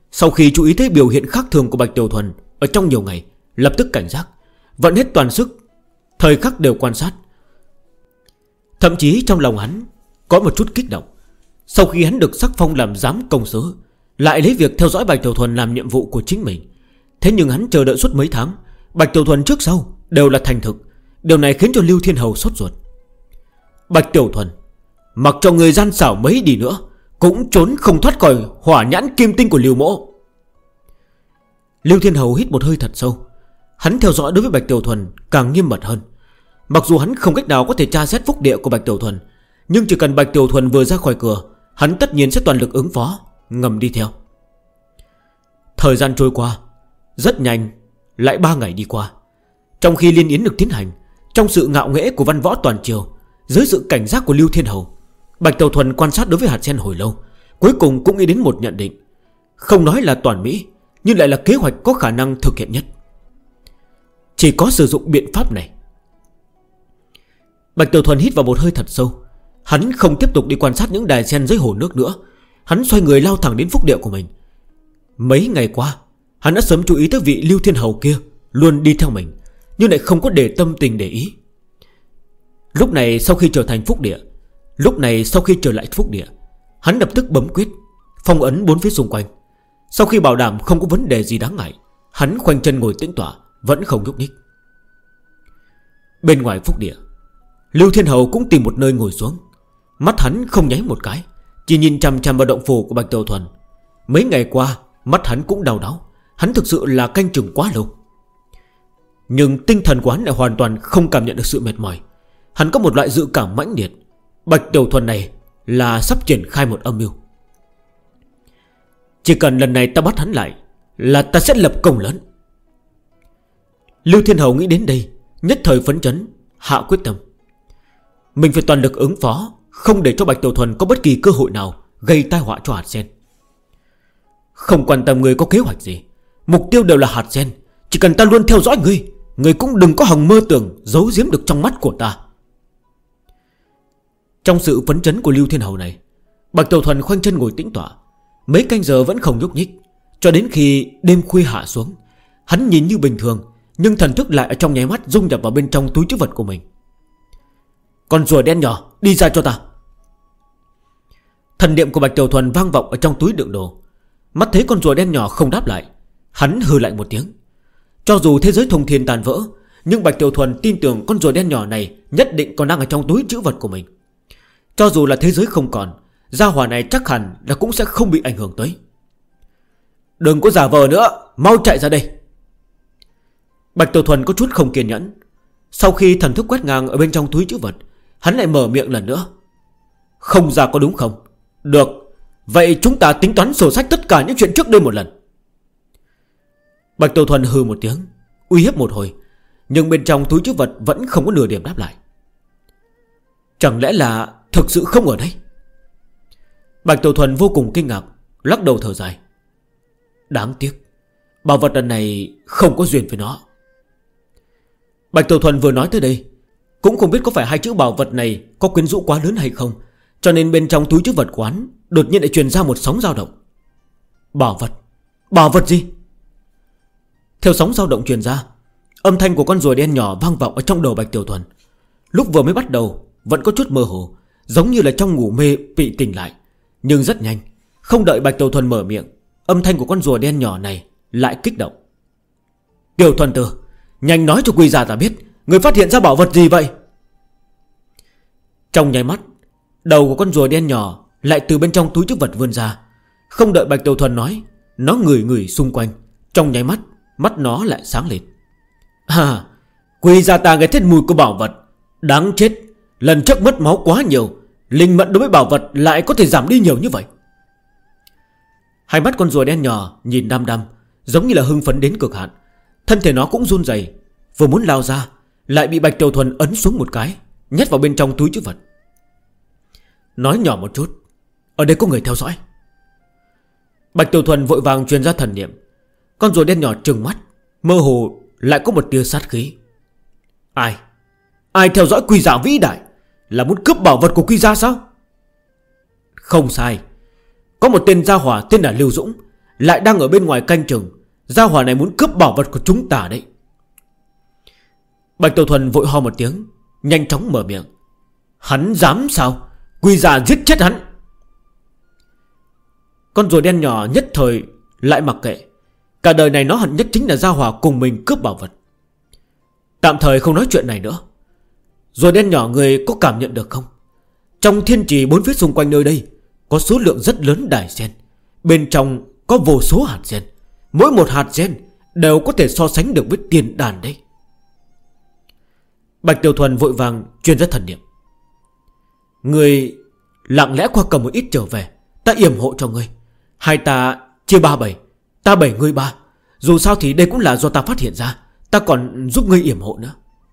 Sau khi chú ý thấy biểu hiện khác thường của Bạch Tiểu Thuần ở trong nhiều ngày, lập tức cảnh giác, vận hết toàn sức, thời khắc đều quan sát. Thậm chí trong lòng hắn có một chút kích động. Sau khi hắn được sắc phong làm giám công sứ, lại lấy việc theo dõi Bạch Tiểu Thuần làm nhiệm vụ của chính mình. Thế nhưng hắn chờ đợi suốt mấy tháng, Bạch Tiểu Thuần trước sau đều là thành thực. Điều này khiến cho Lưu Thiên Hầu sốt ruột. Bạch Tiểu Thuần, mặc cho người gian xảo mấy đi nữa, cũng trốn không thoát khỏi hỏa nhãn kim tinh của Lưu Mỗ. Lưu Thiên Hầu hít một hơi thật sâu. Hắn theo dõi đối với Bạch Tiểu Thuần càng nghiêm mật hơn. Mặc dù hắn không cách nào có thể tra xét phúc địa của Bạch Tiểu Thuần, nhưng chỉ cần Bạch Tiểu Thuần vừa ra khỏi cửa, hắn tất nhiên sẽ toàn lực ứng phó, ngầm đi theo. Thời gian trôi qua rất nhanh, lại 3 ngày đi qua. Trong khi liên yến được tiến hành, trong sự ngạo nghễ của văn võ toàn triều, dưới sự cảnh giác của Lưu Thiên Hầu, Bạch Tiểu Thuần quan sát đối với hạt sen hồi lâu, cuối cùng cũng nghĩ đến một nhận định. Không nói là toàn mỹ, nhưng lại là kế hoạch có khả năng thực hiện nhất. Chỉ có sử dụng biện pháp này. Bạch Tiểu Thuần hít vào một hơi thật sâu. Hắn không tiếp tục đi quan sát những đài sen dưới hồ nước nữa. Hắn xoay người lao thẳng đến phúc địa của mình. Mấy ngày qua, hắn đã sớm chú ý tới vị Lưu Thiên Hầu kia luôn đi theo mình, nhưng lại không có để tâm tình để ý. Lúc này sau khi trở thành phúc địa, hắn lập tức bấm quyết, phong ấn 4 phía xung quanh. Sau khi bảo đảm không có vấn đề gì đáng ngại, hắn khoanh chân ngồi tĩnh tọa, vẫn không nhúc nhích. Bên ngoài phúc địa, Lưu Thiên Hầu cũng tìm một nơi ngồi xuống. Mắt hắn không nháy một cái, chỉ nhìn chằm chằm vào động phủ của Bạch Tiểu Thuần. Mấy ngày qua mắt hắn cũng đau đớn. Hắn thực sự là canh chừng quá lâu. Nhưng tinh thần của hắn lại hoàn toàn không cảm nhận được sự mệt mỏi. Hắn có một loại dự cảm mãnh liệt, Bạch Tiểu Thuần này là sắp triển khai một âm mưu. Chỉ cần lần này ta bắt hắn lại là ta sẽ lập công lớn. Lưu Thiên Hầu nghĩ đến đây, nhất thời phấn chấn, hạ quyết tâm. Mình phải toàn lực ứng phó, không để cho Bạch Tiểu Thuần có bất kỳ cơ hội nào gây tai họa cho hạt sen. Không quan tâm người có kế hoạch gì, mục tiêu đều là hạt sen. Chỉ cần ta luôn theo dõi ngươi, ngươi cũng đừng có hòng mơ tưởng giấu giếm được trong mắt của ta. Trong sự phấn chấn của Lưu Thiên Hầu này, Bạch Tiểu Thuần khoanh chân ngồi tĩnh tọa. Mấy canh giờ vẫn không nhúc nhích, cho đến khi đêm khuya hạ xuống. Hắn nhìn như bình thường, nhưng thần thức lại ở trong nháy mắt dung nhập vào bên trong túi trữ vật của mình. Con rùa đen nhỏ, đi ra cho ta. Thần niệm của Bạch Tiểu Thuần vang vọng ở trong túi đựng đồ. Mắt thấy con rùa đen nhỏ không đáp lại, hắn hừ lạnh một tiếng. Cho dù thế giới thông thiên tàn vỡ, nhưng Bạch Tiểu Thuần tin tưởng con rùa đen nhỏ này nhất định còn đang ở trong túi trữ vật của mình. Cho dù là thế giới không còn, gia hỏa này chắc hẳn là cũng sẽ không bị ảnh hưởng tới. Đừng có giả vờ nữa, mau chạy ra đây. Bạch Tiểu Thuần có chút không kiên nhẫn. Sau khi thần thức quét ngang ở bên trong túi trữ vật, hắn lại mở miệng lần nữa. Không ra có đúng không? Được, vậy chúng ta tính toán sổ sách tất cả những chuyện trước đây một lần. Bạch Tiểu Thuần hừ một tiếng, uy hiếp một hồi, nhưng bên trong túi trữ vật vẫn không có nửa điểm đáp lại. Chẳng lẽ là thực sự không ở đây? Bạch Tiểu Thuần vô cùng kinh ngạc, lắc đầu thở dài. Đáng tiếc, bảo vật lần này không có duyên với nó. Bạch Tiểu Thuần vừa nói tới đây, cũng không biết có phải hai chữ bảo vật này có quyến rũ quá lớn hay không, cho nên bên trong túi trữ vật quán đột nhiên lại truyền ra một sóng dao động. Bảo vật? Bảo vật gì? Theo sóng dao động truyền ra, âm thanh của con rùa đen nhỏ vang vọng ở trong đầu Bạch Tiểu Thuần. Lúc vừa mới bắt đầu vẫn có chút mơ hồ, giống như là trong ngủ mê bị tỉnh lại. Nhưng rất nhanh, không đợi Bạch Tiểu Thuần mở miệng, âm thanh của con rùa đen nhỏ này lại kích động. Tiểu Thuần tử, nhanh nói cho Quy gia ta biết, người phát hiện ra bảo vật gì vậy? Trong nháy mắt, đầu của con rùa đen nhỏ lại từ bên trong túi trữ vật vươn ra. Không đợi Bạch Tiểu Thuần nói, nó ngửi ngửi xung quanh. Trong nháy mắt, mắt nó lại sáng lên. À, Quy gia ta nghe thấy mùi của bảo vật. Đáng chết, lần trước mất máu quá nhiều, linh mẫn đối với bảo vật lại có thể giảm đi nhiều như vậy. Hai mắt con rùa đen nhỏ nhìn đăm đăm, giống như là hưng phấn đến cực hạn. Thân thể nó cũng run rẩy, vừa muốn lao ra, lại bị Bạch Tiểu Thuần ấn xuống một cái, nhét vào bên trong túi trữ vật. Nói nhỏ một chút, ở đây có người theo dõi. Bạch Tiểu Thuần vội vàng truyền ra thần niệm. Con rùa đen nhỏ trừng mắt, mơ hồ lại có một tia sát khí. Ai theo dõi Quy gia vĩ đại? Là muốn cướp bảo vật của Quy gia sao? Không sai, có một tên gia hỏa tên là Lưu Dũng, lại đang ở bên ngoài canh chừng. Gia hỏa này muốn cướp bảo vật của chúng ta đấy. Bạch Tiểu Thuần vội ho một tiếng, nhanh chóng mở miệng. Hắn dám sao? Quy ra giết chết hắn. Con rùa đen nhỏ nhất thời lại mặc kệ. Cả đời này nó hận nhất chính là gia hỏa cùng mình cướp bảo vật. Tạm thời không nói chuyện này nữa. Rùa đen nhỏ, người có cảm nhận được không? Trong thiên trì bốn phía xung quanh nơi đây có số lượng rất lớn đài sen. Bên trong có vô số hạt sen. Mỗi một hạt sen đều có thể so sánh được với tiền đàn đấy. Bạch Tiểu Thuần vội vàng truyền ra thần niệm. Người lặng lẽ qua cầm một ít trở về, ta yểm hộ cho ngươi. Hai ta chia 3-7, ta 7 ngươi 3. Dù sao thì đây cũng là do ta phát hiện ra, ta còn giúp ngươi yểm hộ nữa.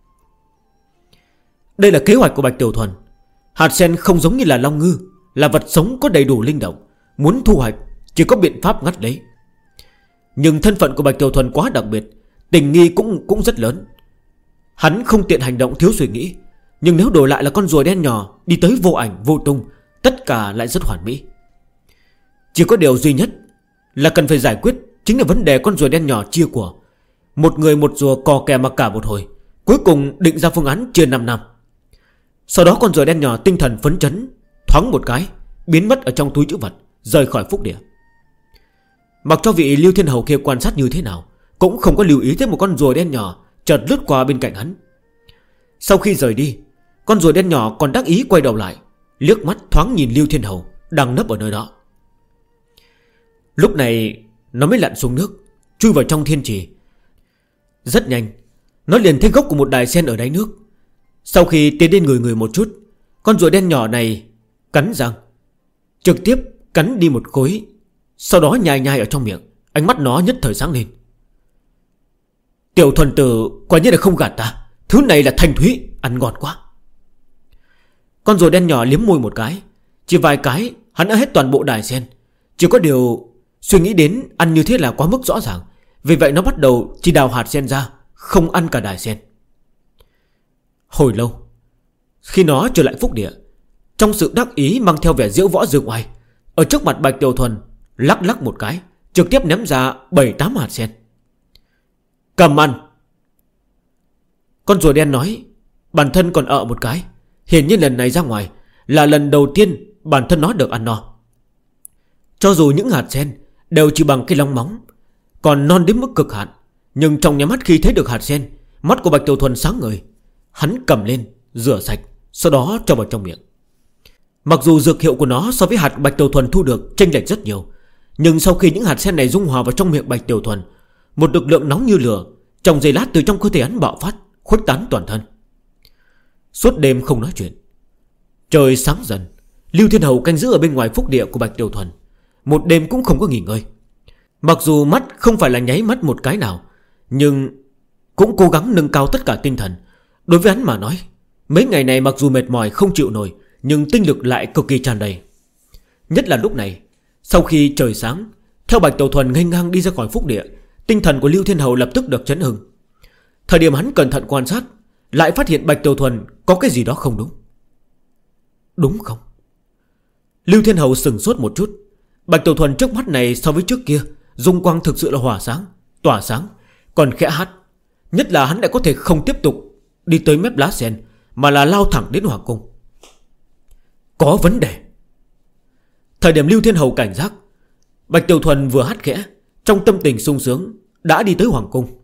Đây là kế hoạch của Bạch Tiểu Thuần. Hạt sen không giống như là long ngư, là vật sống có đầy đủ linh động. Muốn thu hoạch chỉ có biện pháp ngắt lấy. Nhưng thân phận của Bạch Tiểu Thuần quá đặc biệt, tình nghi cũng rất lớn. Hắn không tiện hành động thiếu suy nghĩ. Nhưng nếu đổi lại là con rùa đen nhỏ đi tới vô ảnh vô tung, tất cả lại rất hoàn mỹ. Chỉ có điều duy nhất là cần phải giải quyết, chính là vấn đề con rùa đen nhỏ chia của. Một người một rùa cò kè mặc cả một hồi, cuối cùng định ra phương án chia 5 năm. Sau đó con rùa đen nhỏ tinh thần phấn chấn, thoáng một cái biến mất ở trong túi trữ vật, rời khỏi phúc địa. Mặc cho vị Lưu Thiên Hầu kia quan sát như thế nào, cũng không có lưu ý tới một con rùa đen nhỏ chợt lướt qua bên cạnh hắn. Sau khi rời đi, con rùa đen nhỏ còn đắc ý quay đầu lại, liếc mắt thoáng nhìn Lưu Thiên Hầu đang nấp ở nơi đó. Lúc này nó mới lặn xuống nước, chui vào trong thiên trì. Rất nhanh, nó liền thấy gốc của một đài sen ở đáy nước. Sau khi tiến đến người một chút, con rùa đen nhỏ này cắn răng, trực tiếp cắn đi một khối, sau đó nhai ở trong miệng. Ánh mắt nó nhất thời sáng lên. Tiểu Thuần tử quả nhiên là không gạt ta. Thứ này là thanh thúy, ăn ngon quá. Con rùa đen nhỏ liếm môi một cái. Chỉ vài cái hắn đã hết toàn bộ đài sen. Chỉ có điều suy nghĩ đến ăn như thế là quá mức rõ ràng. Vì vậy nó bắt đầu chỉ đào hạt sen ra, không ăn cả đài sen. Hồi lâu, khi nó trở lại phúc địa, trong sự đắc ý mang theo vẻ diễu võ dương oai, ở trước mặt Bạch Tiểu Thuần lắc một cái, trực tiếp ném ra 7-8 hạt sen. Cầm ăn. Con rùa đen nói. Bản thân còn ợ một cái. Hiển nhiên lần này ra ngoài là lần đầu tiên bản thân nó được ăn no. Cho dù những hạt sen đều chỉ bằng cái lông móng, còn non đến mức cực hạn, nhưng trong nháy mắt khi thấy được hạt sen, mắt của Bạch Tiểu Thuần sáng ngời. Hắn cầm lên, rửa sạch, sau đó cho vào trong miệng. Mặc dù dược hiệu của nó so với hạt Bạch Tiểu Thuần thu được chênh lệch rất nhiều, nhưng sau khi những hạt sen này dung hòa vào trong miệng Bạch Tiểu Thuần, một lực lượng nóng như lửa trong giây lát từ trong cơ thể hắn bạo phát, khuếch tán toàn thân. Suốt đêm không nói chuyện. Trời sáng dần, Lưu Thiên Hầu canh giữ ở bên ngoài phúc địa của Bạch Tiểu Thuần, một đêm cũng không có nghỉ ngơi. Mặc dù mắt không phải là nháy mắt một cái nào, nhưng cũng cố gắng nâng cao tất cả tinh thần. Đối với hắn mà nói, mấy ngày này mặc dù mệt mỏi không chịu nổi, nhưng tinh lực lại cực kỳ tràn đầy. Nhất là lúc này, sau khi trời sáng, theo Bạch Tiểu Thuần nghênh ngang đi ra khỏi phúc địa, tinh thần của Lưu Thiên Hầu lập tức được chấn hưng. Thời điểm hắn cẩn thận quan sát, lại phát hiện Bạch Tiểu Thuần có cái gì đó không đúng. Đúng không? Lưu Thiên Hầu sừng sốt một chút. Bạch Tiểu Thuần trước mắt này so với trước kia, dung quang thực sự là hỏa sáng, tỏa sáng, còn khẽ hát. Nhất là hắn lại có thể không tiếp tục đi tới mép lá sen, mà là lao thẳng đến hoàng cung. Có vấn đề. Thời điểm Lưu Thiên Hầu cảnh giác, Bạch Tiểu Thuần vừa hát khẽ, trong tâm tình sung sướng đã đi tới hoàng cung.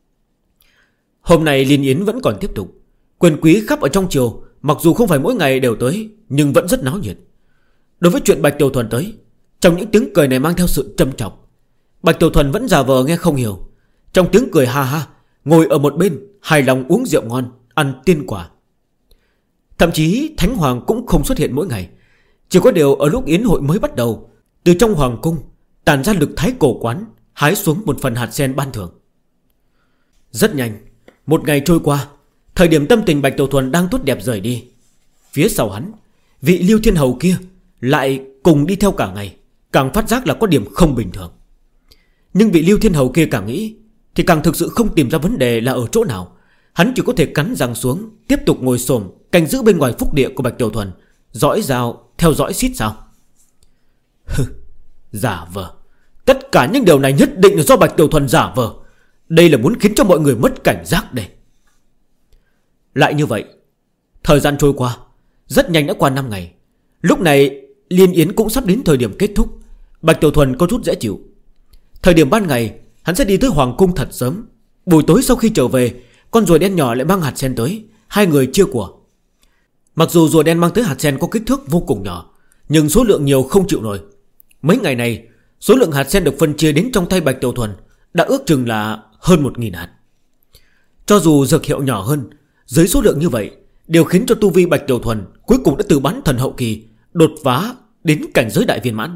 Hôm nay liên yến vẫn còn tiếp tục. Quyền quý khắp ở trong triều, mặc dù không phải mỗi ngày đều tới, nhưng vẫn rất náo nhiệt. Đối với chuyện Bạch Tiểu Thuần tới, trong những tiếng cười này mang theo sự trầm trọng, Bạch Tiểu Thuần vẫn giả vờ nghe không hiểu. Trong tiếng cười ha ha, ngồi ở một bên hài lòng uống rượu ngon, ăn tiên quả. Thậm chí Thánh Hoàng cũng không xuất hiện mỗi ngày. Chỉ có điều ở lúc yến hội mới bắt đầu, từ trong hoàng cung tản ra lực thái cổ quán, hái xuống một phần hạt sen ban thưởng. Rất nhanh, một ngày trôi qua. Thời điểm tâm tình Bạch Tiểu Thuần đang tốt đẹp rời đi, phía sau hắn, vị Lưu Thiên Hầu kia lại cùng đi theo cả ngày, càng phát giác là có điểm không bình thường. Nhưng vị Lưu Thiên Hầu kia càng nghĩ thì càng thực sự không tìm ra vấn đề là ở chỗ nào. Hắn chỉ có thể cắn răng xuống, tiếp tục ngồi xổm canh giữ bên ngoài phúc địa của Bạch Tiểu Thuần, dõi dao theo dõi xít sao. Giả vờ, Tất cả những điều này nhất định là do Bạch Tiểu Thuần giả vờ. Đây là muốn khiến cho mọi người mất cảnh giác đây. Lại như vậy, thời gian trôi qua, rất nhanh đã qua 5 ngày. Lúc này Liên Yến cũng sắp đến thời điểm kết thúc. Bạch Tiểu Thuần có chút dễ chịu. Thời điểm ban ngày hắn sẽ đi tới Hoàng Cung thật sớm. Buổi tối sau khi trở về, con rùa đen nhỏ lại mang hạt sen tới. Hai người chia của. Mặc dù rùa đen mang tới hạt sen có kích thước vô cùng nhỏ, nhưng số lượng nhiều không chịu nổi. Mấy ngày này, số lượng hạt sen được phân chia đến trong tay Bạch Tiểu Thuần đã ước chừng là hơn 1000 hạt. Cho dù dược hiệu nhỏ hơn, dưới số lượng như vậy điều khiến cho tu vi Bạch Tiểu Thuần cuối cùng đã từ bán thần hậu kỳ đột phá đến cảnh giới đại viên mãn.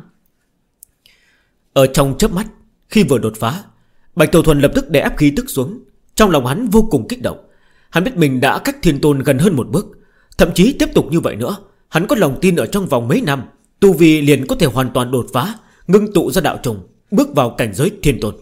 Ở trong chớp mắt, khi vừa đột phá, Bạch Tiểu Thuần lập tức đè ép khí tức xuống. Trong lòng hắn vô cùng kích động. Hắn biết mình đã cách thiên tôn gần hơn một bước. Thậm chí tiếp tục như vậy nữa, hắn có lòng tin ở trong vòng mấy năm tu vi liền có thể hoàn toàn đột phá, ngưng tụ ra đạo trùng, bước vào cảnh giới thiên tôn.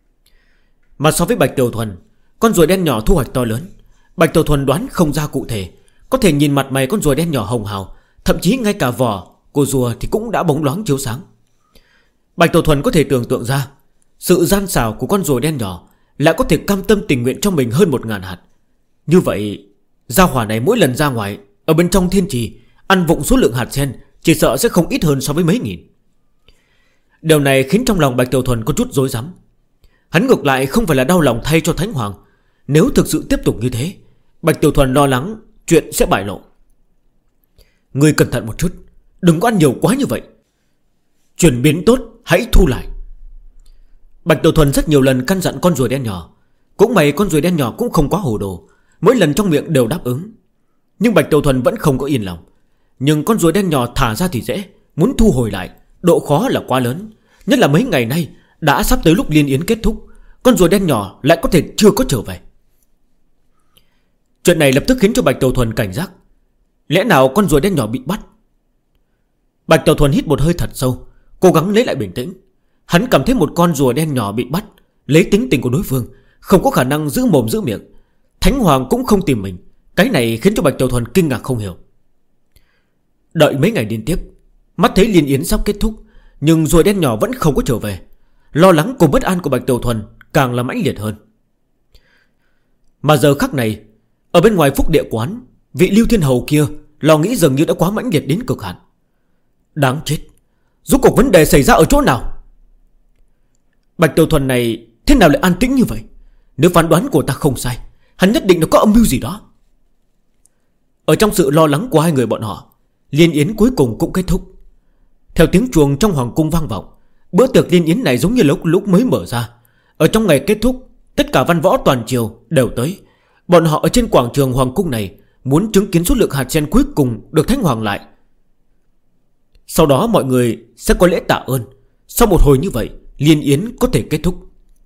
Mà so với Bạch Tiểu Thuần, con rùa đen nhỏ thu hoạch to lớn. Bạch Tiểu Thuần đoán không ra cụ thể, có thể nhìn mặt mày con rùa đen nhỏ hồng hào, thậm chí ngay cả vỏ của rùa thì cũng đã bóng loáng chiếu sáng. Bạch Tiểu Thuần có thể tưởng tượng ra sự gian xảo của con rùa đen nhỏ lại có thể cam tâm tình nguyện cho mình hơn 1000 hạt. Như vậy, gia hỏa này mỗi lần ra ngoài ở bên trong thiên trì ăn vụng số lượng hạt sen chỉ sợ sẽ không ít hơn so với mấy nghìn. Điều này khiến trong lòng Bạch Tiểu Thuần có chút rối rắm. Hắn ngược lại không phải là đau lòng thay cho Thánh Hoàng. Nếu thực sự tiếp tục như thế, Bạch Tiểu Thuần lo lắng chuyện sẽ bại lộ. Ngươi cẩn thận một chút, đừng có ăn nhiều quá như vậy. Chuyển biến tốt, hãy thu lại. Bạch Tiểu Thuần rất nhiều lần căn dặn con rùa đen nhỏ. Cũng may con rùa đen nhỏ cũng không quá hồ đồ, mỗi lần trong miệng đều đáp ứng. Nhưng Bạch Tiểu Thuần vẫn không có yên lòng. Nhưng con rùa đen nhỏ thả ra thì dễ, muốn thu hồi lại độ khó là quá lớn. Nhất là mấy ngày nay đã sắp tới lúc Liên Yến kết thúc, con rùa đen nhỏ lại có thể chưa có trở về. Chuyện này lập tức khiến cho Bạch Tiểu Thuần cảnh giác. Lẽ nào con rùa đen nhỏ bị bắt? Bạch Tiểu Thuần hít một hơi thật sâu, cố gắng lấy lại bình tĩnh. Hắn cảm thấy một con rùa đen nhỏ bị bắt, lấy tính tình của đối phương không có khả năng giữ mồm giữ miệng. Thánh Hoàng cũng không tìm mình. Cái này khiến cho Bạch Tiểu Thuần kinh ngạc không hiểu. Đợi mấy ngày liên tiếp, mắt thấy Liên Yến sắp kết thúc, nhưng rùa đen nhỏ vẫn không có trở về. Lo lắng cùng bất an của Bạch Tiểu Thuần càng là mãnh liệt hơn. Mà giờ khắc này, ở bên ngoài phúc địa quán, vị Lưu Thiên Hầu kia lo nghĩ dường như đã quá mãnh liệt đến cực hạn. Đáng chết, rốt cuộc vấn đề xảy ra ở chỗ nào? Bạch Tiểu Thuần này thế nào lại an tĩnh như vậy? Nếu phán đoán của ta không sai, hắn nhất định là có âm mưu gì đó. Ở trong sự lo lắng của hai người bọn họ, Liên Yến cuối cùng cũng kết thúc. Theo tiếng chuông trong hoàng cung vang vọng, bữa tiệc Liên Yến này giống như lúc mới mở ra. Ở trong ngày kết thúc, tất cả văn võ toàn triều đều tới. Bọn họ ở trên quảng trường hoàng cung này muốn chứng kiến số lượng hạt sen cuối cùng được Thánh Hoàng lại. Sau đó mọi người sẽ có lễ tạ ơn. Sau một hồi như vậy, Liên Yến có thể kết thúc.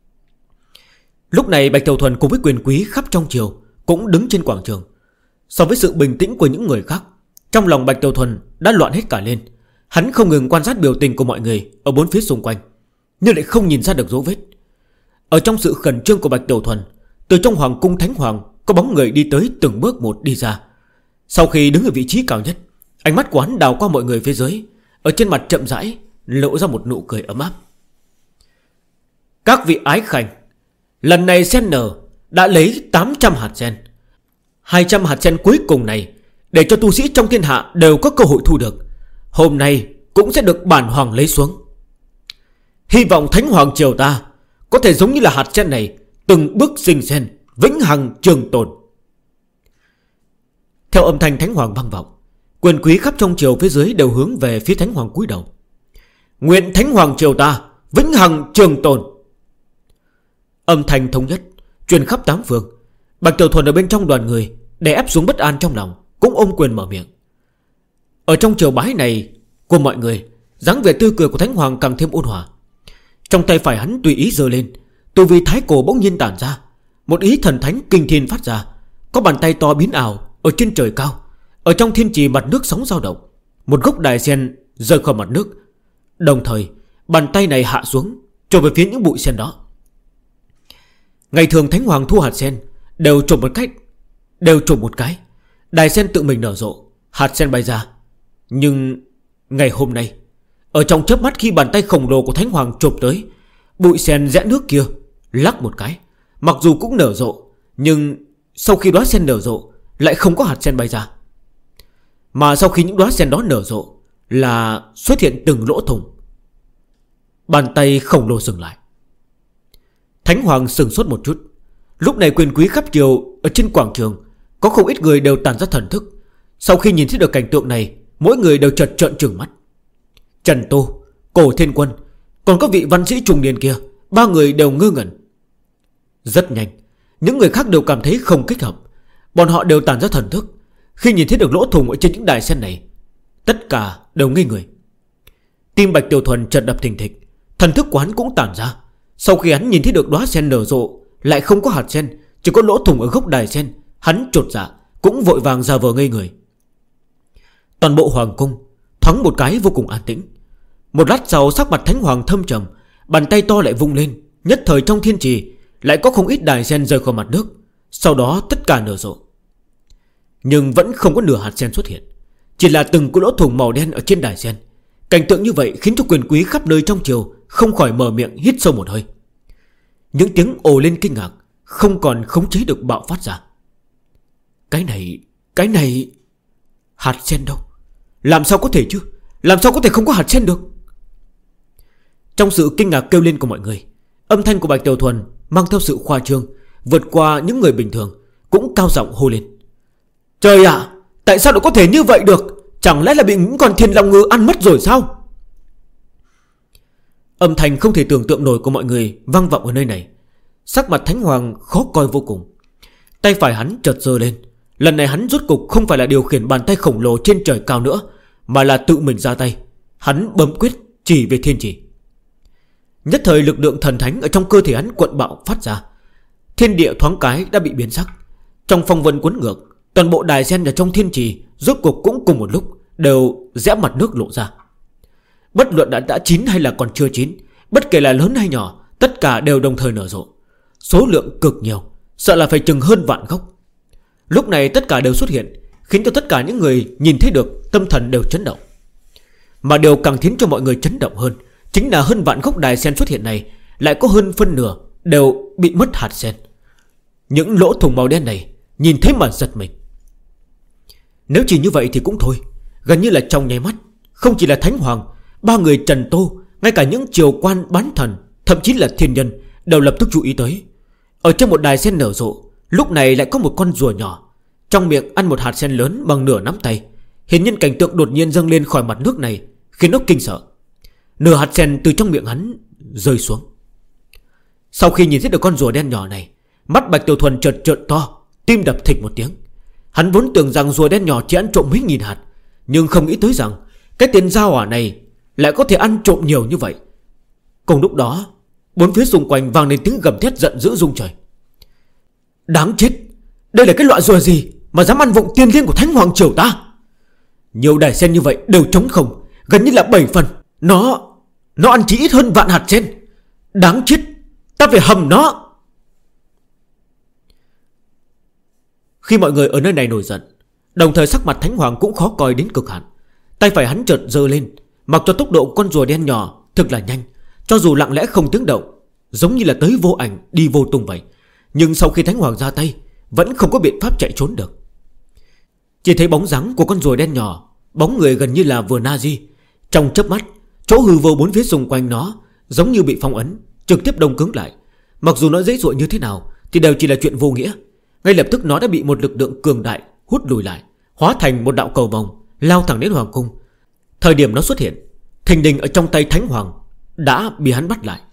Lúc này Bạch Tiểu Thuần cùng với quyền quý khắp trong triều cũng đứng trên quảng trường. So với sự bình tĩnh của những người khác, trong lòng Bạch Tiểu Thuần đã loạn hết cả lên. Hắn không ngừng quan sát biểu tình của mọi người ở bốn phía xung quanh, nhưng lại không nhìn ra được dấu vết. Ở trong sự khẩn trương của Bạch Tiểu Thuần, từ trong hoàng cung Thánh Hoàng có bóng người đi tới từng bước một đi ra. Sau khi đứng ở vị trí cao nhất, ánh mắt của hắn đào qua mọi người phía dưới, ở trên mặt chậm rãi lộ ra một nụ cười ấm áp. Các vị ái khanh, lần này sen nở đã lấy 800 hạt sen. 200 hạt sen cuối cùng này để cho tu sĩ trong thiên hạ đều có cơ hội thu được, hôm nay cũng sẽ được bản hoàng lấy xuống. Hy vọng Thánh Hoàng triều ta có thể giống như là hạt sen này, từng bước sinh sen, vĩnh hằng trường tồn. Theo âm thanh Thánh Hoàng vang vọng, quyền quý khắp trong triều phía dưới đều hướng về phía Thánh Hoàng cúi đầu. Nguyện Thánh Hoàng triều ta vĩnh hằng trường tồn. Âm thanh thống nhất truyền khắp tám phương. Bạch Tiểu Thuần ở bên trong đoàn người đè ép xuống bất an trong lòng, cũng ôm quyền mở miệng. Ở trong triều bái này của mọi người, dáng vẻ tươi cười của Thánh Hoàng càng thêm ôn hòa. Trong tay phải hắn tùy ý giơ lên, tu vi thái cổ bỗng nhiên tản ra, một ý thần thánh kinh thiên phát ra. Có bàn tay to biến ảo ở trên trời cao. Ở trong thiên trì mặt nước sóng dao động, một gốc đài sen rơi khỏi mặt nước. Đồng thời bàn tay này hạ xuống, trồi về phía những bụi sen đó. Ngày thường Thánh Hoàng thu hạt sen đều trộm một cái, đài sen tự mình nở rộ, hạt sen bay ra. Nhưng ngày hôm nay, ở trong chớp mắt khi bàn tay khổng lồ của Thánh Hoàng chộp tới, Bụi sen rẽ nước kia lắc một cái, mặc dù cũng nở rộ, nhưng sau khi đóa sen nở rộ lại không có hạt sen bay ra. Mà sau khi những đóa sen đó nở rộ là xuất hiện từng lỗ thủng. Bàn tay khổng lồ dừng lại. Thánh Hoàng sừng sốt một chút. Lúc này quyền quý khắp triều ở trên quảng trường có không ít người đều tản ra thần thức. Sau khi nhìn thấy được cảnh tượng này, mỗi người đều chợt trợn trừng mắt. Trần Tô, Cổ Thiên Quân, còn có vị văn sĩ trung niên kia, ba người đều ngơ ngẩn. Rất nhanh, những người khác đều cảm thấy không thích hợp. Bọn họ đều tản ra thần thức. Khi nhìn thấy được lỗ thủng ở trên những đài sen này, tất cả đều ngây người. Tim Bạch Tiểu Thuần chợt đập thình thịch, thần thức của hắn cũng tản ra. Sau khi hắn nhìn thấy được đóa sen nở rộ lại không có hạt sen, chỉ có lỗ thủng ở gốc đài sen, hắn chột dạ, cũng vội vàng ra vờ ngây người. Toàn bộ hoàng cung thoáng một cái vô cùng an tĩnh. Một lát sau, sắc mặt Thánh Hoàng thâm trầm, bàn tay to lại vung lên, nhất thời trong thiên trì lại có không ít đài sen rơi khỏi mặt nước. Sau đó tất cả nở rộ, nhưng vẫn không có nửa hạt sen xuất hiện, chỉ là từng cái lỗ thủng màu đen ở trên đài sen. Cảnh tượng như vậy khiến cho quyền quý khắp nơi trong triều không khỏi mở miệng hít sâu một hơi. Những tiếng ồ lên kinh ngạc không còn khống chế được bạo phát ra. Cái này hạt sen đâu? Làm sao có thể chứ? Làm sao có thể không có hạt sen được? Trong sự kinh ngạc kêu lên của mọi người, âm thanh của Bạch Tiểu Thuần mang theo sự khoa trương, vượt qua những người bình thường, cũng cao giọng hô lên. Trời ạ, tại sao lại có thể như vậy được? Chẳng lẽ là bị những con thiên long ngư ăn mất rồi sao? Âm thanh không thể tưởng tượng nổi của mọi người vang vọng ở nơi này. Sắc mặt Thánh Hoàng khó coi vô cùng. Tay phải hắn chợt giơ lên. Lần này hắn rốt cục không phải là điều khiển bàn tay khổng lồ trên trời cao nữa, mà là tự mình ra tay. Hắn bấm quyết chỉ về thiên trì. Nhất thời lực lượng thần thánh ở trong cơ thể hắn cuộn bạo phát ra. Thiên địa thoáng cái đã bị biến sắc. Trong phong vân cuốn ngược, toàn bộ đài sen ở trong thiên trì rốt cuộc cũng cùng một lúc đều rẽ mặt nước lộ ra. Bất luận đã chín hay là còn chưa chín, bất kể là lớn hay nhỏ, tất cả đều đồng thời nở rộ. Số lượng cực nhiều, sợ là phải chừng hơn vạn gốc. Lúc này tất cả đều xuất hiện, khiến cho tất cả những người nhìn thấy được tâm thần đều chấn động. Mà điều càng khiến cho mọi người chấn động hơn chính là hơn vạn gốc đài sen xuất hiện này lại có hơn phân nửa đều bị mất hạt sen. Những lỗ thủng màu đen này nhìn thấy mà giật mình. Nếu chỉ như vậy thì cũng thôi. Gần như là trong nháy mắt, không chỉ là Thánh Hoàng, ba người Trần Tô, ngay cả những triều quan bán thần, thậm chí là thiên nhân đều lập tức chú ý tới. Ở trên một đài sen nở rộ, lúc này lại có một con rùa nhỏ, trong miệng ăn một hạt sen lớn bằng nửa nắm tay. Hiển nhiên cảnh tượng đột nhiên dâng lên khỏi mặt nước này khiến nó kinh sợ. Nửa hạt sen từ trong miệng hắn rơi xuống. Sau khi nhìn thấy được con rùa đen nhỏ này, mắt Bạch Tiểu Thuần chợt trợn to, tim đập thịch một tiếng. Hắn vốn tưởng rằng rùa đen nhỏ chỉ ăn trộm mấy nghìn hạt, nhưng không nghĩ tới rằng cái tên gia hỏa này lại có thể ăn trộm nhiều như vậy. Cùng lúc đó, bốn phía xung quanh vang lên tiếng gầm thét giận dữ rung trời. Đáng chết, đây là cái loại rùa gì mà dám ăn vụng tiên liên của Thánh Hoàng triều ta? Nhiều đài sen như vậy đều trống không, gần như là 7 phần. Nó ăn chỉ ít hơn vạn hạt sen. Đáng chết, ta phải hầm nó. Khi mọi người ở nơi này nổi giận, đồng thời sắc mặt Thánh Hoàng cũng khó coi đến cực hạn. Tay phải hắn chợt giơ lên, mặc cho tốc độ con rùa đen nhỏ thực là nhanh, cho dù lặng lẽ không tiếng động, giống như là tới vô ảnh đi vô tung vậy. Nhưng sau khi Thánh Hoàng ra tay, vẫn không có biện pháp chạy trốn được. Chỉ thấy bóng dáng của con rùa đen nhỏ, bóng người gần như là vừa na di. Trong chớp mắt, chỗ hư vô bốn phía xung quanh nó giống như bị phong ấn, trực tiếp đông cứng lại. Mặc dù nó dễ dội như thế nào thì đều chỉ là chuyện vô nghĩa. Ngay lập tức nó đã bị một lực lượng cường đại hút lùi lại, hóa thành một đạo cầu vòng lao thẳng đến hoàng cung. Thời điểm nó xuất hiện, thình lình ở trong tay Thánh Hoàng đã bị hắn bắt lại.